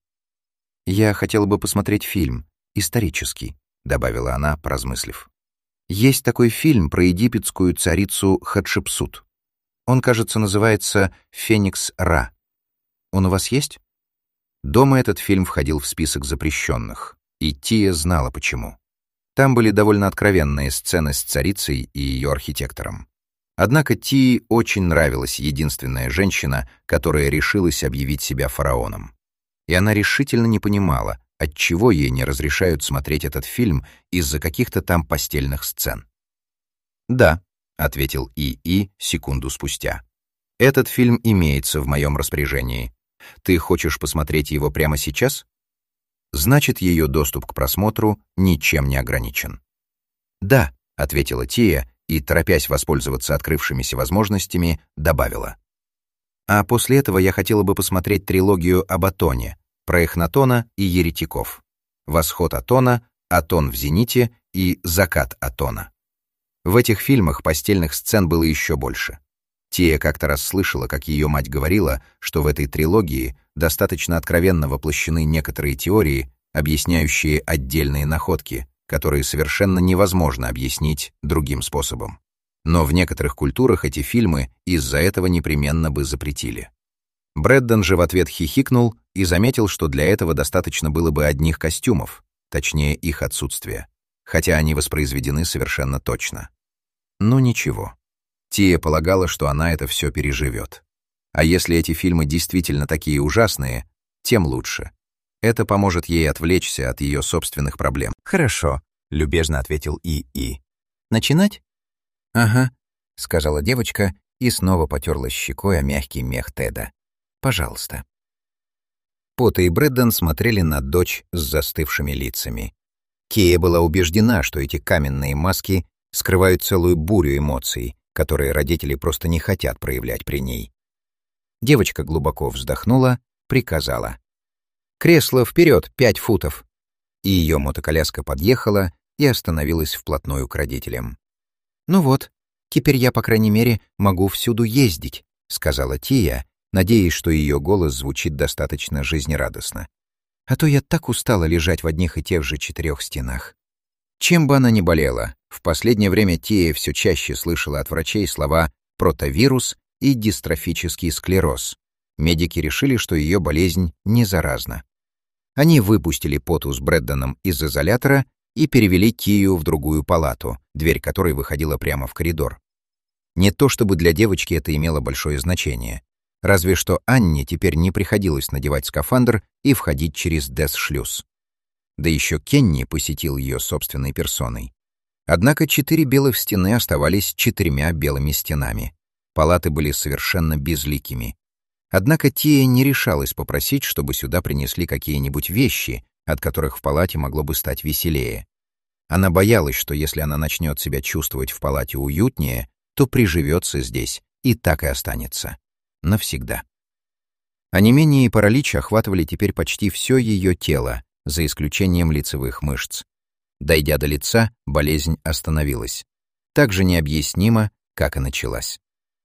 «Я хотела бы посмотреть фильм, исторический», — добавила она, поразмыслив. «Есть такой фильм про египетскую царицу Хатшепсут. Он, кажется, называется «Феникс Ра». Он у вас есть?» Дома этот фильм входил в список запрещенных, и Тия знала почему. Там были довольно откровенные сцены с царицей и ее архитектором. Однако Тии очень нравилась единственная женщина, которая решилась объявить себя фараоном. И она решительно не понимала, отчего ей не разрешают смотреть этот фильм из-за каких-то там постельных сцен. «Да», — ответил ИИ секунду спустя. «Этот фильм имеется в моем распоряжении. Ты хочешь посмотреть его прямо сейчас? Значит, ее доступ к просмотру ничем не ограничен». «Да», — ответила Тия и, торопясь воспользоваться открывшимися возможностями, добавила. «А после этого я хотела бы посмотреть трилогию об Атоне, про Эхнатона и еретиков. Восход Атона, Атон в зените и закат Атона». В этих фильмах постельных сцен было еще больше. Тия как-то раз слышала, как ее мать говорила, что в этой трилогии достаточно откровенно воплощены некоторые теории, объясняющие отдельные находки, которые совершенно невозможно объяснить другим способом. Но в некоторых культурах эти фильмы из-за этого непременно бы запретили. Брэддон же в ответ хихикнул и заметил, что для этого достаточно было бы одних костюмов, точнее их отсутствия, хотя они воспроизведены совершенно точно. Ну ничего. Тия полагала, что она это все переживет. А если эти фильмы действительно такие ужасные, тем лучше. Это поможет ей отвлечься от ее собственных проблем. «Хорошо», — любезно ответил ИИ. «Начинать?» «Ага», — сказала девочка и снова потерлась щекой о мягкий мех Теда. «Пожалуйста». Пота и Брэддон смотрели на дочь с застывшими лицами. Кия была убеждена, что эти каменные маски скрывают целую бурю эмоций, которые родители просто не хотят проявлять при ней. Девочка глубоко вздохнула, приказала. «Кресло вперед, пять футов!» И ее мотоколяска подъехала и остановилась вплотную к родителям. «Ну вот, теперь я, по крайней мере, могу всюду ездить», — сказала Тия, надеясь, что ее голос звучит достаточно жизнерадостно. «А то я так устала лежать в одних и тех же четырех стенах». Чем бы она ни болела, в последнее время Тия все чаще слышала от врачей слова «протовирус» и «дистрофический склероз». Медики решили, что ее болезнь не заразна. Они выпустили Поту с Брэддоном из изолятора и перевели Тию в другую палату, дверь которой выходила прямо в коридор. Не то чтобы для девочки это имело большое значение, разве что Анне теперь не приходилось надевать скафандр и входить через дэс-шлюз. Да еще Кенни посетил ее собственной персоной. Однако четыре белых стены оставались четырьмя белыми стенами. Палаты были совершенно безликими. Однако Тия не решалась попросить, чтобы сюда принесли какие-нибудь вещи, от которых в палате могло бы стать веселее. Она боялась, что если она начнет себя чувствовать в палате уютнее, то приживется здесь и так и останется. Навсегда. Онемение и паралич охватывали теперь почти все ее тело, за исключением лицевых мышц. Дойдя до лица, болезнь остановилась. Так же необъяснимо, как и началась.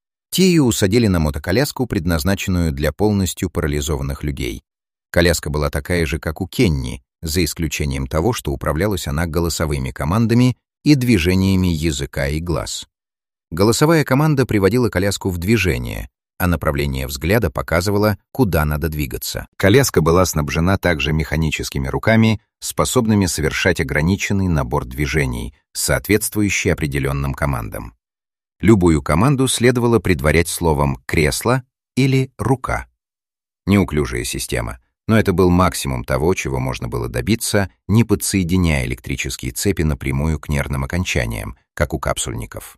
Тию усадили на мотоколяску, предназначенную для полностью парализованных людей. Коляска была такая же, как у Кенни, за исключением того, что управлялась она голосовыми командами и движениями языка и глаз. Голосовая команда приводила коляску в движение, а направление взгляда показывало, куда надо двигаться. Коляска была снабжена также механическими руками, способными совершать ограниченный набор движений, соответствующий определенным командам. Любую команду следовало предварять словом «кресло» или «рука». Неуклюжая система, но это был максимум того, чего можно было добиться, не подсоединяя электрические цепи напрямую к нервным окончаниям, как у капсульников.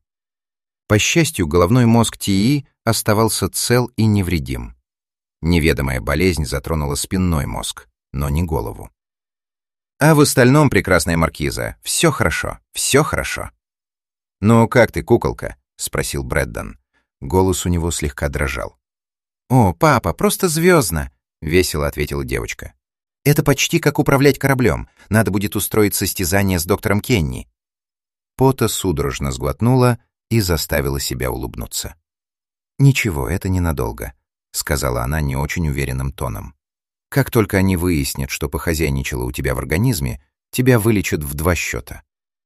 По счастью, головной мозг Тии оставался цел и невредим. Неведомая болезнь затронула спинной мозг, но не голову. А в остальном, прекрасная маркиза, все хорошо, все хорошо. «Ну, как ты, куколка?» — спросил Брэддон. Голос у него слегка дрожал. «О, папа, просто звездно!» — весело ответила девочка. «Это почти как управлять кораблем. Надо будет устроить состязание с доктором Кенни». Пота судорожно сглотнула и заставила себя улыбнуться. «Ничего, это ненадолго», — сказала она не очень уверенным тоном. «Как только они выяснят, что похозяйничало у тебя в организме, тебя вылечат в два счета».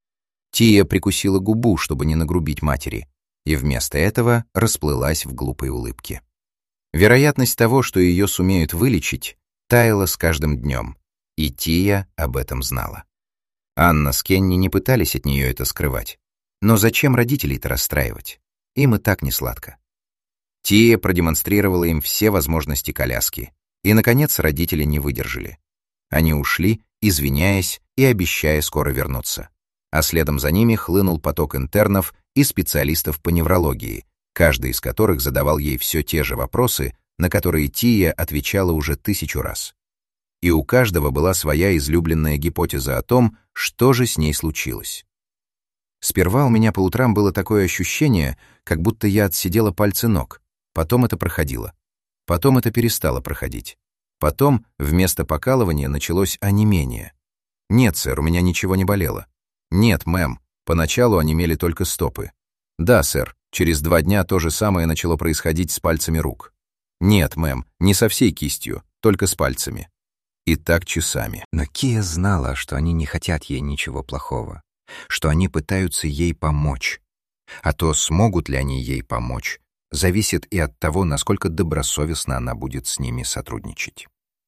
Тия прикусила губу, чтобы не нагрубить матери, и вместо этого расплылась в глупой улыбке. Вероятность того, что ее сумеют вылечить, таяла с каждым днем, и Тия об этом знала. Анна с Кенни не пытались от нее это скрывать. Но зачем родителей-то расстраивать? Им и так не сладко. Тия продемонстрировала им все возможности коляски, и, наконец, родители не выдержали. Они ушли, извиняясь и обещая скоро вернуться. А следом за ними хлынул поток интернов и специалистов по неврологии, каждый из которых задавал ей все те же вопросы, на которые Тия отвечала уже тысячу раз. И у каждого была своя излюбленная гипотеза о том, что же с ней случилось. Сперва у меня по утрам было такое ощущение, как будто я отсидела пальцы ног. Потом это проходило. Потом это перестало проходить. Потом вместо покалывания началось онемение. «Нет, сэр, у меня ничего не болело». «Нет, мэм, поначалу онемели только стопы». «Да, сэр, через два дня то же самое начало происходить с пальцами рук». «Нет, мэм, не со всей кистью, только с пальцами». И так часами. Но Кия знала, что они не хотят ей ничего плохого, что они пытаются ей помочь. А то, смогут ли они ей помочь, зависит и от того, насколько добросовестно она будет с ними сотрудничать.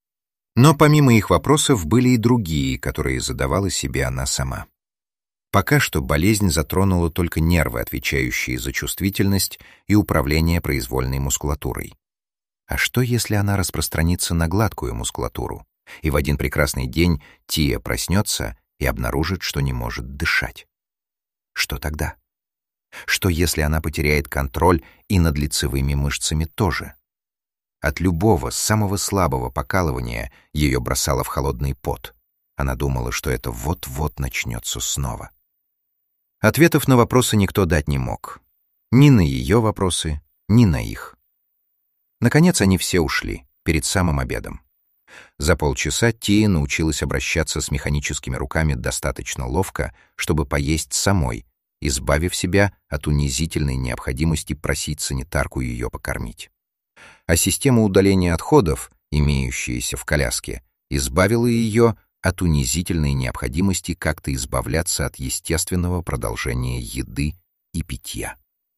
Но помимо их вопросов были и другие, которые задавала себе она сама. Пока что болезнь затронула только нервы, отвечающие за чувствительность и управление произвольной мускулатурой. А что, если она распространится на гладкую мускулатуру, и в один прекрасный день Тия проснется и обнаружит, что не может дышать? Что тогда? Что, если она потеряет контроль и над лицевыми мышцами тоже? От любого, самого слабого покалывания ее бросало в холодный пот. Она думала, что это вот-вот начнется снова. Ответов на вопросы никто дать не мог. Ни на ее вопросы, ни на их. Наконец они все ушли, перед самым обедом. За полчаса Тия научилась обращаться с механическими руками достаточно ловко, чтобы поесть самой, избавив себя от унизительной необходимости просить санитарку ее покормить. А система удаления отходов, имеющаяся в коляске, избавила ее от унизительной необходимости как-то избавляться от естественного продолжения еды и питья.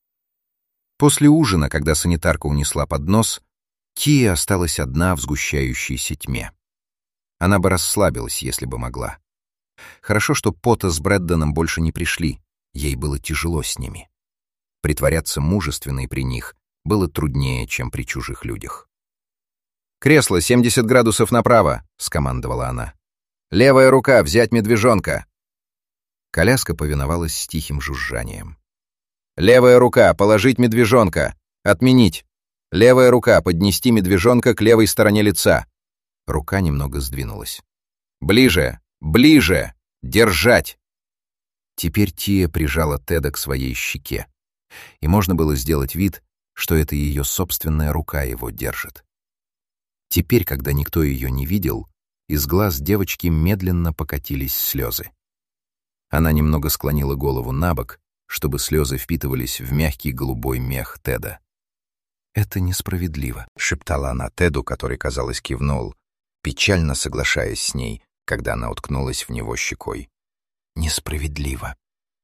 После ужина, когда санитарка унесла поднос, Тия осталась одна в сгущающейся тьме. Она бы расслабилась, если бы могла. Хорошо, что Пота с Брэддоном больше не пришли, ей было тяжело с ними. Притворяться мужественной при них было труднее, чем при чужих людях. «Кресло семьдесят градусов направо», — скомандовала она. «Левая рука, взять медвежонка». Коляска повиновалась с тихим жужжанием. «Левая рука, положить медвежонка. Отменить. Левая рука, поднести медвежонка к левой стороне лица». Рука немного сдвинулась. «Ближе! Ближе! Держать!» Теперь Тия прижала Теда к своей щеке, и можно было сделать вид, что это ее собственная рука его держит. Теперь, когда никто ее не видел, из глаз девочки медленно покатились слезы. Она немного склонила голову набок, чтобы слезы впитывались в мягкий голубой мех Теда. «Это несправедливо», — шептала она Теду, который, казалось, кивнул, печально соглашаясь с ней, когда она уткнулась в него щекой. «Несправедливо.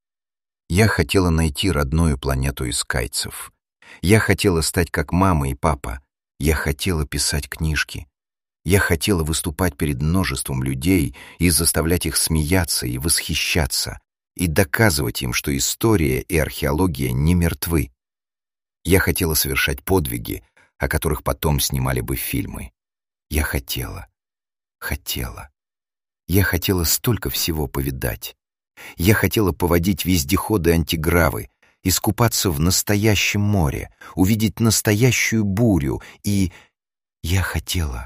Я хотела найти родную планету искайцев. Я хотела стать как мама и папа. Я хотела писать книжки. Я хотела выступать перед множеством людей и заставлять их смеяться и восхищаться, и доказывать им, что история и археология не мертвы. Я хотела совершать подвиги, о которых потом снимали бы фильмы. Я хотела, хотела. Я хотела столько всего повидать. Я хотела поводить вездеходы-антигравы, искупаться в настоящем море, увидеть настоящую бурю, и... Я хотела...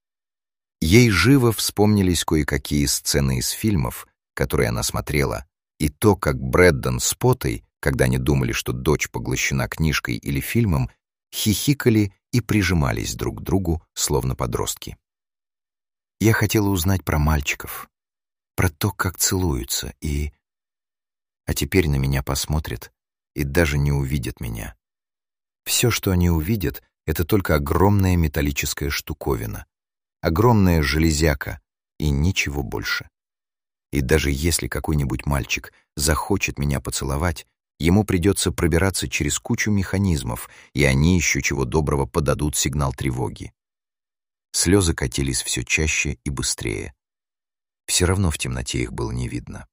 Ей живо вспомнились кое-какие сцены из фильмов, которые она смотрела, и то, как Брэддон с Потой, когда они думали, что дочь поглощена книжкой или фильмом, хихикали и прижимались друг к другу, словно подростки. Я хотела узнать про мальчиков, про то, как целуются, и... А теперь на меня посмотрят и даже не увидят меня. Все, что они увидят, — это только огромная металлическая штуковина, огромная железяка и ничего больше. И даже если какой-нибудь мальчик захочет меня поцеловать, ему придется пробираться через кучу механизмов, и они еще чего доброго подадут сигнал тревоги. Слезы катились все чаще и быстрее. Все равно в темноте их было не видно.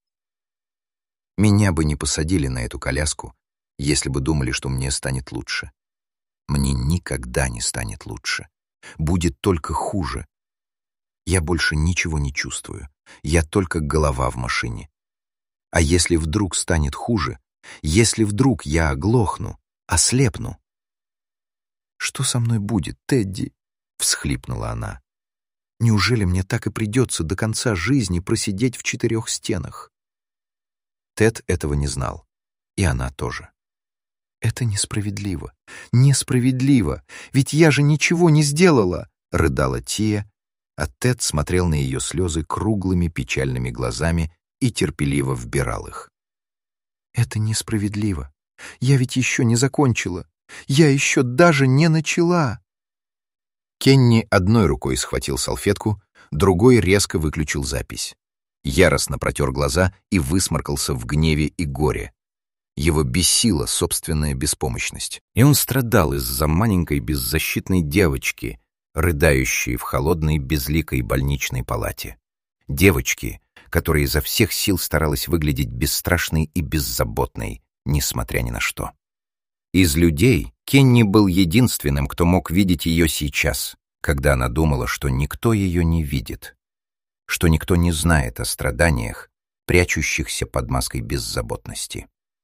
Меня бы не посадили на эту коляску, если бы думали, что мне станет лучше. Мне никогда не станет лучше. Будет только хуже. Я больше ничего не чувствую. Я только голова в машине. А если вдруг станет хуже? Если вдруг я оглохну, ослепну? «Что со мной будет, Тедди?» — всхлипнула она. «Неужели мне так и придется до конца жизни просидеть в четырех стенах?» Тед этого не знал. И она тоже. «Это несправедливо, несправедливо, ведь я же ничего не сделала!» — рыдала Тия, а Тед смотрел на ее слезы круглыми печальными глазами и терпеливо вбирал их. «Это несправедливо. Я ведь еще не закончила. Я еще даже не начала!» Кенни одной рукой схватил салфетку, другой резко выключил запись. Яростно протер глаза и высморкался в гневе и горе. Его бесила собственная беспомощность. И он страдал из-за маленькой беззащитной девочки, рыдающей в холодной безликой больничной палате. Девочки, которая изо всех сил старалась выглядеть бесстрашной и беззаботной, несмотря ни на что. Из людей Кенни был единственным, кто мог видеть ее сейчас, когда она думала, что никто ее не видит, что никто не знает о страданиях, прячущихся под маской беззаботности.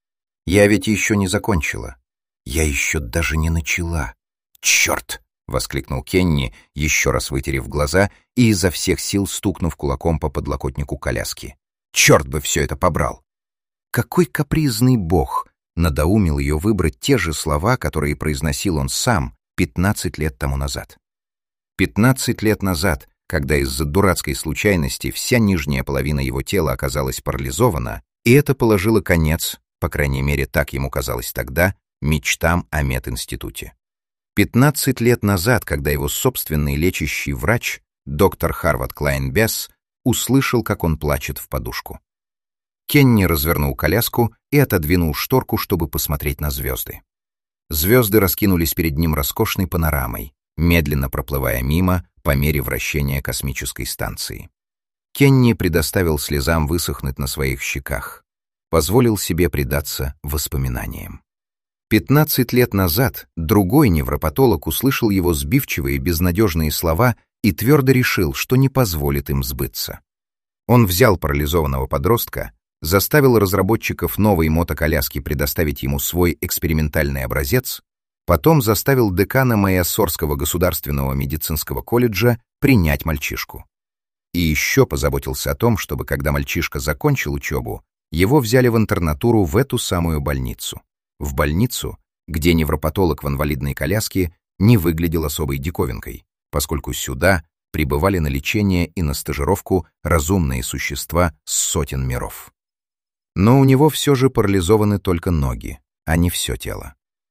«Я ведь еще не закончила. Я еще даже не начала. Черт!» — воскликнул Кенни, еще раз вытерев глаза и изо всех сил стукнув кулаком по подлокотнику коляски. «Черт бы все это побрал!» Какой капризный бог надоумил ее выбрать те же слова, которые произносил он сам пятнадцать лет тому назад. Пятнадцать лет назад, когда из-за дурацкой случайности вся нижняя половина его тела оказалась парализована, и это положило конец, по крайней мере, так ему казалось тогда, мечтам о мединституте. Пятнадцать лет назад, когда его собственный лечащий врач, доктор Харвард Клайн Бесс, услышал, как он плачет в подушку. Кенни развернул коляску и отодвинул шторку, чтобы посмотреть на звезды. Звезды раскинулись перед ним роскошной панорамой, медленно проплывая мимо по мере вращения космической станции. Кенни предоставил слезам высохнуть на своих щеках, позволил себе предаться воспоминаниям. Пятнадцать лет назад другой невропатолог услышал его сбивчивые безнадежные слова и твердо решил, что не позволит им сбыться. Он взял парализованного подростка, заставил разработчиков новой мотоколяски предоставить ему свой экспериментальный образец, потом заставил декана Майассорского государственного медицинского колледжа принять мальчишку. И еще позаботился о том, чтобы, когда мальчишка закончил учебу, его взяли в интернатуру в эту самую больницу. В больницу, где невропатолог в инвалидной коляске не выглядел особой диковинкой, поскольку сюда прибывали на лечение и на стажировку разумные существа с сотен миров. Но у него все же парализованы только ноги, а не все тело.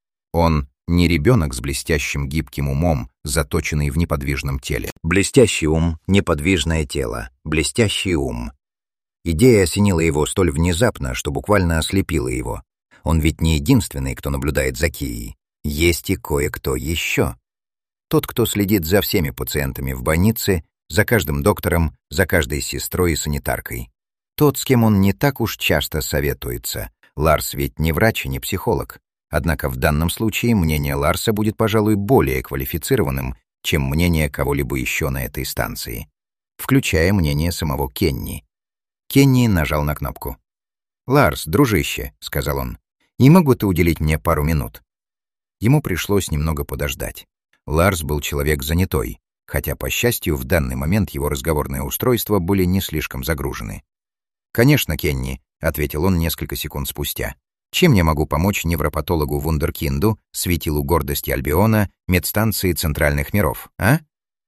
Он не ребенок с блестящим гибким умом, заточенный в неподвижном теле. Блестящий ум, неподвижное тело, блестящий ум. Идея осенила его столь внезапно, что буквально ослепила его. Он ведь не единственный, кто наблюдает за Кией. Есть и кое-кто еще. Тот, кто следит за всеми пациентами в больнице, за каждым доктором, за каждой сестрой и санитаркой. Тот, с кем он не так уж часто советуется. Ларс ведь не врач и не психолог. Однако в данном случае мнение Ларса будет, пожалуй, более квалифицированным, чем мнение кого-либо еще на этой станции, включая мнение самого Кенни. Кенни нажал на кнопку. «Ларс, дружище», — сказал он, — «не могу ты уделить мне пару минут?» Ему пришлось немного подождать. Ларс был человек занятой, хотя, по счастью, в данный момент его разговорные устройства были не слишком загружены. «Конечно, Кенни», — ответил он несколько секунд спустя. «Чем я могу помочь невропатологу Вундеркинду, светилу гордости Альбиона, медстанции центральных миров, а?»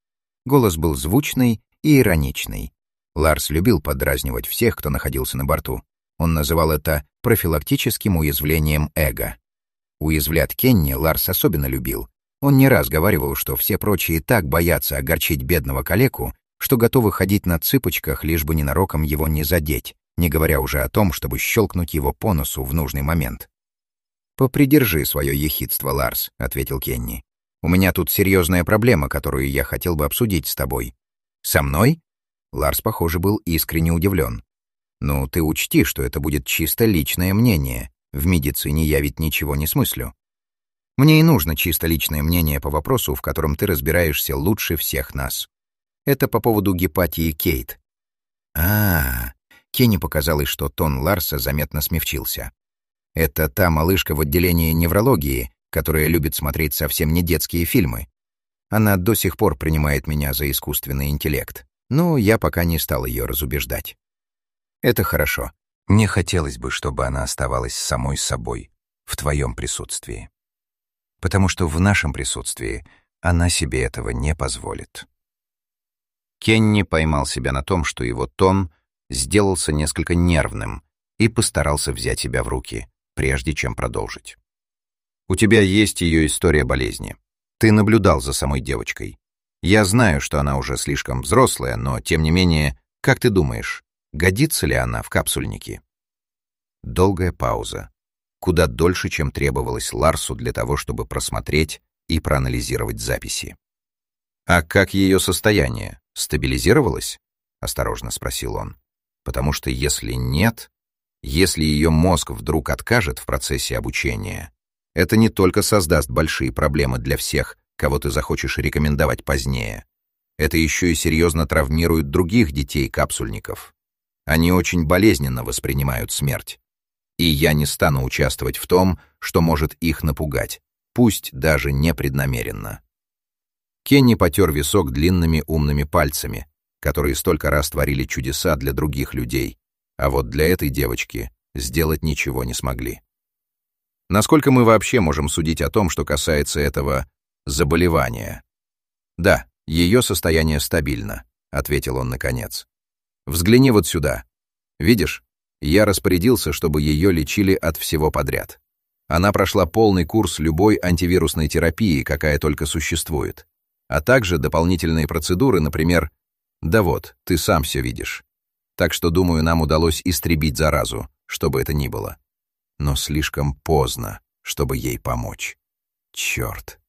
Голос был звучный и ироничный. Ларс любил подразнивать всех, кто находился на борту. Он называл это профилактическим уязвлением эго. Уязвлять Кенни Ларс особенно любил. Он не раз говаривал, что все прочие так боятся огорчить бедного калеку, что готовы ходить на цыпочках, лишь бы ненароком его не задеть, не говоря уже о том, чтобы щелкнуть его по носу в нужный момент. «Попридержи свое ехидство, Ларс», — ответил Кенни. «У меня тут серьезная проблема, которую я хотел бы обсудить с тобой». «Со мной?» Ларс, похоже, был искренне удивлен. «Ну, ты учти, что это будет чисто личное мнение. В медицине я ведь ничего не смыслю. Мне и нужно чисто личное мнение по вопросу, в котором ты разбираешься лучше всех нас. Это по поводу гепатии Кейт. А, Кенни показалось, что тон Ларса заметно смягчился. Это та малышка в отделении неврологии, которая любит смотреть совсем не детские фильмы. Она до сих пор принимает меня за искусственный интеллект. Но я пока не стал ее разубеждать. Это хорошо. Мне хотелось бы, чтобы она оставалась самой собой в твоем присутствии. Потому что в нашем присутствии она себе этого не позволит. Кенни поймал себя на том, что его тон сделался несколько нервным, и постарался взять себя в руки, прежде чем продолжить. «У тебя есть ее история болезни. Ты наблюдал за самой девочкой. Я знаю, что она уже слишком взрослая, но, тем не менее, как ты думаешь, годится ли она в капсульники?» Долгая пауза. Куда дольше, чем требовалось Ларсу для того, чтобы просмотреть и проанализировать записи. «А как ее состояние? Стабилизировалось?» — осторожно спросил он. «Потому что если нет, если ее мозг вдруг откажет в процессе обучения, это не только создаст большие проблемы для всех, кого ты захочешь рекомендовать позднее. Это еще и серьезно травмирует других детей-капсульников. Они очень болезненно воспринимают смерть. И я не стану участвовать в том, что может их напугать, пусть даже непреднамеренно». Кенни потер висок длинными умными пальцами, которые столько раз творили чудеса для других людей, а вот для этой девочки сделать ничего не смогли. Насколько мы вообще можем судить о том, что касается этого заболевания? «Да, ее состояние стабильно», — ответил он наконец. «Взгляни вот сюда. Видишь, я распорядился, чтобы ее лечили от всего подряд. Она прошла полный курс любой антивирусной терапии, какая только существует, а также дополнительные процедуры, например, да вот, ты сам все видишь. Так что, думаю, нам удалось истребить заразу, что бы это ни было. Но слишком поздно, чтобы ей помочь. Черт.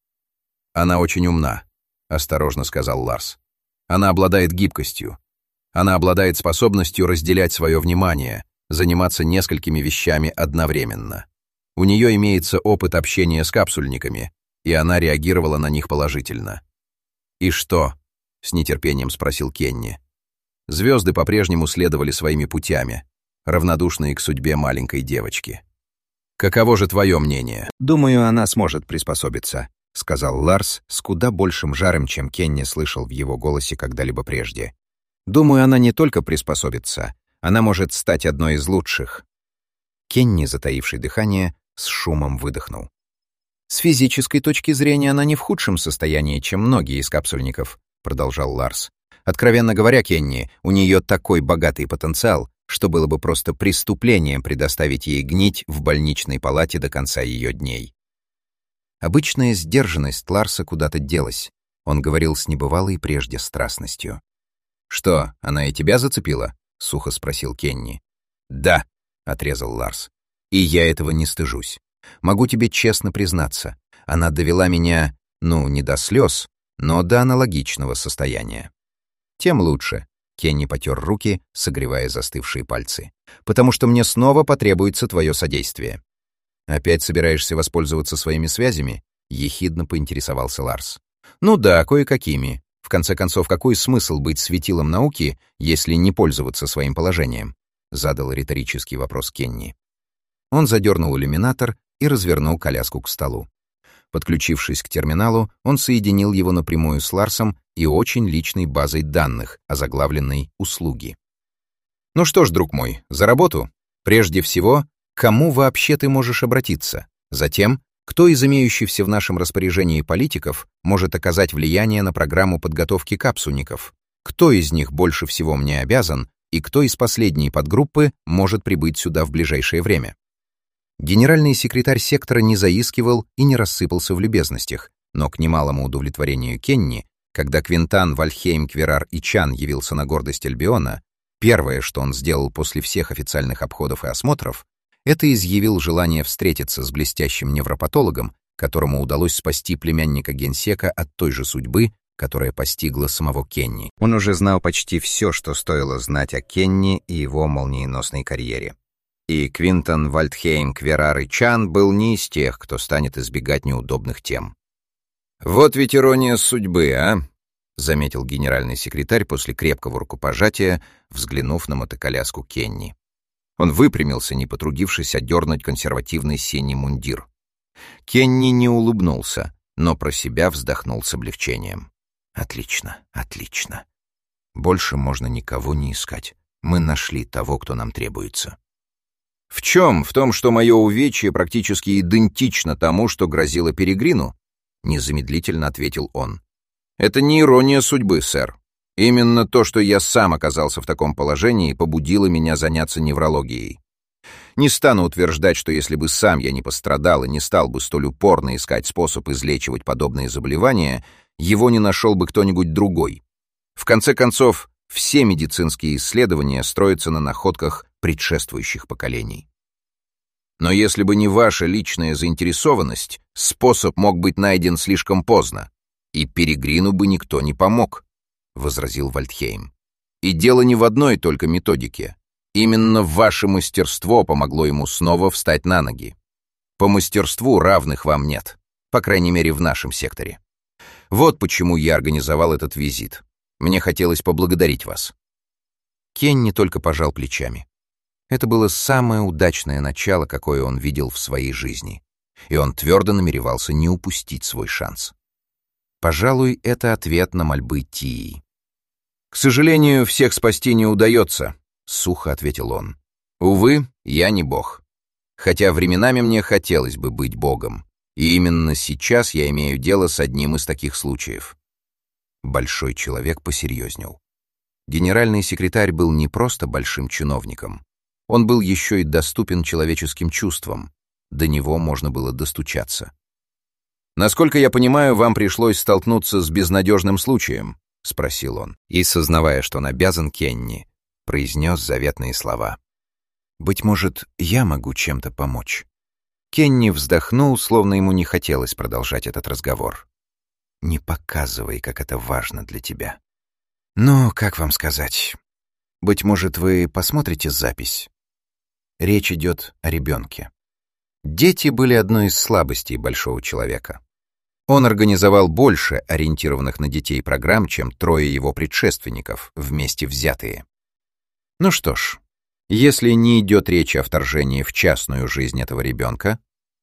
Она очень умна», — осторожно сказал Ларс. «Она обладает гибкостью. Она обладает способностью разделять свое внимание, заниматься несколькими вещами одновременно. У нее имеется опыт общения с капсульниками, и она реагировала на них положительно». «И что?» — с нетерпением спросил Кенни. Звезды по-прежнему следовали своими путями, равнодушные к судьбе маленькой девочки. «Каково же твое мнение?» «Думаю, она сможет приспособиться», — сказал Ларс с куда большим жаром, чем Кенни слышал в его голосе когда-либо прежде. «Думаю, она не только приспособится, она может стать одной из лучших». Кенни, затаивший дыхание, с шумом выдохнул. «С физической точки зрения она не в худшем состоянии, чем многие из капсульников», — продолжал Ларс. «Откровенно говоря, Кенни, у нее такой богатый потенциал, что было бы просто преступлением предоставить ей гнить в больничной палате до конца ее дней». Обычная сдержанность Ларса куда-то делась. Он говорил с небывалой прежде страстностью. «Что, она и тебя зацепила?» — сухо спросил Кенни. «Да», — отрезал Ларс. «И я этого не стыжусь. Могу тебе честно признаться, она довела меня, ну, не до слез, но до аналогичного состояния». «Тем лучше», — Кенни потер руки, согревая застывшие пальцы, «потому что мне снова потребуется твое содействие». «Опять собираешься воспользоваться своими связями?» — ехидно поинтересовался Ларс. «Ну да, кое-какими. В конце концов, какой смысл быть светилом науки, если не пользоваться своим положением?» — задал риторический вопрос Кенни. Он задернул иллюминатор и развернул коляску к столу. Подключившись к терминалу, он соединил его напрямую с Ларсом и очень личной базой данных, озаглавленной «Услуги». «Ну что ж, друг мой, за работу. Прежде всего, к кому вообще ты можешь обратиться? Затем, кто из имеющихся в нашем распоряжении политиков может оказать влияние на программу подготовки капсульников? Кто из них больше всего мне обязан, и кто из последней подгруппы может прибыть сюда в ближайшее время?» Генеральный секретарь сектора не заискивал и не рассыпался в любезностях, но к немалому удовлетворению Кенни, когда Квинтан, Вальхейм, Кверар и Чан явился на гордость Альбиона, первое, что он сделал после всех официальных обходов и осмотров, это изъявил желание встретиться с блестящим невропатологом, которому удалось спасти племянника генсека от той же судьбы, которая постигла самого Кенни. Он уже знал почти все, что стоило знать о Кенни и его молниеносной карьере. И Квинтон, Вальдхейм, Кверар и Чан был не из тех, кто станет избегать неудобных тем. «Вот ведь ирония судьбы, а? заметил генеральный секретарь после крепкого рукопожатия, взглянув на мотоколяску Кенни. Он выпрямился, не потрудившись одернуть консервативный синий мундир. Кенни не улыбнулся, но про себя вздохнул с облегчением. «Отлично, отлично. Больше можно никого не искать. Мы нашли того, кто нам требуется». «В чем? В том, что мое увечье практически идентично тому, что грозило Перегрину?» — незамедлительно ответил он. «Это не ирония судьбы, сэр. Именно то, что я сам оказался в таком положении, побудило меня заняться неврологией. Не стану утверждать, что если бы сам я не пострадал и не стал бы столь упорно искать способ излечивать подобные заболевания, его не нашел бы кто-нибудь другой. В конце концов, все медицинские исследования строятся на находках предшествующих поколений. Но если бы не ваша личная заинтересованность, способ мог быть найден слишком поздно, и Перегрину бы никто не помог», — возразил Вальдхейм. «И дело не в одной только методике. Именно ваше мастерство помогло ему снова встать на ноги. По мастерству равных вам нет, по крайней мере, в нашем секторе. Вот почему я организовал этот визит. Мне хотелось поблагодарить вас». Кенни только пожал плечами. Это было самое удачное начало, какое он видел в своей жизни, и он твердо намеревался не упустить свой шанс. Пожалуй, это ответ на мольбы Тии. «К сожалению, всех спасти не удается», — сухо ответил он. «Увы, я не бог. Хотя временами мне хотелось бы быть богом, и именно сейчас я имею дело с одним из таких случаев». Большой человек посерьезнел. Генеральный секретарь был не просто большим чиновником. Он был еще и доступен человеческим чувствам. До него можно было достучаться. «Насколько я понимаю, вам пришлось столкнуться с безнадежным случаем?» — спросил он. И, сознавая, что он обязан Кенни, произнес заветные слова. «Быть может, я могу чем-то помочь». Кенни вздохнул, словно ему не хотелось продолжать этот разговор. «Не показывай, как это важно для тебя. Ну, как вам сказать? Быть может, вы посмотрите запись? Речь идет о ребенке». Дети были одной из слабостей большого человека. Он организовал больше ориентированных на детей программ, чем трое его предшественников, вместе взятые. Ну что ж, если не идет речь о вторжении в частную жизнь этого ребенка...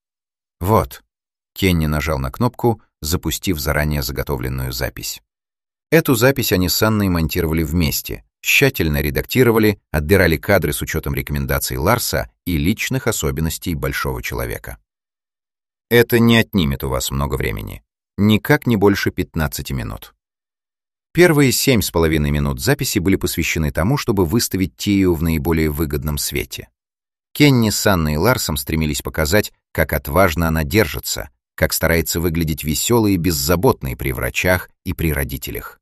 Вот, Кенни нажал на кнопку, запустив заранее заготовленную запись. Эту запись они с Анной монтировали вместе, тщательно редактировали, отбирали кадры с учетом рекомендаций Ларса и личных особенностей большого человека. Это не отнимет у вас много времени. Никак не больше пятнадцати минут. Первые семь с половиной минут записи были посвящены тому, чтобы выставить Тию в наиболее выгодном свете. Кенни с Анной и Ларсом стремились показать, как отважно она держится, как старается выглядеть веселой и беззаботной при врачах и при родителях.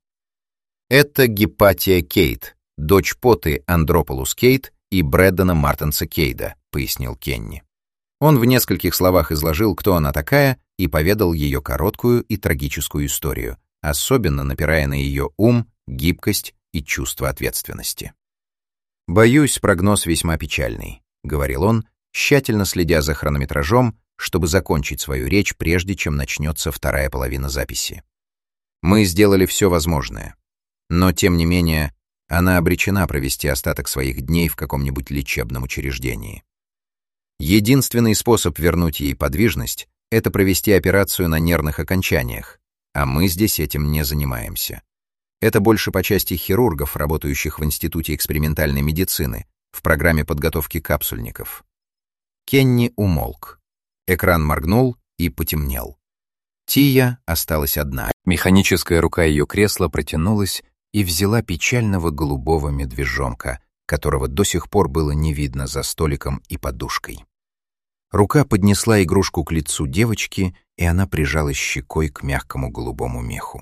Это Гипатия Кейт, дочь Поты Андрополус Кейт и Брэддона Мартенса Кейда, пояснил Кенни. Он в нескольких словах изложил, кто она такая, и поведал ее короткую и трагическую историю, особенно напирая на ее ум, гибкость и чувство ответственности. «Боюсь, прогноз весьма печальный», — говорил он, тщательно следя за хронометражом, чтобы закончить свою речь, прежде чем начнется вторая половина записи. «Мы сделали все возможное, но, тем не менее, она обречена провести остаток своих дней в каком-нибудь лечебном учреждении. Единственный способ вернуть ей подвижность — это провести операцию на нервных окончаниях, а мы здесь этим не занимаемся. Это больше по части хирургов, работающих в Институте экспериментальной медицины, в программе подготовки капсульников». Кенни умолк. Экран моргнул и потемнел. Тия осталась одна. Механическая рука ее кресла протянулась и взяла печального голубого медвежонка, которого до сих пор было не видно за столиком и подушкой. Рука поднесла игрушку к лицу девочки, и она прижалась щекой к мягкому голубому меху.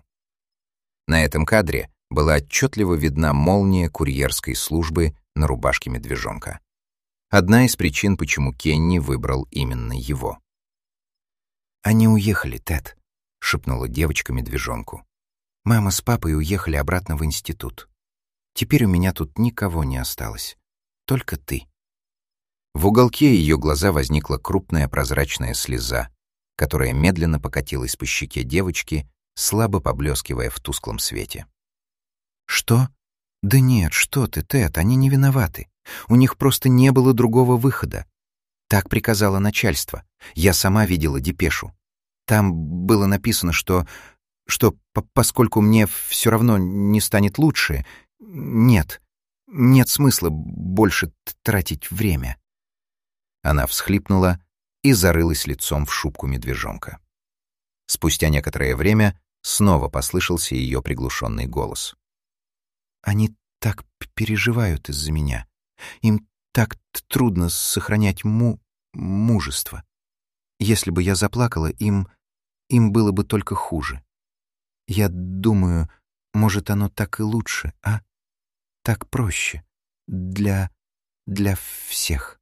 На этом кадре была отчетливо видна молния курьерской службы на рубашке медвежонка. Одна из причин, почему Кенни выбрал именно его. «Они уехали, Тед», — шепнула девочка медвежонку. «Мама с папой уехали обратно в институт. Теперь у меня тут никого не осталось. Только ты». В уголке ее глаза возникла крупная прозрачная слеза, которая медленно покатилась по щеке девочки слабо поблескивая в тусклом свете. «Что? Да нет, что ты, Тед, они не виноваты. У них просто не было другого выхода. Так приказало начальство. Я сама видела депешу. Там было написано, что... что по поскольку мне все равно не станет лучше, нет, нет смысла больше тратить время». Она всхлипнула и зарылась лицом в шубку медвежонка. Спустя некоторое время снова послышался ее приглушенный голос. «Они так переживают из-за меня. Им так трудно сохранять му... мужество. Если бы я заплакала, им... им было бы только хуже. Я думаю, может, оно так и лучше, а? Так проще. Для... для всех».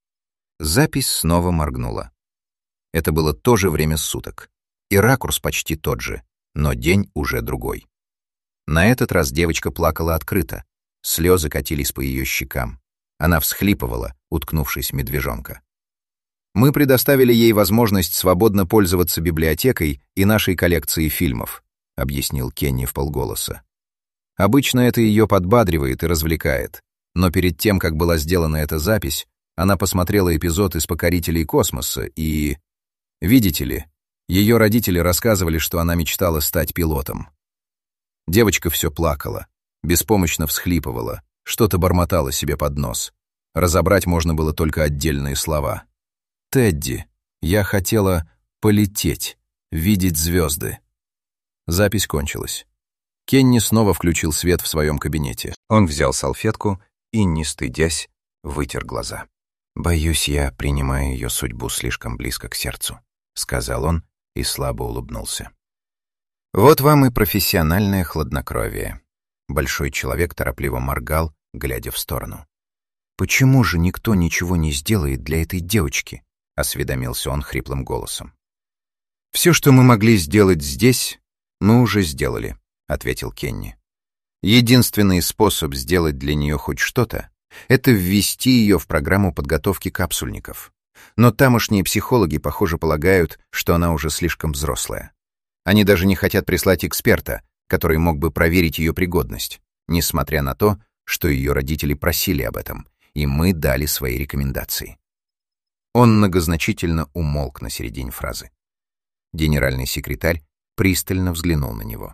Запись снова моргнула. Это было то же время суток, и ракурс почти тот же, но день уже другой. На этот раз девочка плакала открыто, слезы катились по ее щекам. Она всхлипывала, уткнувшись в медвежонка. Мы предоставили ей возможность свободно пользоваться библиотекой и нашей коллекцией фильмов, объяснил Кенни вполголоса. Обычно это ее подбадривает и развлекает, но перед тем, как была сделана эта запись, она посмотрела эпизод из «Покорителей космоса» и... Видите ли, ее родители рассказывали, что она мечтала стать пилотом. Девочка все плакала, беспомощно всхлипывала, что-то бормотала себе под нос. Разобрать можно было только отдельные слова. «Тедди, я хотела полететь, видеть звезды». Запись кончилась. Кенни снова включил свет в своем кабинете. Он взял салфетку и, не стыдясь, вытер глаза. «Боюсь, я принимаю ее судьбу слишком близко к сердцу», — сказал он и слабо улыбнулся. «Вот вам и профессиональное хладнокровие». Большой человек торопливо моргал, глядя в сторону. «Почему же никто ничего не сделает для этой девочки?» — осведомился он хриплым голосом. «Все, что мы могли сделать здесь, мы уже сделали», — ответил Кенни. «Единственный способ сделать для нее хоть что-то — это ввести ее в программу подготовки капсульников. Но тамошние психологи, похоже, полагают, что она уже слишком взрослая. Они даже не хотят прислать эксперта, который мог бы проверить ее пригодность, несмотря на то, что ее родители просили об этом, и мы дали свои рекомендации». Он многозначительно умолк на середине фразы. Генеральный секретарь пристально взглянул на него.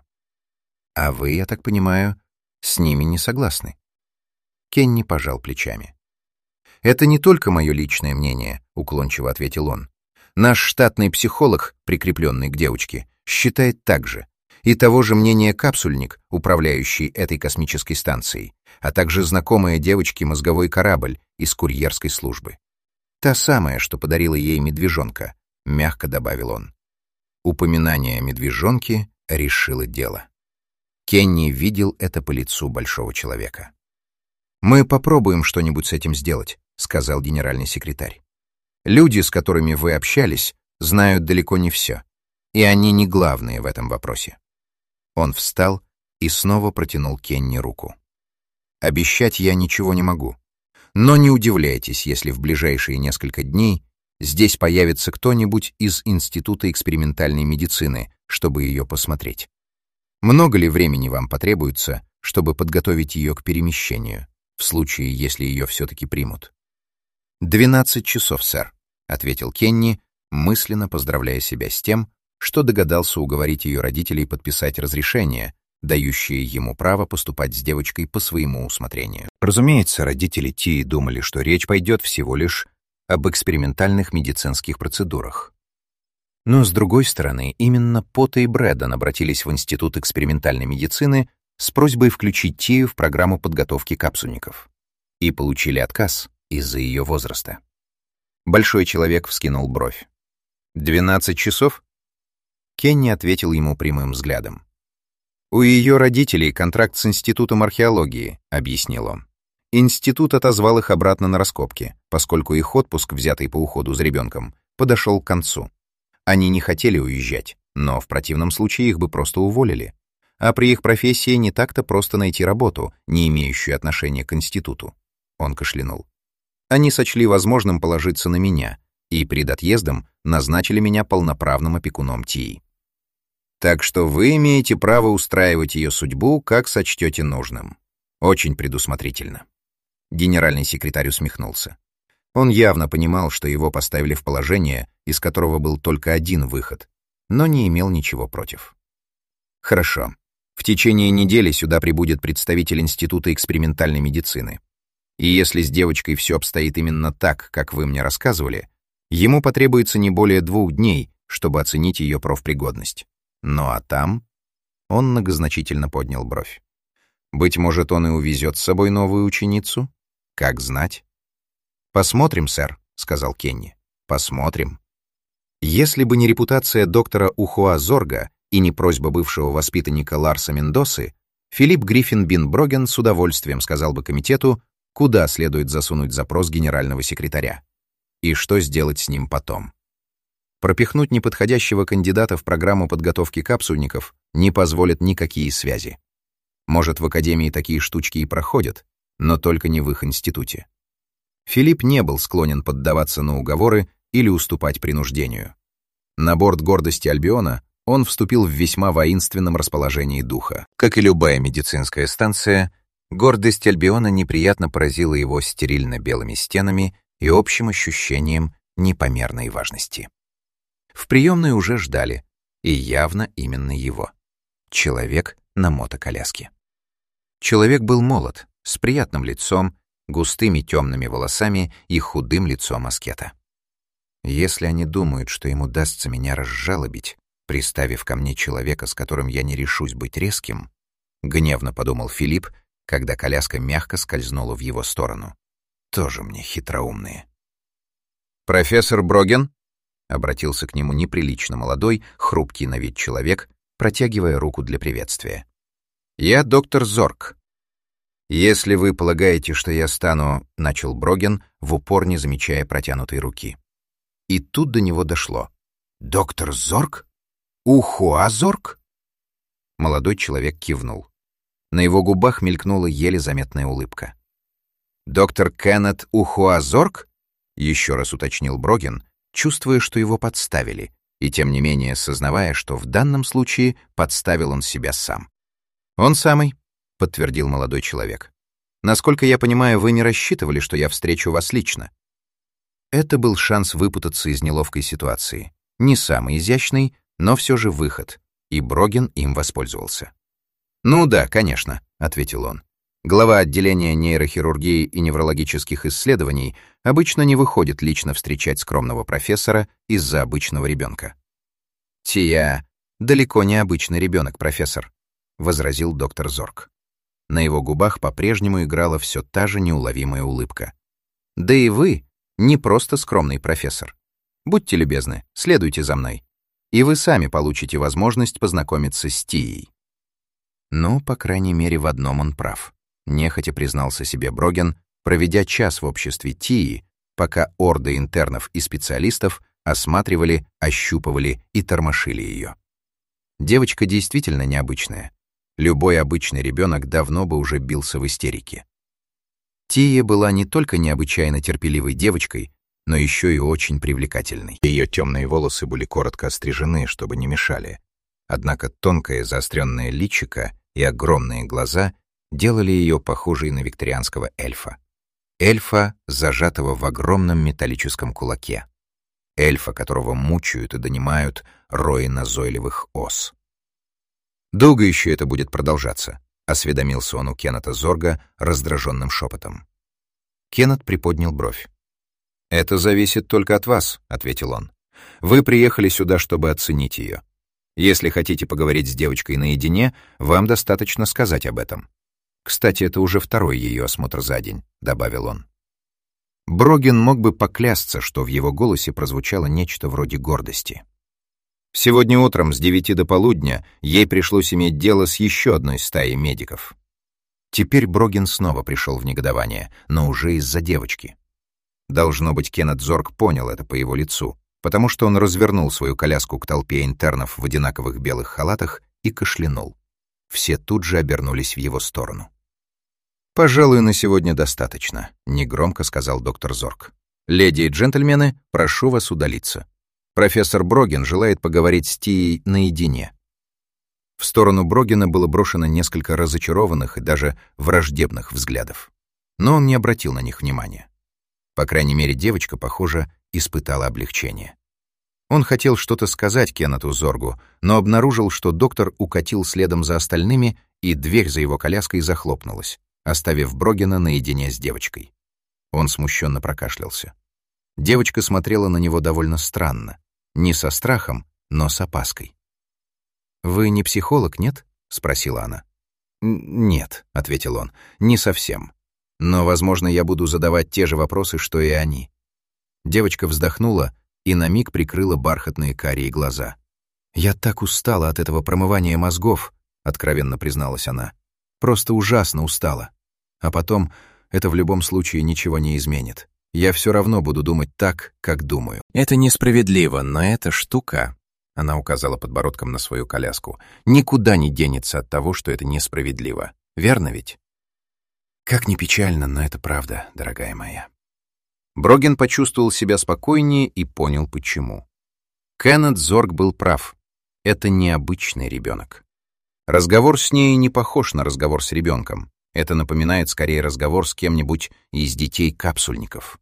«А вы, я так понимаю, с ними не согласны?» Кенни пожал плечами. «Это не только мое личное мнение», — уклончиво ответил он. «Наш штатный психолог, прикрепленный к девочке, считает так же, и того же мнения капсульник, управляющий этой космической станцией, а также знакомая девочке мозговой корабль из курьерской службы. Та самая, что подарила ей медвежонка», — мягко добавил он. Упоминание о медвежонке решило дело. Кенни видел это по лицу большого человека. «Мы попробуем что-нибудь с этим сделать», — сказал генеральный секретарь. «Люди, с которыми вы общались, знают далеко не все, и они не главные в этом вопросе». Он встал и снова протянул Кенни руку. «Обещать я ничего не могу, но не удивляйтесь, если в ближайшие несколько дней здесь появится кто-нибудь из Института экспериментальной медицины, чтобы ее посмотреть. Много ли времени вам потребуется, чтобы подготовить ее к перемещению, в случае, если ее все-таки примут?» «Двенадцать часов, сэр», — ответил Кенни, мысленно поздравляя себя с тем, что догадался уговорить ее родителей подписать разрешение, дающее ему право поступать с девочкой по своему усмотрению. Разумеется, родители Тии думали, что речь пойдет всего лишь об экспериментальных медицинских процедурах. Но, с другой стороны, именно Пота и Брэддон обратились в Институт экспериментальной медицины с просьбой включить Тию в программу подготовки капсульников. И получили отказ из-за ее возраста. Большой человек вскинул бровь. «Двенадцать часов?» Кенни ответил ему прямым взглядом. «У ее родителей контракт с Институтом археологии», — объяснил он. Институт отозвал их обратно на раскопки, поскольку их отпуск, взятый по уходу за ребенком, подошел к концу. Они не хотели уезжать, но в противном случае их бы просто уволили. А при их профессии не так-то просто найти работу, не имеющую отношения к институту. Он кашлянул. Они сочли возможным положиться на меня, и перед отъездом назначили меня полноправным опекуном Тии. Так что вы имеете право устраивать ее судьбу, как сочтете нужным. Очень предусмотрительно». Генеральный секретарь усмехнулся. Он явно понимал, что его поставили в положение, из которого был только один выход, но не имел ничего против. «Хорошо. В течение недели сюда прибудет представитель Института экспериментальной медицины. И если с девочкой все обстоит именно так, как вы мне рассказывали, ему потребуется не более двух дней, чтобы оценить ее профпригодность. Ну а там...» Он многозначительно поднял бровь. «Быть может, он и увезет с собой новую ученицу? Как знать?» «Посмотрим, сэр», — сказал Кенни. «Посмотрим». Если бы не репутация доктора Ухуа Зорга и не просьба бывшего воспитанника Ларса Мендосы, Филипп Гриффин Бин-Броген с удовольствием сказал бы комитету, куда следует засунуть запрос генерального секретаря и что сделать с ним потом. Пропихнуть неподходящего кандидата в программу подготовки капсульников не позволят никакие связи. Может, в академии такие штучки и проходят, но только не в их институте. Филипп не был склонен поддаваться на уговоры или уступать принуждению. На борт гордости Альбиона он вступил в весьма воинственном расположении духа. Как и любая медицинская станция, гордость Альбиона неприятно поразила его стерильно-белыми стенами и общим ощущением непомерной важности. В приемной уже ждали, и явно именно его. Человек на мотоколяске. Человек был молод, с приятным лицом, густыми темными волосами и худым лицом аскета. Если они думают, что им удастся меня разжалобить, приставив ко мне человека, с которым я не решусь быть резким, гневно подумал Филипп, когда коляска мягко скользнула в его сторону. Тоже мне хитроумные. «Профессор Броген?» — обратился к нему неприлично молодой, хрупкий на вид человек, протягивая руку для приветствия. «Я доктор Зорг. Если вы полагаете, что я стану...» — начал Броген, в упор не замечая протянутой руки. И тут до него дошло. «Доктор Зорг? Ухуа Зорг?» Молодой человек кивнул. На его губах мелькнула еле заметная улыбка. «Доктор Кеннет Ухуа Зорг?» — еще раз уточнил Броген, чувствуя, что его подставили, и тем не менее сознавая, что в данном случае подставил он себя сам. «Он самый», — подтвердил молодой человек. «Насколько я понимаю, вы не рассчитывали, что я встречу вас лично». Это был шанс выпутаться из неловкой ситуации. Не самый изящный, но все же выход, и Броген им воспользовался. «Ну да, конечно», — ответил он. «Глава отделения нейрохирургии и неврологических исследований обычно не выходит лично встречать скромного профессора из-за обычного ребенка». «Тия далеко не обычный ребенок, профессор», — возразил доктор Зорг. На его губах по-прежнему играла все та же неуловимая улыбка. «Да и вы не просто скромный профессор. Будьте любезны, следуйте за мной, и вы сами получите возможность познакомиться с Тией». Ну, по крайней мере, в одном он прав. Нехотя признался себе Броген, проведя час в обществе Тии, пока орды интернов и специалистов осматривали, ощупывали и тормошили ее. Девочка действительно необычная. Любой обычный ребенок давно бы уже бился в истерике. Тия была не только необычайно терпеливой девочкой, но еще и очень привлекательной. Ее темные волосы были коротко острижены, чтобы не мешали. Однако тонкое заостренное личико и огромные глаза делали ее похожей на викторианского эльфа. Эльфа, зажатого в огромном металлическом кулаке. Эльфа, которого мучают и донимают рои назойливых ос. «Долго еще это будет продолжаться?» — осведомился он у Кеннета Зорга раздраженным шепотом. Кеннет приподнял бровь. «Это зависит только от вас», — ответил он. «Вы приехали сюда, чтобы оценить ее. Если хотите поговорить с девочкой наедине, вам достаточно сказать об этом. Кстати, это уже второй ее осмотр за день», — добавил он. Броген мог бы поклясться, что в его голосе прозвучало нечто вроде гордости. Сегодня утром с девяти до полудня ей пришлось иметь дело с еще одной стаей медиков. Теперь Броген снова пришел в негодование, но уже из-за девочки. Должно быть, Кеннет Зорг понял это по его лицу, потому что он развернул свою коляску к толпе интернов в одинаковых белых халатах и кашлянул. Все тут же обернулись в его сторону. «Пожалуй, на сегодня достаточно», — негромко сказал доктор Зорг. «Леди и джентльмены, прошу вас удалиться. Профессор Броген желает поговорить с Тией наедине». В сторону Брогена было брошено несколько разочарованных и даже враждебных взглядов. Но он не обратил на них внимания. По крайней мере, девочка, похоже, испытала облегчение. Он хотел что-то сказать Кеннету Зоргу, но обнаружил, что доктор укатил следом за остальными, и дверь за его коляской захлопнулась, оставив Брогена наедине с девочкой. Он смущенно прокашлялся. Девочка смотрела на него довольно странно. Не со страхом, но с опаской. «Вы не психолог, нет?» — спросила она. «Нет», — ответил он, — «не совсем. Но, возможно, я буду задавать те же вопросы, что и они». Девочка вздохнула и на миг прикрыла бархатные карие глаза. «Я так устала от этого промывания мозгов», — откровенно призналась она. «Просто ужасно устала. А потом это в любом случае ничего не изменит. Я все равно буду думать так, как думаю». «Это несправедливо, но эта штука...» Она указала подбородком на свою коляску. «Никуда не денется от того, что это несправедливо. Верно ведь?» «Как ни печально, но это правда, дорогая моя». Броген почувствовал себя спокойнее и понял, почему. Кеннет Зорг был прав. Это необычный ребенок. Разговор с ней не похож на разговор с ребенком. Это напоминает скорее разговор с кем-нибудь из детей-капсульников.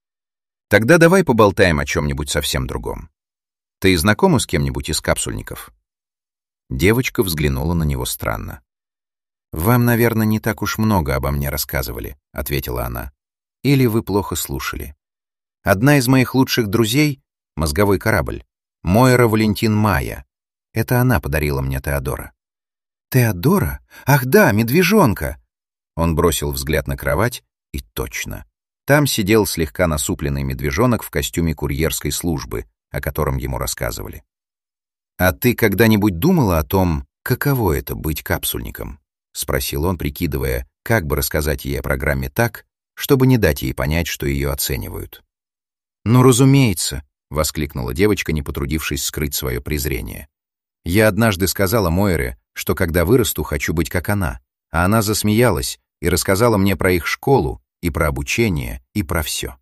Тогда давай поболтаем о чем-нибудь совсем другом. Ты знакома с кем-нибудь из капсульников?» Девочка взглянула на него странно. «Вам, наверное, не так уж много обо мне рассказывали», — ответила она. «Или вы плохо слушали. Одна из моих лучших друзей — мозговой корабль, Мойра Валентин Майя. Это она подарила мне Теодора». «Теодора? Ах да, медвежонка!» Он бросил взгляд на кровать, и точно. Там сидел слегка насупленный медвежонок в костюме курьерской службы, о котором ему рассказывали. «А ты когда-нибудь думала о том, каково это быть капсульником?» — спросил он, прикидывая, как бы рассказать ей о программе так, чтобы не дать ей понять, что ее оценивают. «Ну, разумеется!» — воскликнула девочка, не потрудившись скрыть свое презрение. «Я однажды сказала Мойре, что когда вырасту, хочу быть как она, а она засмеялась и рассказала мне про их школу, и про обучение, и про все».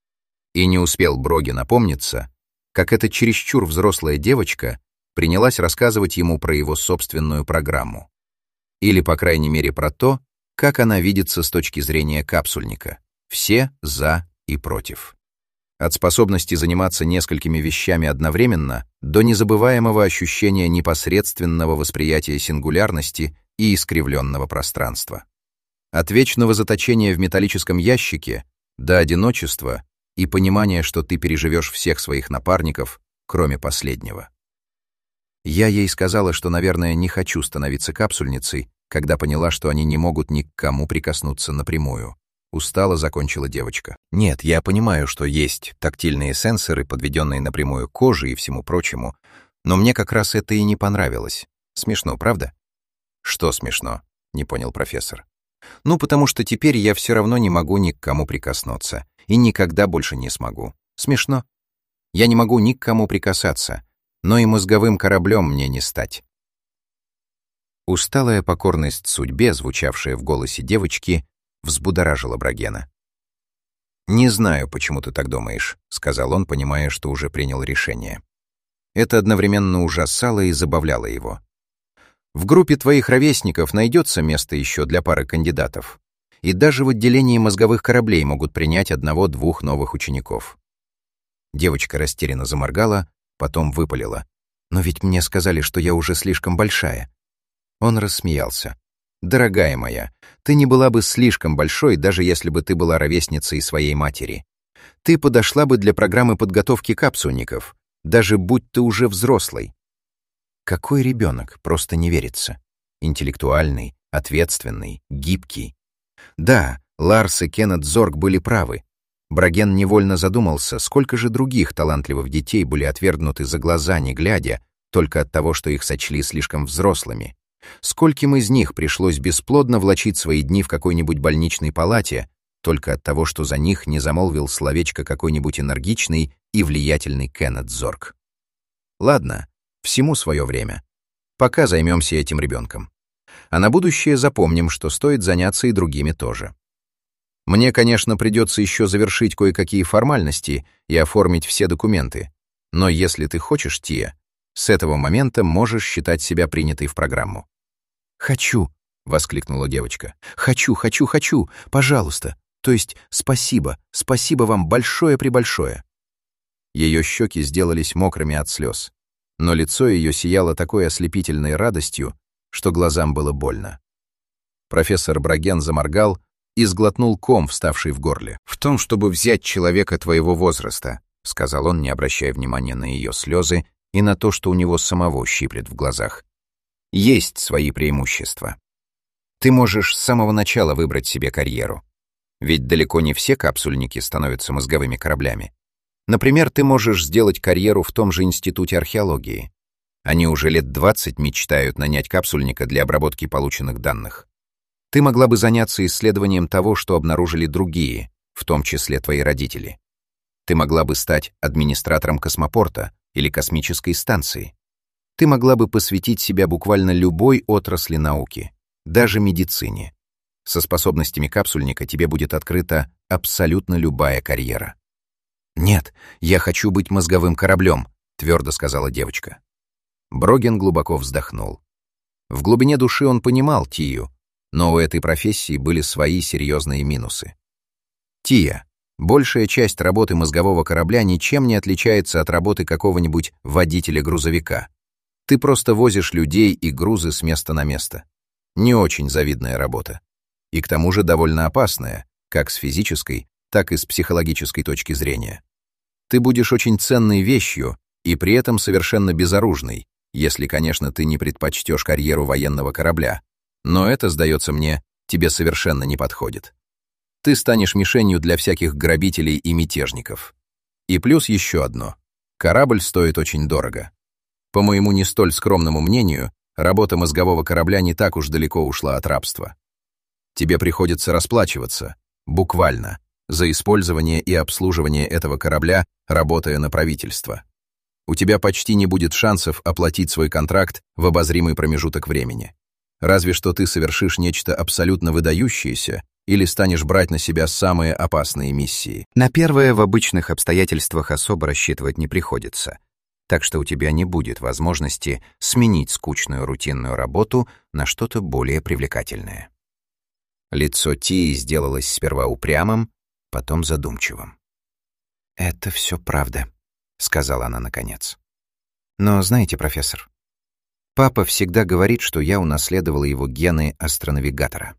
И не успел Броген напомниться, как эта чересчур взрослая девочка принялась рассказывать ему про его собственную программу. Или, по крайней мере, про то, как она видится с точки зрения капсульника. Все за и против. От способности заниматься несколькими вещами одновременно до незабываемого ощущения непосредственного восприятия сингулярности и искривленного пространства. От вечного заточения в металлическом ящике до одиночества и понимания, что ты переживешь всех своих напарников, кроме последнего. Я ей сказала, что, наверное, не хочу становиться капсульницей, когда поняла, что они не могут ни к кому прикоснуться напрямую. Устало закончила девочка. Нет, я понимаю, что есть тактильные сенсоры, подведенные напрямую к коже и всему прочему, но мне как раз это и не понравилось. Смешно, правда? Что смешно? Не понял профессор. Ну, потому что теперь я все равно не могу ни к кому прикоснуться. И никогда больше не смогу. Смешно. Я не могу ни к кому прикасаться, но и мозговым кораблем мне не стать. Усталая покорность судьбе, звучавшая в голосе девочки, взбудоражила Брогена. «Не знаю, почему ты так думаешь», — сказал он, понимая, что уже принял решение. Это одновременно ужасало и забавляло его. «В группе твоих ровесников найдется место еще для пары кандидатов. И даже в отделении мозговых кораблей могут принять одного-двух новых учеников». Девочка растерянно заморгала, потом выпалила. «Но ведь мне сказали, что я уже слишком большая». Он рассмеялся. «Дорогая моя, ты не была бы слишком большой, даже если бы ты была ровесницей своей матери. Ты подошла бы для программы подготовки капсульников, даже будь ты уже взрослой». Какой ребенок, просто не верится. Интеллектуальный, ответственный, гибкий. Да, Ларс и Кеннет Зорг были правы. Броген невольно задумался, сколько же других талантливых детей были отвергнуты за глаза, не глядя, только от того, что их сочли слишком взрослыми. Скольким из них пришлось бесплодно влачить свои дни в какой-нибудь больничной палате, только от того, что за них не замолвил словечко какой-нибудь энергичный и влиятельный Кеннет Зорг. Ладно, всему свое время. Пока займемся этим ребенком. А на будущее запомним, что стоит заняться и другими тоже. Мне, конечно, придется еще завершить кое-какие формальности и оформить все документы, но если ты хочешь, Тия, С этого момента можешь считать себя принятой в программу». «Хочу», — воскликнула девочка. «Хочу, хочу, хочу! Пожалуйста! То есть спасибо, спасибо вам большое-пребольшое!» Ее щеки сделались мокрыми от слез, но лицо ее сияло такой ослепительной радостью, что глазам было больно. Профессор Броген заморгал и сглотнул ком, вставший в горле. «В том, чтобы взять человека твоего возраста», — сказал он, не обращая внимания на ее слезы и на то, что у него самого щиплет в глазах, — «есть свои преимущества. Ты можешь с самого начала выбрать себе карьеру. Ведь далеко не все капсульники становятся мозговыми кораблями. Например, ты можешь сделать карьеру в том же Институте археологии. Они уже лет двадцать мечтают нанять капсульника для обработки полученных данных. Ты могла бы заняться исследованием того, что обнаружили другие, в том числе твои родители. Ты могла бы стать администратором космопорта или космической станции. Ты могла бы посвятить себя буквально любой отрасли науки, даже медицине. Со способностями капсульника тебе будет открыта абсолютно любая карьера. «Нет, я хочу быть мозговым кораблем», — твердо сказала девочка. Броген глубоко вздохнул. В глубине души он понимал Тию, но у этой профессии были свои серьезные минусы. «Тия, большая часть работы мозгового корабля ничем не отличается от работы какого-нибудь водителя грузовика. Ты просто возишь людей и грузы с места на место. Не очень завидная работа. И к тому же довольно опасная, как с физической, так и с психологической точки зрения. Ты будешь очень ценной вещью и при этом совершенно безоружной, если, конечно, ты не предпочтешь карьеру военного корабля. Но это, сдается мне, тебе совершенно не подходит. Ты станешь мишенью для всяких грабителей и мятежников. И плюс еще одно. Корабль стоит очень дорого. По моему не столь скромному мнению, работа мозгового корабля не так уж далеко ушла от рабства. Тебе приходится расплачиваться, буквально, за использование и обслуживание этого корабля, работая на правительство. У тебя почти не будет шансов оплатить свой контракт в обозримый промежуток времени. Разве что ты совершишь нечто абсолютно выдающееся или станешь брать на себя самые опасные миссии. На первое в обычных обстоятельствах особо рассчитывать не приходится, так что у тебя не будет возможности сменить скучную рутинную работу на что-то более привлекательное. Лицо Тии сделалось сперва упрямым, потом задумчивым. «Это все правда», — сказала она наконец. «Но знаете, профессор, папа всегда говорит, что я унаследовала его гены астронавигатора.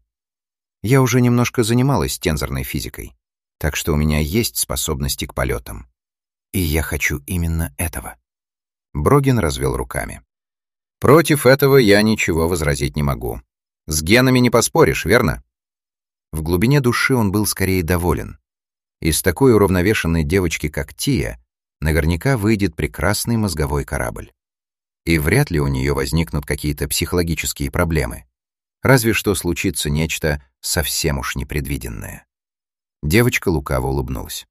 Я уже немножко занималась тензорной физикой, так что у меня есть способности к полетам. И я хочу именно этого». Броген развел руками. «Против этого я ничего возразить не могу. С генами не поспоришь, верно?» В глубине души он был скорее доволен. Из такой уравновешенной девочки, как Тия, наверняка выйдет прекрасный мозговой корабль. И вряд ли у нее возникнут какие-то психологические проблемы. Разве что случится нечто совсем уж непредвиденное. Девочка лукаво улыбнулась.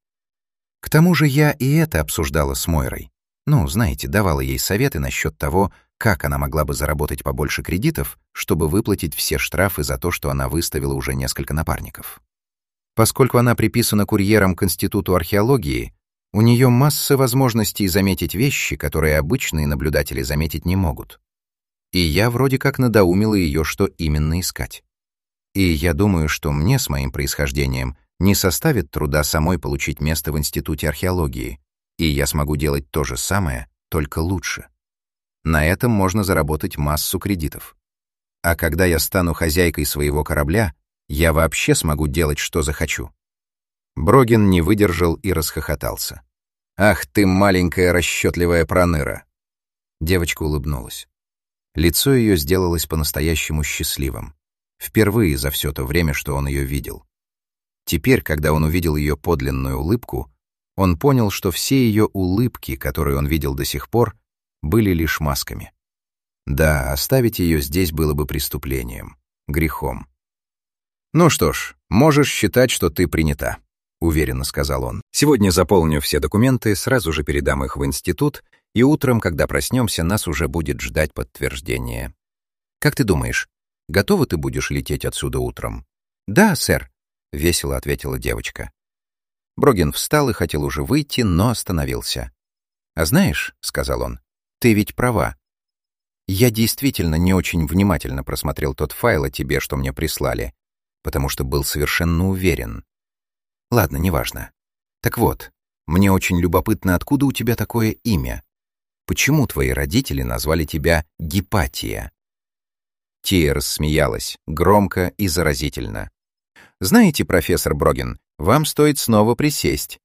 К тому же я и это обсуждала с Мойрой. Ну, знаете, давала ей советы насчет того, как она могла бы заработать побольше кредитов, чтобы выплатить все штрафы за то, что она выставила уже несколько напарников. Поскольку она приписана курьером к Институту археологии, у нее масса возможностей заметить вещи, которые обычные наблюдатели заметить не могут. И я вроде как надоумила ее, что именно искать. И я думаю, что мне с моим происхождением не составит труда самой получить место в Институте археологии, и я смогу делать то же самое, только лучше. На этом можно заработать массу кредитов. А когда я стану хозяйкой своего корабля, я вообще смогу делать, что захочу. Броген не выдержал и расхохотался. «Ах ты, маленькая расчетливая проныра!» Девочка улыбнулась. Лицо ее сделалось по-настоящему счастливым. Впервые за все то время, что он ее видел. Теперь, когда он увидел ее подлинную улыбку, он понял, что все ее улыбки, которые он видел до сих пор, были лишь масками. Да, оставить ее здесь было бы преступлением, грехом. «Ну что ж, можешь считать, что ты принята», — уверенно сказал он. «Сегодня заполню все документы, сразу же передам их в институт, и утром, когда проснемся, нас уже будет ждать подтверждение. Как ты думаешь, готова ты будешь лететь отсюда утром?» «Да, сэр», — весело ответила девочка. Броген встал и хотел уже выйти, но остановился. «А знаешь, — сказал он, — Ты ведь права. Я действительно не очень внимательно просмотрел тот файл о тебе, что мне прислали, потому что был совершенно уверен. Ладно, неважно. Так вот, мне очень любопытно, откуда у тебя такое имя? Почему твои родители назвали тебя Гипатия?» Тия рассмеялась, громко и заразительно. «Знаете, профессор Брогин, вам стоит снова присесть.